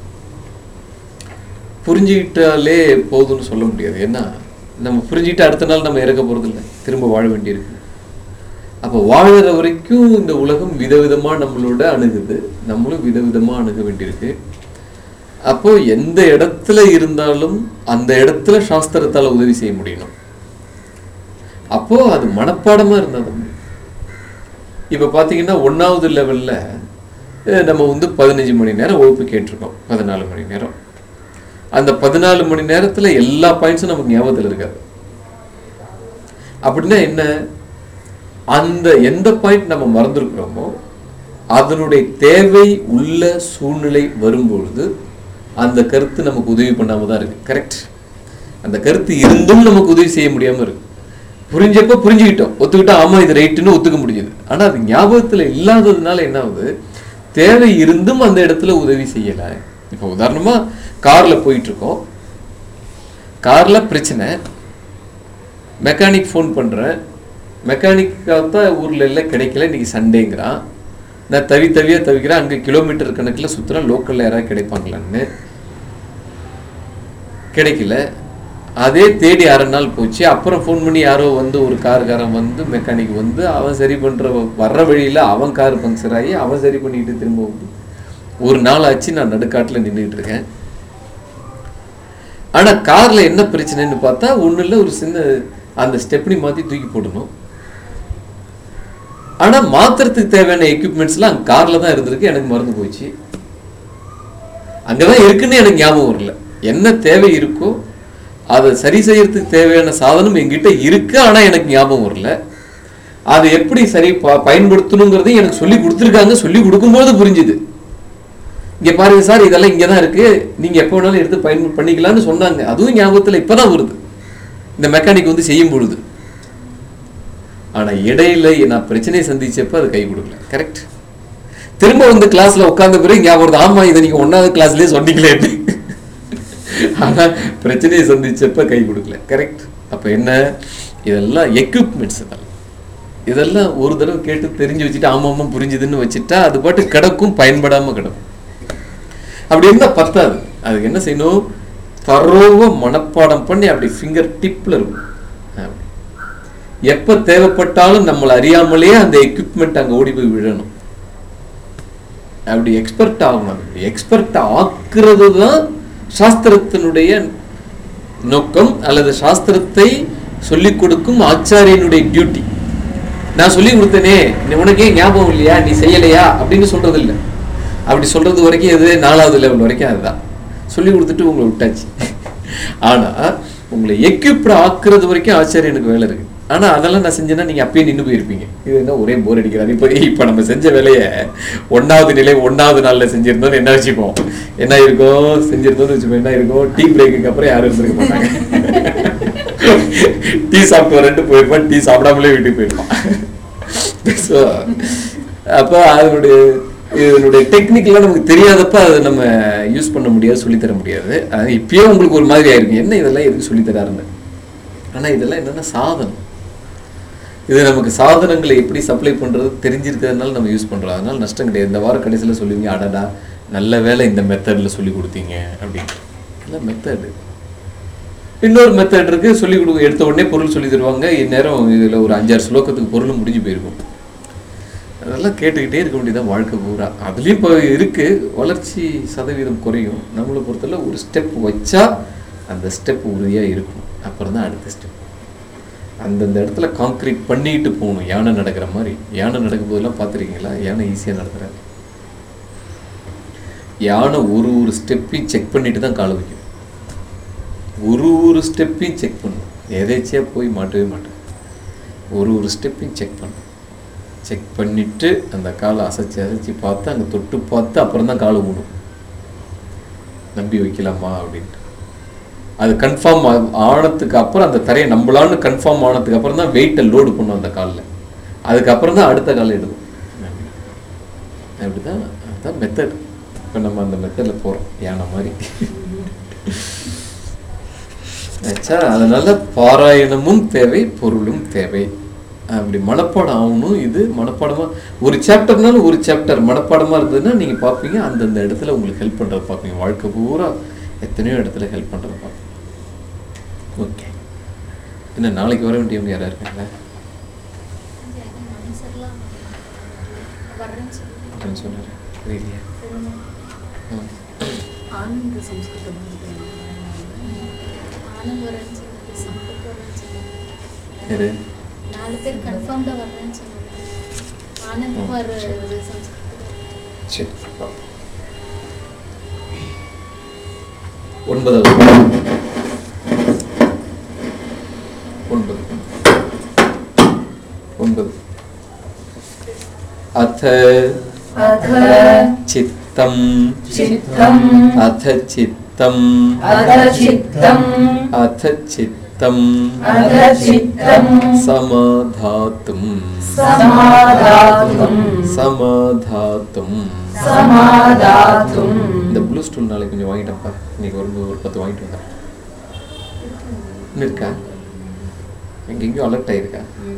புரிஞ்சுக்கிட்டாலே போதும்னு சொல்ல முடியாது. ஏன்னா நம்ம புரிஞ்சுக்கிட்டு அடுத்த நாள் நம்ம இறக்க போகிறது இல்லை, திரும்ப வாழ வேண்டியிருக்கு. அப்போ வாழற வரைக்கும் இந்த உலகம் விதவிதமாக நம்மளோட அணுகுது, நம்மளும் விதவிதமாக அணுக வேண்டியிருக்கு. அப்போ எந்த இடத்துல இருந்தாலும் அந்த இடத்துல சாஸ்திரத்தால் உதவி செய்ய முடியணும். அப்போ அது மனப்பாடமாக இருந்தால் தான். இப்போ பார்த்தீங்கன்னா ஒன்றாவது லெவலில் நம்ம வந்து பதினஞ்சு மணி நேரம் வகுப்பு கேட்டிருக்கோம், பதினாலு மணி நேரம். அந்த பதினாலு மணி நேரத்தில் எல்லா பாயிண்ட்ஸும் நமக்கு ஞாபகத்தில் இருக்காது. அப்படின்னா என்ன, அந்த எந்த பாயிண்ட் நம்ம மறந்துருக்கிறோமோ அதனுடைய தேவை உள்ள சூழ்நிலை வரும்பொழுது அந்த கருத்து நமக்கு உதவி பண்ணாமல் தான் இருக்கு. கரெக்ட். அந்த கருத்து இருந்தும் நமக்கு உதவி செய்ய முடியாமல் இருக்கு. புரிஞ்சப்போ புரிஞ்சுக்கிட்டோம், ஒத்துக்கிட்டோம், ஆமாம் இது ரைட்டுன்னு ஒத்துக்க முடியுது. ஆனால் அது ஞாபகத்தில் இல்லாததுனால என்ன ஆகுது, தேவை இருந்தும் அந்த இடத்துல உதவி செய்யலை. இப்போ உதாரணமாக காரில் போயிட்டுருக்கோம், காரில் பிரச்சனை, மெக்கானிக் ஃபோன் பண்ணுறேன், மெக்கானிக்காக தான் ஊரில் எல்லாம் கிடைக்கல, இன்றைக்கி சண்டேங்கிறான். நான் தவி தவியாக தவிக்கிறேன், அங்கே கிலோமீட்டர் கணக்கில் சுற்றுறேன், லோக்கலில் யாராவது கிடைப்பாங்களான்னு. கிடைக்கல. அதே தேடி அரை நாள் போச்சு. அப்புறம் ஃபோன் பண்ணி யாரோ வந்து ஒரு காருக்காரன் வந்து மெக்கானிக் வந்து அவன் சரி பண்ணுற வர்ற வழியில் அவன் கார் பங்க்சர் ஆகி அவன் சரி பண்ணிட்டு திரும்ப வந்து ஒரு நாள் ஆச்சு. நான் நடுக்காட்டில் நின்றுட்டு இருக்கேன். ஆனால் காரில் என்ன பிரச்சனைன்னு பார்த்தா ஒன்றும் இல்லை, ஒரு சின்ன அந்த ஸ்டெப்னி மாற்றி தூக்கி போடணும். ஆனால் மாத்திரத்துக்கு தேவையான எக்யூப்மெண்ட்ஸ்லாம் அங்கே காரில் தான் இருந்திருக்கு, எனக்கு மறந்து போச்சு. அங்கே தான் இருக்குன்னு எனக்கு ஞாபகம் வரல. என்ன தேவை இருக்கோ அதை சரி செய்யறதுக்கு தேவையான சாதனம் என்கிட்ட இருக்கு, ஆனால் எனக்கு ஞாபகம் வரல. அதை எப்படி சரி பயன்படுத்தணுங்கிறதையும் எனக்கு சொல்லி கொடுத்துருக்காங்க. சொல்லி கொடுக்கும்போது புரிஞ்சுது. இங்கே பாருங்க சார், இதெல்லாம் இங்கே தான் இருக்கு, நீங்கள் எப்போ வேணாலும் எடுத்து பயன் பண்ணிக்கலாம்னு சொன்னாங்க. அதுவும் ஞாபகத்தில் இப்போ தான் வருது, இந்த மெக்கானிக் வந்து செய்யும் பொழுது. ஆனால் இடையில நான் பிரச்சனையை சந்திச்சப்ப அது கை கொடுக்கல. கரெக்ட். திரும்ப வந்து கிளாஸ்ல உட்கார்ந்த பிறகு ஞாபகம் வருது, ஆமா இதை நீங்க ஒன்னாவது கிளாஸ்லயே சொன்னீங்களேன்னு. ஆனா பிரச்சனையை சந்திச்சப்ப கை கொடுக்கல. கரெக்ட். அப்ப என்ன, இதெல்லாம் எக்யூப்மெண்ட்ஸ். இதெல்லாம் இதெல்லாம் ஒரு தடவை கேட்டு தெரிஞ்சு வச்சுட்டு ஆமா ஆமா புரிஞ்சுதுன்னு வச்சுட்டா அது பாட்டு கிடக்கும், பயன்படாம கிடக்கும். அப்படி இருந்தா பத்தாது. அதுக்கு என்ன செய்யணும், தரோவா மனப்பாடம் பண்ணி அப்படி ஃபிங்கர் டிப்ல இருக்கும். எப்ப தேவைப்பட்டாலும் நம்மளை அறியாமலே அந்த எக்யூப்மெண்ட் அங்க ஓடி போய் விழணும். அப்படி எக்ஸ்பர்ட் ஆகணும். எக்ஸ்பர்ட் ஆக்குறது தான் சாஸ்திரத்தினுடைய நோக்கம், அல்லது சாஸ்திரத்தை சொல்லிக் கொடுக்கும் ஆச்சாரியனுடைய டியூட்டி. நான் சொல்லி கொடுத்தேனே, உனக்கே ஞாபகம் இல்லையா, நீ செய்யலையா அப்படின்னு சொல்றது இல்லை. அப்படி சொல்றது வரைக்கும் எது நாலாவது லெவல் வரைக்கும் அதுதான் சொல்லி கொடுத்துட்டு உங்களை விட்டாச்சு. ஆனா உங்களை எக்யூப்ட் ஆக்குறது வரைக்கும் ஆச்சாரியனுக்கு வேலை இருக்கு. ஆனா அதெல்லாம் நான் செஞ்சேன்னா நீங்க அப்பயே நின்று போயிருப்பீங்க. இது என்ன ஒரே போர் அடிக்கிறாரு. இப்போ இப்ப நம்ம செஞ்ச வேலையை ஒன்னாவது நிலை ஒன்னாவது நாள்ல செஞ்சிருந்தோம் என்ன வச்சுப்போம், என்ன இருக்கும் செஞ்சிருந்தோம்னு வச்சுப்போம், என்ன இருக்கும், டீ பிரேக்குக்கு அப்புறம் யாரும் இருந்திருக்க மாட்டாங்க. டீ சாப்பிட்டு வரட்டு போயிருப்பான், டீ சாப்பிடாமலே வீட்டுக்கு போயிருப்பான். அப்போ அதனுடைய இதனுடைய டெக்னிக்கெல்லாம் நமக்கு தெரியாதப்ப அதை நம்ம யூஸ் பண்ண முடியாது, சொல்லித்தர முடியாது. இப்பயே உங்களுக்கு ஒரு மாதிரி ஆயிருக்கு, என்ன இதெல்லாம் எதுக்கு சொல்லித்தராருன்னு. ஆனா இதெல்லாம் என்னன்னா சாதனம். இது நமக்கு சாதனங்களை எப்படி சப்ளை பண்ணுறது தெரிஞ்சிருக்கிறதுனால நம்ம யூஸ் பண்ணுறோம். அதனால நஷ்டம் கிடையாது. இந்த வார கடைசியில் சொல்லுவீங்க, அடடா நல்ல வேலை இந்த மெத்தடில் சொல்லி கொடுத்தீங்க அப்படின்னு. இல்லை மெத்தடு இன்னொரு மெத்தட் இருக்குது, சொல்லி கொடுக்க எடுத்த உடனே பொருள் சொல்லி தருவாங்க. இந்நேரம் இதில் ஒரு அஞ்சாறு ஸ்லோகத்துக்கு பொருளும் முடிஞ்சு போயிருக்கும். அதெல்லாம் கேட்டுக்கிட்டே இருக்க வேண்டியதான் வாழ்க்கை பூரா. அதுலேயும் இப்போ இருக்குது, வளர்ச்சி சதவீதம் குறையும். நம்மளை பொறுத்தவரை ஒரு ஸ்டெப் வச்சா அந்த ஸ்டெப் உறுதியாக இருக்கும். அப்புறம் தான் அடுத்த ஸ்டெப். அந்தந்த இடத்துல கான்க்ரீட் பண்ணிட்டு போகணும். யானை நடக்கிற மாதிரி. யானை நடக்கும் போதெல்லாம் பார்த்துருக்கீங்களா? யானை ஈஸியாக நடக்கிறாரு. யானை ஒரு ஒரு ஸ்டெப்பையும் செக் பண்ணிட்டு தான் காலை வைக்கும். ஒரு ஒரு ஸ்டெப்பையும் செக் பண்ணும். எதேச்சியாக போய் மாட்டவே மாட்டேன். ஒரு ஒரு ஸ்டெப்பையும் செக் பண்ணும். செக் பண்ணிட்டு அந்த காலை அசைச்சு அசைச்சு பார்த்து அங்கே தொட்டு பார்த்து அப்புறம் தான் காலை ஊடும். நம்பி வைக்கலாமா அப்படின்ட்டு. அது கன்ஃபார்ம் ஆனதுக்கு அப்புறம் அந்த தரையை நம்பலான்னு கன்ஃபார்ம் ஆனதுக்கு அப்புறம் தான் வெயிட்டை லோடு பண்ணும் அந்த காலில். அதுக்கப்புறம் தான் அடுத்த காலை எடுக்கும். அப்படிதான் அதுதான் மெத்தட். இப்போ நம்ம அந்த மெத்தடில் போகிறோம் யானை மாதிரி. ஆச்சா, அதனால பாராயணமும் தேவை, பொருளும் தேவை. அப்படி மனப்பாடம் ஆகணும். இது மனப்பாடமாக ஒரு சாப்டர்னாலும் ஒரு சாப்டர் மனப்பாடமாக இருந்ததுன்னா நீங்கள் பார்ப்பீங்க, அந்தந்த இடத்துல உங்களுக்கு ஹெல்ப் பண்ணுறதை பார்ப்பீங்க. வாழ்க்கை பூரா எத்தனையோ இடத்துல ஹெல்ப் பண்ணுறதை பார்ப்பீங்க. ஓகே, என்ன நாளைக்கு வர வேண்டியவங்க யாராக இருக்காங்களா? அப்படின்னு சொன்னார். புரியலையா? ம். ஆனந்த சம்ஸ்கிருதம் எது? நாலு பேர் கன்ஃபார்ம்டா வரணும்னு சொன்னாங்க. ஆனந்த் வர சரி. ஒன்பதாவது ஒன்பது ஒன்பது அத अथ चित्तम चित्तम् अथ चित्तम अथ चित्तम् अथ चित्तम अथ चित्तम् समाधातुम समाधातुम् समाधातुम समाधातुम् இந்த ப்ளூ ஸ்டூல் நாளைக்கு கொஞ்சம் வாங்கிட்டப்பா. இன்னைக்கு ஒரு ஒரு பத்து வாங்கிட்டு வந்தேன். இன்னும் இருக்கா? எங்கெங்கேயும் அலர்ட் ஆயிருக்கா?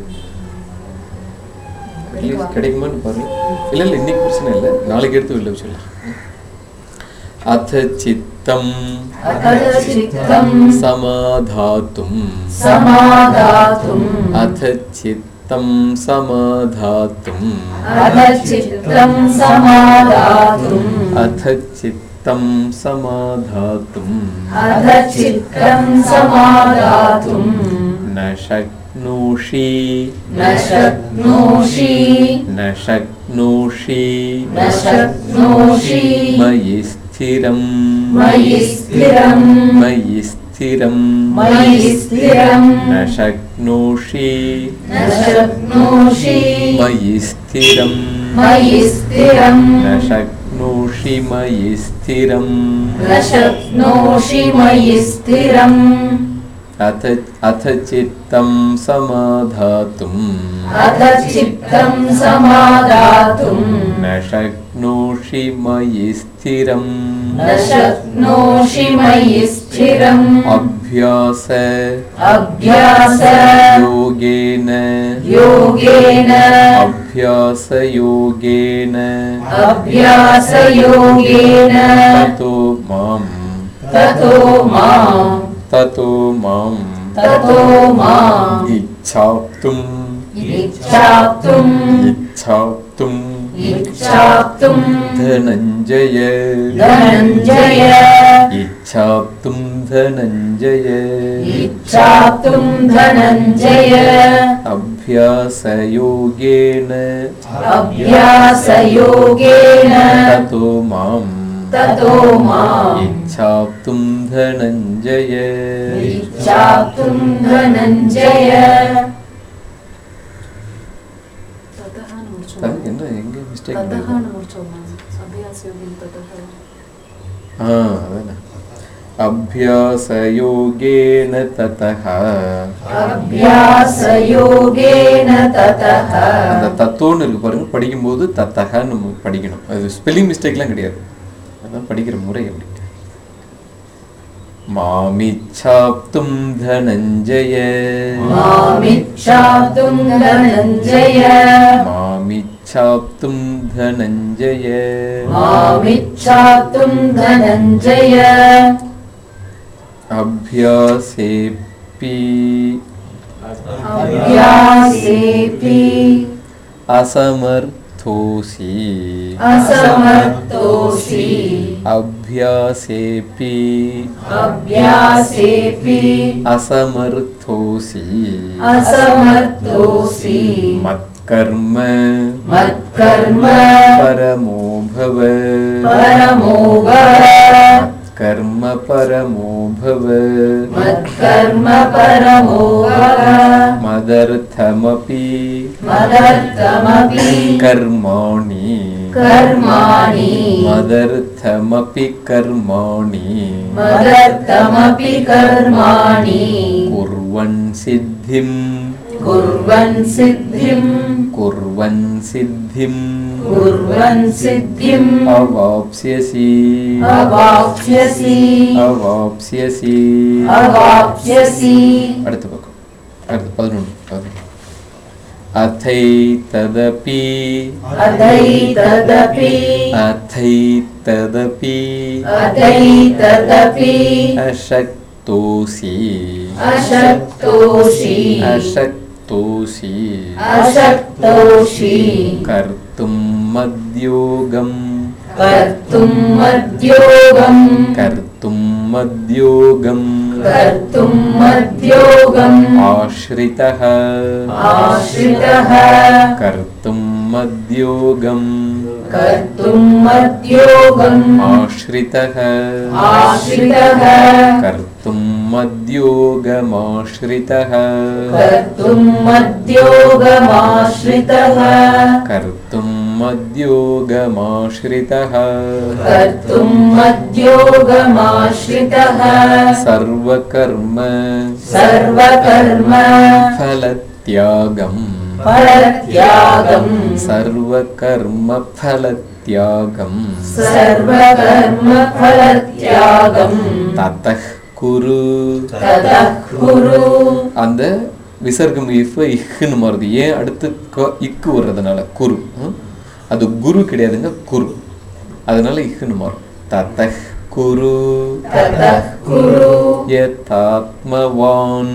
அட்லீஸ்ட் கிடைக்குமான்னு பாருங்க. இல்லை இல்லை இன்னைக்கு பிரச்சனை இல்லை, நாளைக்கு எடுத்து வெளில வச்சிடலாம். அத சித்தம் अथ चित्तम् சமாதாத்தும் समाधातुम् அத சித்தம் சமாதாத்தும் अथ चित्तम् समाधातुम् अथ चित्तं समाधातुं अथ चित्तम् समाधातुम् न शक्नोषि न शक्नोषि न शक्नोषि न शक्नोषि मयि स्थिरं मयि स्थिरम् मयि स्थिरं मयि स्थिरम् न शक्नोषि न शक्नोषि मयि स्थिरं मयि स्थिरम् न शक्नोषि मयि स्थिरं न शक्नोषि मयि स्थिरम् अथ अथ चित्तं समाधातुं अथ चित्तम् समाधातुम् न शक्नोषि मयि स्थिरं न शक्नोषि मयि स्थिरम् अभ्यास अभ्यास योगेन योगेन अभ्यास योगेन अभ्यास योगेन ततो मां ततो माम् ततो मां ततो माम् इच्छाप्तुम् इच्छाप्तुम् इच्छाप्तुम् इच्छाप्तुम् धनञ्जय धनञ्जय इच्छाप्तुं धनञ्जय इच्छाप्तुम् धनञ्जय अभ्यासयोगेन अभ्यासयोगेन ततो मां ततो माम् इच्छाप्तुं धनञ्जय इच्छाप्तुम् धनञ्जय ததஹான்னு அது முடிச்சோம். என்ன எங்க மிஸ்டேக் ததஹான்னு முடிச்சோம் மேம். அபியாஸ் யோகின் ததஹா. ஆ அதானே अभ्यासयोगेन ततः अभ्यासयोगेन ततः அந்த தத்தோன்னு இருக்கு பாருங்க, படிக்கும்போது தத்தகன்னு நம்ம படிக்கணும். அது ஸ்பெல்லிங் மிஸ்டேக்லாம் கிடையாது, அதான் படிக்கிற முறை அப்படி. மாமிச்சாப்தும் தனஞ்சய मामिच्छाप्तुम् धनञ्जय மாமிச்சாப்தும் தனஞ்சய मामिच्छाप्तुम् धनञ्जय அபியாசேபி अभ्यासेऽपि असमर्थोऽसि असमर्थोऽसि अभ्यासेऽपि अभ्यासेऽपि असमर्थोऽसि असमर्थोऽसि मत्कर्म मत्कर्म परमो भव परमो भव कर्म परमो भव मत्कर्म परमो भव मदर्थमपि मदर्थमपि कर्माणि कर्माणि मदर्थमपि कर्माणि मदर्थमपि कर्माणि कुर्वन् सिद्धिं कुर्वन् सिद्धिं कुर्वन् सिद्धिं कुर्वन् सिद्धिम् अवाप्स्यसि अवाप्स्यसि अवाप्स्यसि अवाप्स्यसि அடுத்த பக்கம் அடுத்து பதினொன்று பதினொன்று अथैतदपि अथैतदपि अथैतदपि अथैतदपि अशक्तोऽसि अशक्तोऽसि अशक्तोऽसि अशक्तोऽसि कर्तुं मद्योगम कर्तुं मद्योगं कर्तुं मद्योगम कर्तुं मद्योगम् आश्रितः आश्रितः कर्तुं मद्योगम कर्तुं मद्योगम् आश्रितः आश्रितः कर्तुं मद्योगमाश्रितः कर्तुं मद्योगमाश्रितः कर्तुं मद्योगमाश्रितः कर्तुं मद्योगमाश्रितः सर्वकर्म सर्वकर्म फलत्यागम् फलत्यागम् सर्वकर्म फलत्यागम् सर्वकर्म फलत्यागम् ततः कुरु ततः कुरु அந்த விசர்க்கம் இஃப் இஹ்னு மாறுது. ஏன் அடுத்து இக்கு வர்றதுனால குரு, அது குரு கிடையாதுங்க, குரு, அதனால இஹ்னு மாறும். ததஹ் குரு ततः कुरु யதாத்மவான்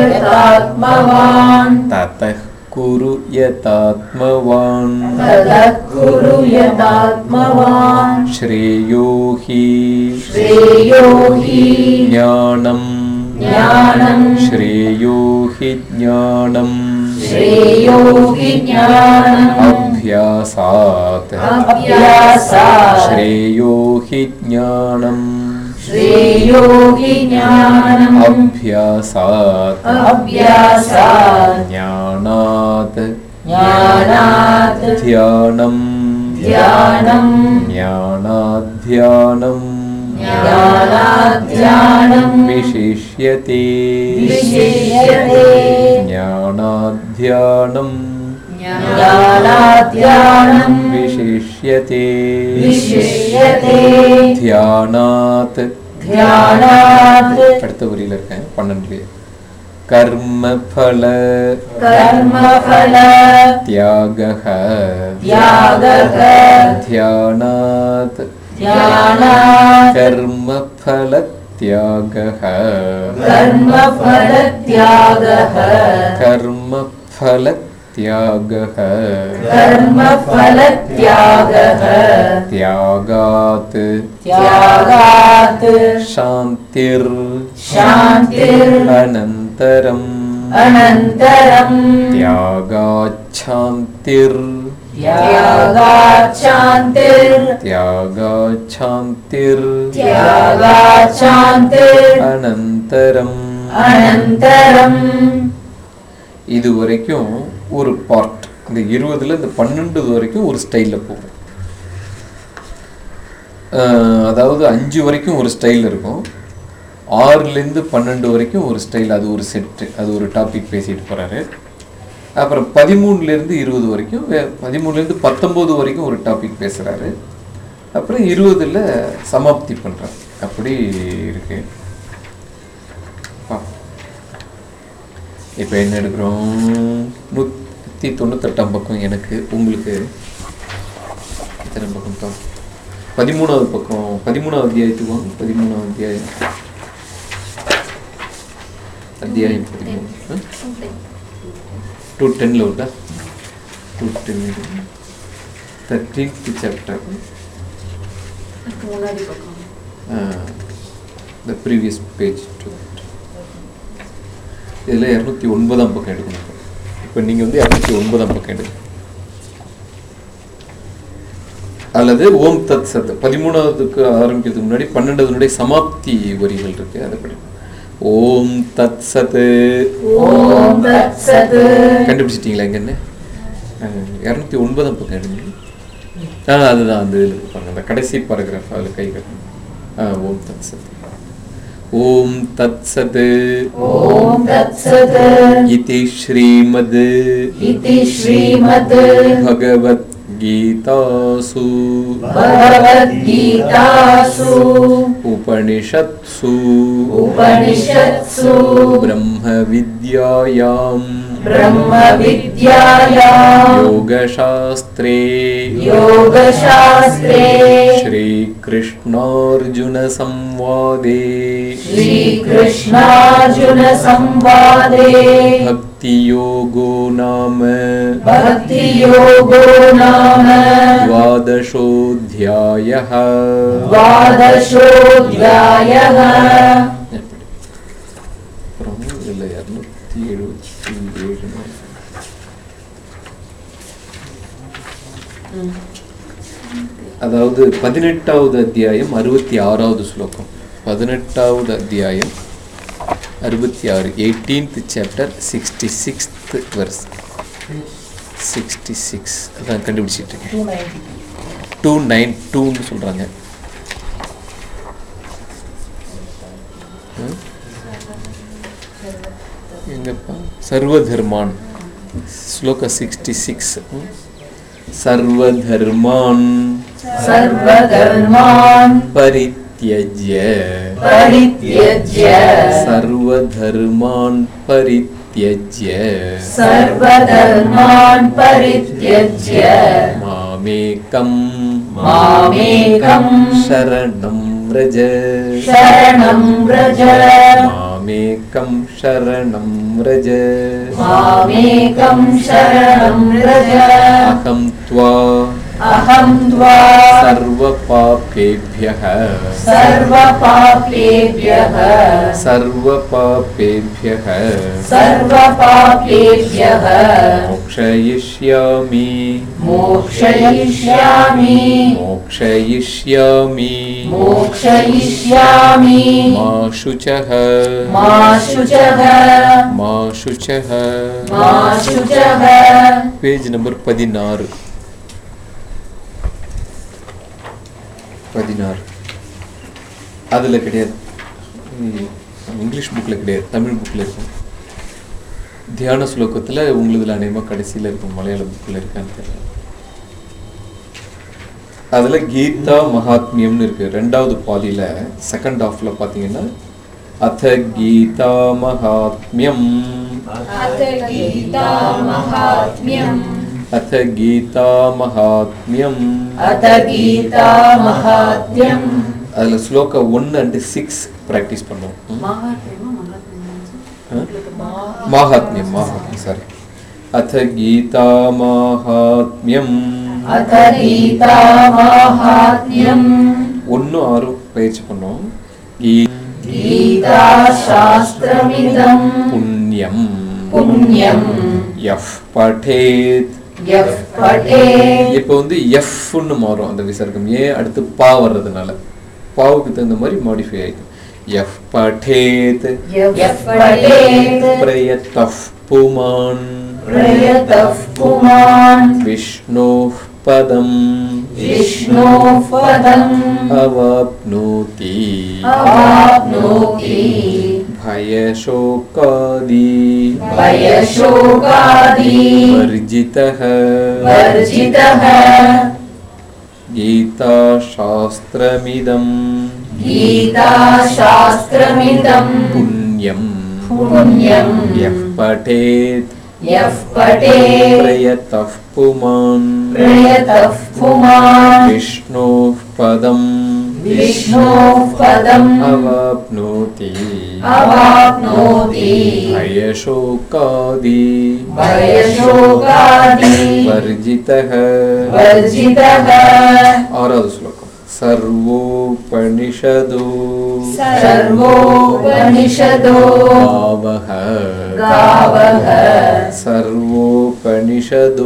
यतात्मवान् ततः कुरु यतात्मवान् ततः कुरु यतात्मवान् श्रेयो हि श्रेयो हि ज्ञानम् ज्ञानम् श्रेयो हि ज्ञानम् श्रेयो हि ज्ञानम् अभ्यासात् अभ्यासात् श्रेयो हि ज्ञानम् श्रेयो हि ज्ञानम् अभ्यासात् अभ्यासात् ज्ञानात् ज्ञानात् ध्यानम् ध्यानम् ज्ञानाध्यानम् ज्ञानाध्यानम् विशिष्यते विशिष्यते ज्ञानाध्यानम् ज्ञानाध्यानम् विशिष्यते विशिष्यते ध्यानात् ध्यानात् அடுத்த வரியில இருக்கேன் பன்னெண்டு. कर्मफल कर्मफल त्यागः त्यागः ध्यानात् ध्यानात् कर्मफल त्यागः कर्मफल त्यागः कर्मफल त्यागः कर्मफल त्यागः त्यागात् त्यागात् शान्तिर् शान्तिर् अनन्तरम् अनन्तरम् त्यागात् शान्तिर् त्यागात् शान्तिर् त्यागात् शान्तिर् त्यागात् शान्तिर् अनन्तरम् अनन्तरम् இது வரைக்கும் ஒரு பார்ட். இந்த இருபதுல இந்த பன்னெண்டு வரைக்கும் ஒரு ஸ்டைலில் போகும். அதாவது அஞ்சு வரைக்கும் ஒரு ஸ்டைல் இருக்கும், ஆறுலேருந்து பன்னெண்டு வரைக்கும் ஒரு ஸ்டைல், அது ஒரு செட்டு, அது ஒரு டாபிக் பேசிட்டு போகிறாரு. அப்புறம் பதிமூணுலேருந்து இருபது வரைக்கும், பதிமூணுலேருந்து பத்தொம்போது வரைக்கும் ஒரு டாபிக் பேசுகிறாரு. அப்புறம் இருபதில் சமாப்தி பண்ணுறாரு. அப்படி இருக்கு. இப்போ என்ன எடுக்கிறோம்? நூற்றி தொண்ணூத்தெட்டாம் பக்கம் எனக்கு, உங்களுக்கு எத்தனை பக்கம் தான்? பதிமூணாவது பக்கம், பதிமூணாவது அத்தியாயத்துக்கு வாங்க. பதிமூணாவது அத்தியாயம், அத்தியாயம் பதிமூணு, டூ டென்னில் விட்டா டூ டென் தேர்ட்டீன்த் சாப்டர், முன்னாடி பக்கம், த ப்ரீவியஸ் பேஜ் டூ. இதில் இரநூத்தி ஒன்பதாம் பக்கம் எடுக்கணும். இப்போ நீங்கள் வந்து இரநூத்தி ஒன்பதாம் பக்கம் எடுங்க, அல்லது ஓம் தத் சத் பதிமூணாவதுக்கு ஆரம்பிக்கிறதுக்கு முன்னாடி பன்னெண்டாவதுனுடைய சமாப்தி வரிகள் இருக்கு, அதை படிக்கணும். ஓம் தத் சத். ஓம் தத் சத். கண்டுபிடிச்சிட்டிங்களா? எங்க என்ன இரநூத்தி ஒன்பதாம் பக்கம் எடுங்க. ஆ அதுதான் அந்த இதில் இருப்பாங்க, அந்த கடைசி பாராகிராஃப், அதில் கை கட்டணும். ஆ ஓம் தத் சத். ஓம் தத் சத். ஓம் தத் சத். இதி ஸ்ரீமத் இதி ஸ்ரீமத் பகவத் கீதாசு பகவத்கீதாசு உபனிஷத்சு உபனிஷத்சு பிரம்ம வித்யாயாம் பிரம்ம வித்யாயாம் யோகசாஸ்திரே யோகசாஸ்திரே ஸ்ரீ கிருஷ்ணார்ஜுன சம்வாதே ஸ்ரீ கிருஷ்ணார்ஜுன சம்வாதே பக்தி भक्ति योगो नाम भक्ति योगो नाम द्वादशोऽध्यायः द्वादशोऽध्यायः அதாவது பதினெட்டாவது அத்தியாயம் அறுபத்தி ஆறாவது ஸ்லோகம். பதினெட்டாவது அத்தியாயம் அறுபத்தி ஆறு, eighteenth chapter, sixty sixth verse. Sixty six அதான் கண்டுபிடிச்சிட்டு இருக்கேன். டூ நைன் டூன்னு சொல்கிறாங்க. எங்கப்பா? சர்வதர்மான் ஸ்லோக சிக்ஸ்டி சிக்ஸ். सर्वधर्मान् सर्वधर्मान् परित्यज्य परित्यज्य सर्वधर्मान् परित्यज्य सर्वधर्मान् परित्यज्य मामेकं मामेकं शरणं व्रज शरणं व्रज मामेकं शरणं व्रज मामेकं शरणं व्रज अहं त्वा अहं त्वा सर्वपापेभ्यः सर्वपापेभ्यः सर्वपापेभ्यः सर्वपापेभ्यः मोक्षयिष्यामि मोक्षयिष्यामि मोक्षयिष्यामि मोक्षयिष्यामि मा शुचः मा शुचः मा शुचः. मा शुचः. पेज नंबर பதினாறு. பதினாறு அதில் கிடையாது, இங்கிலீஷ் புக்கில் கிடையாது, தமிழ் புக்கில் இருக்கும். தியான ஸ்லோகத்தில் உங்களுதில் அநேகமாக கடைசியில் இருக்கும், மலையாள புக்கில் இருக்கான்னு தெரியல. அதில் கீதா மகாத்மியம்னு இருக்குது. ரெண்டாவது பாதியில் செகண்ட் ஹாஃபில் பார்த்தீங்கன்னா அத கீதா மகாத்மியம் अथ गीता महात्म्यम् अथ गीता महात्म्यम अथ गीता महात्म्यम्. அதில் ஸ்லோகா ஒன்று அண்டு சிக்ஸ் ப்ராக்டிஸ் பண்ணுவோம். மகாத்மியமா மகாத்மியம் மாஹாத்மியம் மாஹாத்மியம் சாரி. அத கீதா மாஹாத்மியம் अथ गीता महात्म्यम्. ஒன்று ஆறு பயிற்சி பண்ணுவோம். गीता शास्त्रमिदं புண்ணியம் पुण्यम् எஃப் பठेत. यः पठेत्. இப்போ வந்து எஃப்னு மாறும் அந்த விசர்க்கம், ஏன் அடுத்து பா வர்றதுனால பாவுக்கு தகுந்த மாதிரி மாடிஃபை ஆகிடும். எஃப் பठेत यः पठेत्. பிரயத்தஃப் புமான் प्रयतः पुमान् विष्णोः पदम् विष्णोः पदम् अवाप्नोति अवाप्नोति भयशोकादि भयशोकादि वर्जितः वर्जितः. गीताशास्त्रमिदं गीता शास्त्रमिदं पुण्यं पुण्यम् यः पठेत् यः पठेत्. प्रयतः पुमान् प्रयतः पुमान् विष्णोः पदम् विष्णोः पदम् अवाप्नोति अवाप्नोति भयशोकादि भयशोकादि वर्जितः. वर्जितः. आराध श्लोकम्. सर्वोपनिषदो सर्वोपनिषदो गावः गावः सर्वोपनिषदो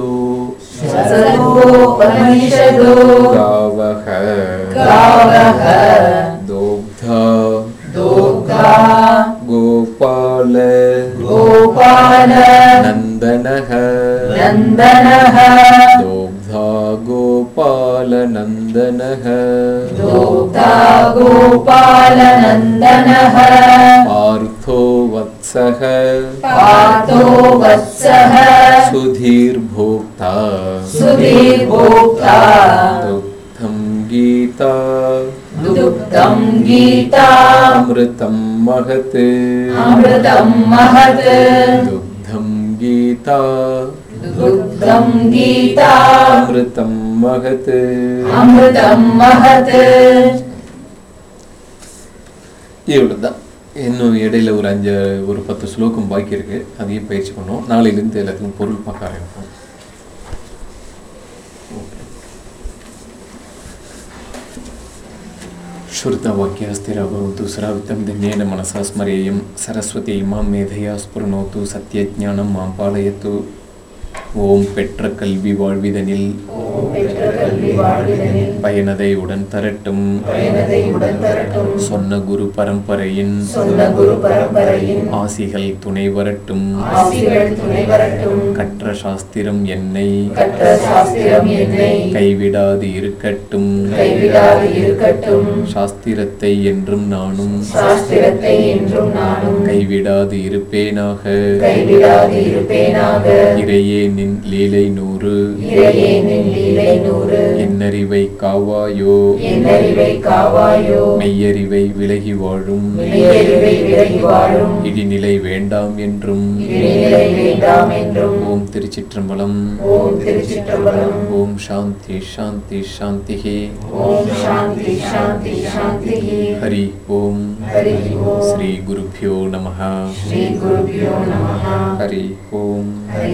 सर्वोपनिषदो गावः गावः दोग्धा दोग्धा गोपाल गोपाल नन्दनः नन्दनः दोग्धा गोपाल नन्दनः दोग्धा गोपाल नन्दनः पार्थो वत्सः पार्थो वत्सः सुधीर्भोक्ता सुधीर्भोक्ता दुग्धं गीता दुग्धं गीता अमृतं महत् अमृतं महत् दुग्धं गीता दुग्धं गीता अमृतं महत् अमृतं महत्. இவ்வளவுதான். இன்னும் இடையில ஒரு அஞ்சு ஒரு பத்து ஸ்லோகம் பாக்கி இருக்குது, அதையும் பயிற்சி பண்ணுவோம். நாளையிலேருந்து எல்லாத்துக்கும் பொருள் பார்க்க ஆரம்பிப்போம். श्रुतवाक्यास्थिरा भवतु श्रावितं दिनेन मनसा स्मरेयं सरस्वती मां मेधया स्फुरणोतु सत्यज्ञानं मां पालयतु. ஓம் பெற்ற கல்வி வாழ்விதனில் பயனதை உடன் தரட்டும். சொன்ன குரு பரம்பரையின் ஆசிகள் துணை வரட்டும். கற்ற சாஸ்திரம் என்னை கைவிடாது இருக்கட்டும். சாஸ்திரத்தை என்றும் நானும் கைவிடாது இருப்பேனாக. இறையே நின் லீலை நூறு என்னறிவை காவாயோ. மெய்யறிவை விலகி வாழும் இடிநிலை வேண்டாம் என்றும். ஓம் திருச்சிற்றம்பலம். ஓம் சாந்தி சாந்தி சாந்தி. ஹரி ஓம். ஸ்ரீ குருப்யோ நமஹ. ஹரி ஓம்.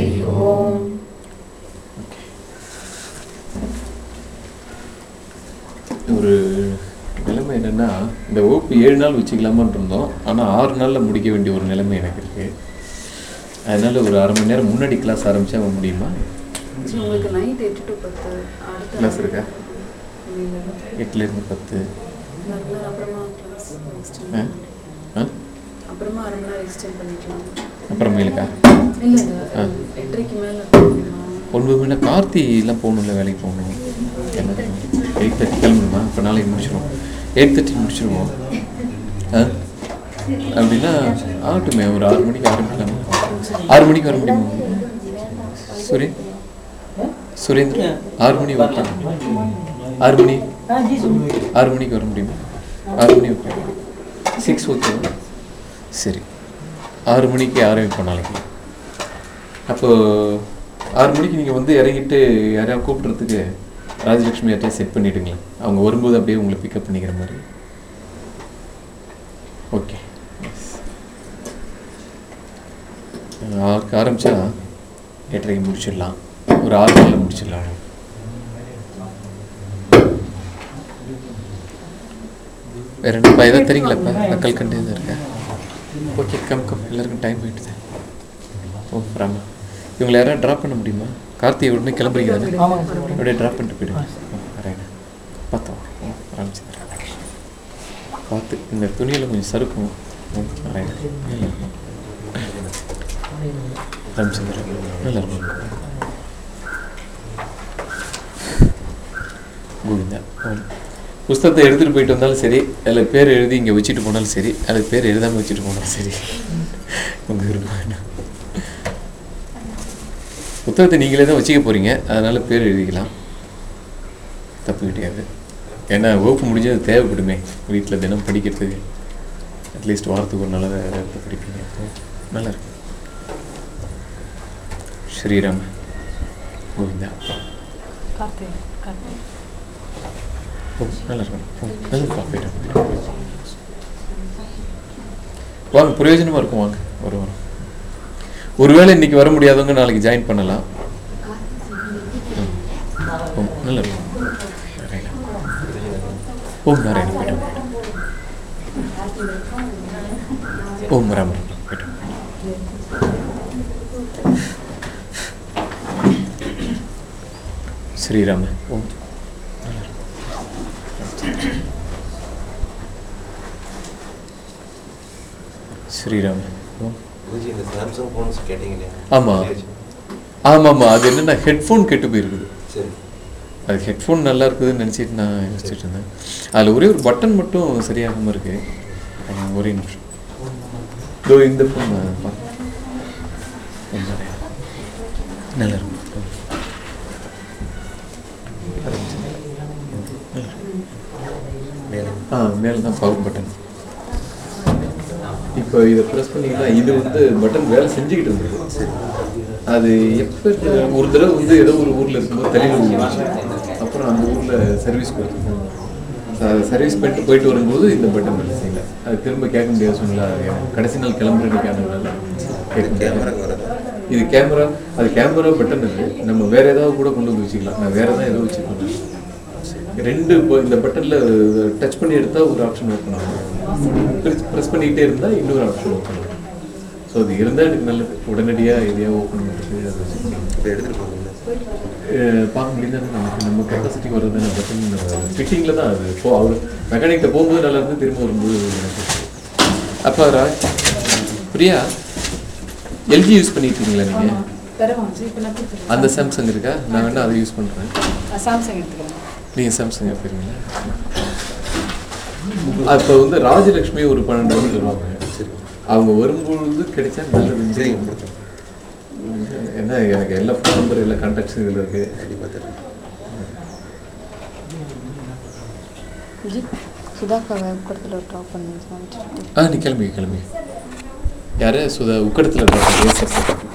ஒரு நிலைமை என்னென்னா, இந்த வகுப்பு ஏழு நாள் வச்சுக்கலாமான்னு இருந்தோம், ஆனால் ஆறு நாளில் முடிக்க வேண்டிய ஒரு நிலைமை எனக்கு இருக்குது. அதனால் ஒரு அரை மணி நேரம் முன்னாடி கிளாஸ் ஆரம்பித்தா முடியுமா? உங்களுக்கு நைட் எட்டு டு பத்து கிளாஸ் இருக்கா? எட்டுலேருந்து பத்து அப்புறமா கிளாஸ் ஆ அப்புறமா அரை மணி நேரம் எக்ஸ்டெண்ட் பண்ணிக்கலாம். அப்புறமேலுக்கா? இல்லை எட்டரைக்கு மேலே ஒன்பது மணி நேரம் கார்த்தி எல்லாம் போகணும்ல, வேலைக்கு போகணும். எயிட் தேர்ட்டி கிளம்பணுமா? இப்போ நாளைக்கு முடிச்சிடுவோம். Eight thirty முடிச்சிடுவோம். ஆ அப்படின்னா ஆகட்டுமே, ஒரு ஆறு மணிக்கு ஆரம்பிக்கலாமா? ஆறு மணிக்கு வர முடியுமா? சுரே சுரேந்திரன் ஆறு மணி ஓகே. ஆறு மணி ஆறு மணிக்கு வர முடியுமா? ஆறு மணி ஓகே. Six okay. சரி, ஆறு மணிக்கு ஆரம்பிப்போம் நாளைக்கு. அப்போது ஆறு மணிக்கு நீங்கள் வந்து இறங்கிட்டு யாரையாவது கூப்பிட்றதுக்கு ராஜலக்ஷ்மி யார்ட்டையே செட் பண்ணிவிடுங்க. அவங்க வரும்போது அப்படியே உங்களை பிக்கப் பண்ணிக்கிற மாதிரி. ஓகே, ஆறுக்கு ஆரம்பித்தா எட்டரைக்கு முடிச்சிடலாம். ஒரு ஆறு நாளில் முடிச்சிடலாம். வேறு என்னப்பா எதாவது தெரியுங்களாப்பா? நக்கல் கண்டு எதுவும் இருக்கா? ஓகே, கம் கம் எல்லாருக்கும் டைம் போயிட்டு தான். ஓ ராமா, இவங்களை யாராவது ட்ராப் பண்ண முடியுமா? கார்த்திகை உடனே கிளம்புறீங்க தானே? அப்படியே ட்ராப் பண்ணிட்டு போயிடுங்க. ரைட், பார்த்தோம். ஆரம்பிச்சு பார்த்து இந்த துணியில் கொஞ்சம் சறுக்கும். ரைட், ராமச்சந்திரன் நல்லா இருக்கும். கோவிந்தா. புஸ்தகத்தை எடுத்துகிட்டு போயிட்டு வந்தாலும் சரி, அதில் பேர் எழுதி இங்கே வச்சுட்டு போனாலும் சரி, அதுக்கு பேர் எழுதாமல் வச்சுட்டு போனாலும் சரி, உங்கள் விருப்பம். புத்தகத்தை நீங்களே தான் வச்சுக்க போகிறீங்க, அதனால் பேர் எழுதிக்கலாம், தப்பு கிடையாது. ஏன்னா வகுப்பு முடிஞ்சது தேவைப்படுமே வீட்டில் தினம் படிக்கிறதுக்கு. அட்லீஸ்ட் வாரத்துக்கு ஒரு நல்ல எடுத்து படிப்பீங்க, நல்லா இருக்கும். ஸ்ரீராம் கோவிந்தா. ஓ நல்லா இருக்கும். நல்லா போயிட்டு வாங்க, பிரயோஜனமாக இருக்கும். வாங்க, ஒரு வாரம். ஒருவேளை இன்னைக்கு வர முடியாதவங்க நாளைக்கு ஜாயின் பண்ணலாம். நல்லா இருக்கும். ஓம் நாராயண போய்ட்டு ஓம் ராம் போய்ட்டு ஸ்ரீராம. ஓம் ஸ்ரீராம. ஓம். ஆமாம் ஆமாம் ஆமாம் அது என்னென்னா ஹெட்ஃபோன் கெட்டு போயிருக்குது. அது ஹெட்ஃபோன் நல்லா இருக்குதுன்னு நினச்சிட்டு நான் யோசிச்சுட்டு இருந்தேன். அதில் ஒரே ஒரு பட்டன் மட்டும் சரியாகாமல் இருக்குது. ஒரே நிமிஷம். இதோ இந்த ஃபோன் நல்லா இருக்கும். ஆ மேலே தான் பவர் பட்டன். இப்போ இதை ப்ரெஸ் பண்ணிங்கன்னா இது வந்து பட்டன் வேலை செஞ்சுக்கிட்டு இருந்தது. சரி, அது எப்போ ஒரு தடவை வந்து ஏதோ ஒரு ஊரில் இருக்கும்போது தெளிவு இருந்துச்சு. அப்புறம் அந்த ஊரில் சர்வீஸ் கொடுத்துருக்கோம். சர்வீஸ் பண்ணிட்டு போயிட்டு வரும்போது இந்த பட்டன் வேலை செய்யல. அது திரும்ப கேட்க முடியாது சொன்னல. கடைசி நாள் கிளம்புறதுக்கானதுனால கேட்க முடியாது. இது கேமரா, அது கேமரா பட்டன் இருக்குது. நம்ம வேற ஏதாவது கூட கொண்டு வந்து வச்சுக்கலாம். நான் வேற ஏதாவது எதோ வச்சுக்கணும். ரெண்டு இப்போ இந்த பட்டனில் டச் பண்ணி எடுத்தால் ஒரு ஆப்ஷன் ஓப்பன் ஆகும், ப்ரெஸ் பண்ணிக்கிட்டே இருந்தால் இன்னொரு ஆப்ஷன் ஓப்பன் ஆகும். ஸோ அது இருந்தால் எனக்கு நல்லது. உடனடியாக எதையாக ஓப்பன் பண்ணுறது அதை வச்சுக்கணும். எடுத்துகிட்டு போகணும் பார்க்க முடியாது. நமக்கு நம்ம கெப்பாசிட்டிக்கு வர்றது தானே பட்டன் ஃபிட்டிங்கில் தான் அது. இப்போ அவர் மெக்கானிக்கிட்ட போகும்போது நல்லா இருந்து திரும்ப வரும்போது அப்பா ராஜ் பிரியா எல்ஜி யூஸ் பண்ணிட்டுருக்கீங்களா நீங்கள்? அந்த சாம்சங் இருக்கா? நான் வேணா அதை யூஸ் பண்ணுறேன். சாம்சங் எடுத்துக்கிறேன். நீங்கள் சாம்சங் எடுத்துக்கிறீங்களா? அப்போ வந்து ராஜலக்ஷ்மி ஒரு பன்னெண்டு வந்து வருவாங்க. அவங்க வரும்பொழுது கிடைச்சா நல்லது. ஏன்னா எனக்கு எல்லா ஃபோன் நம்பர் எல்லா கான்டாக்ட்ஸ் இதில் இருக்குது. சுதாக்காவை உக்கடத்தில் ட்ராப் பண்ணி ஆ நீ கிளம்பி கிளம்பி யார் சுதா உக்கடத்தில் ட்ராப் பண்ணி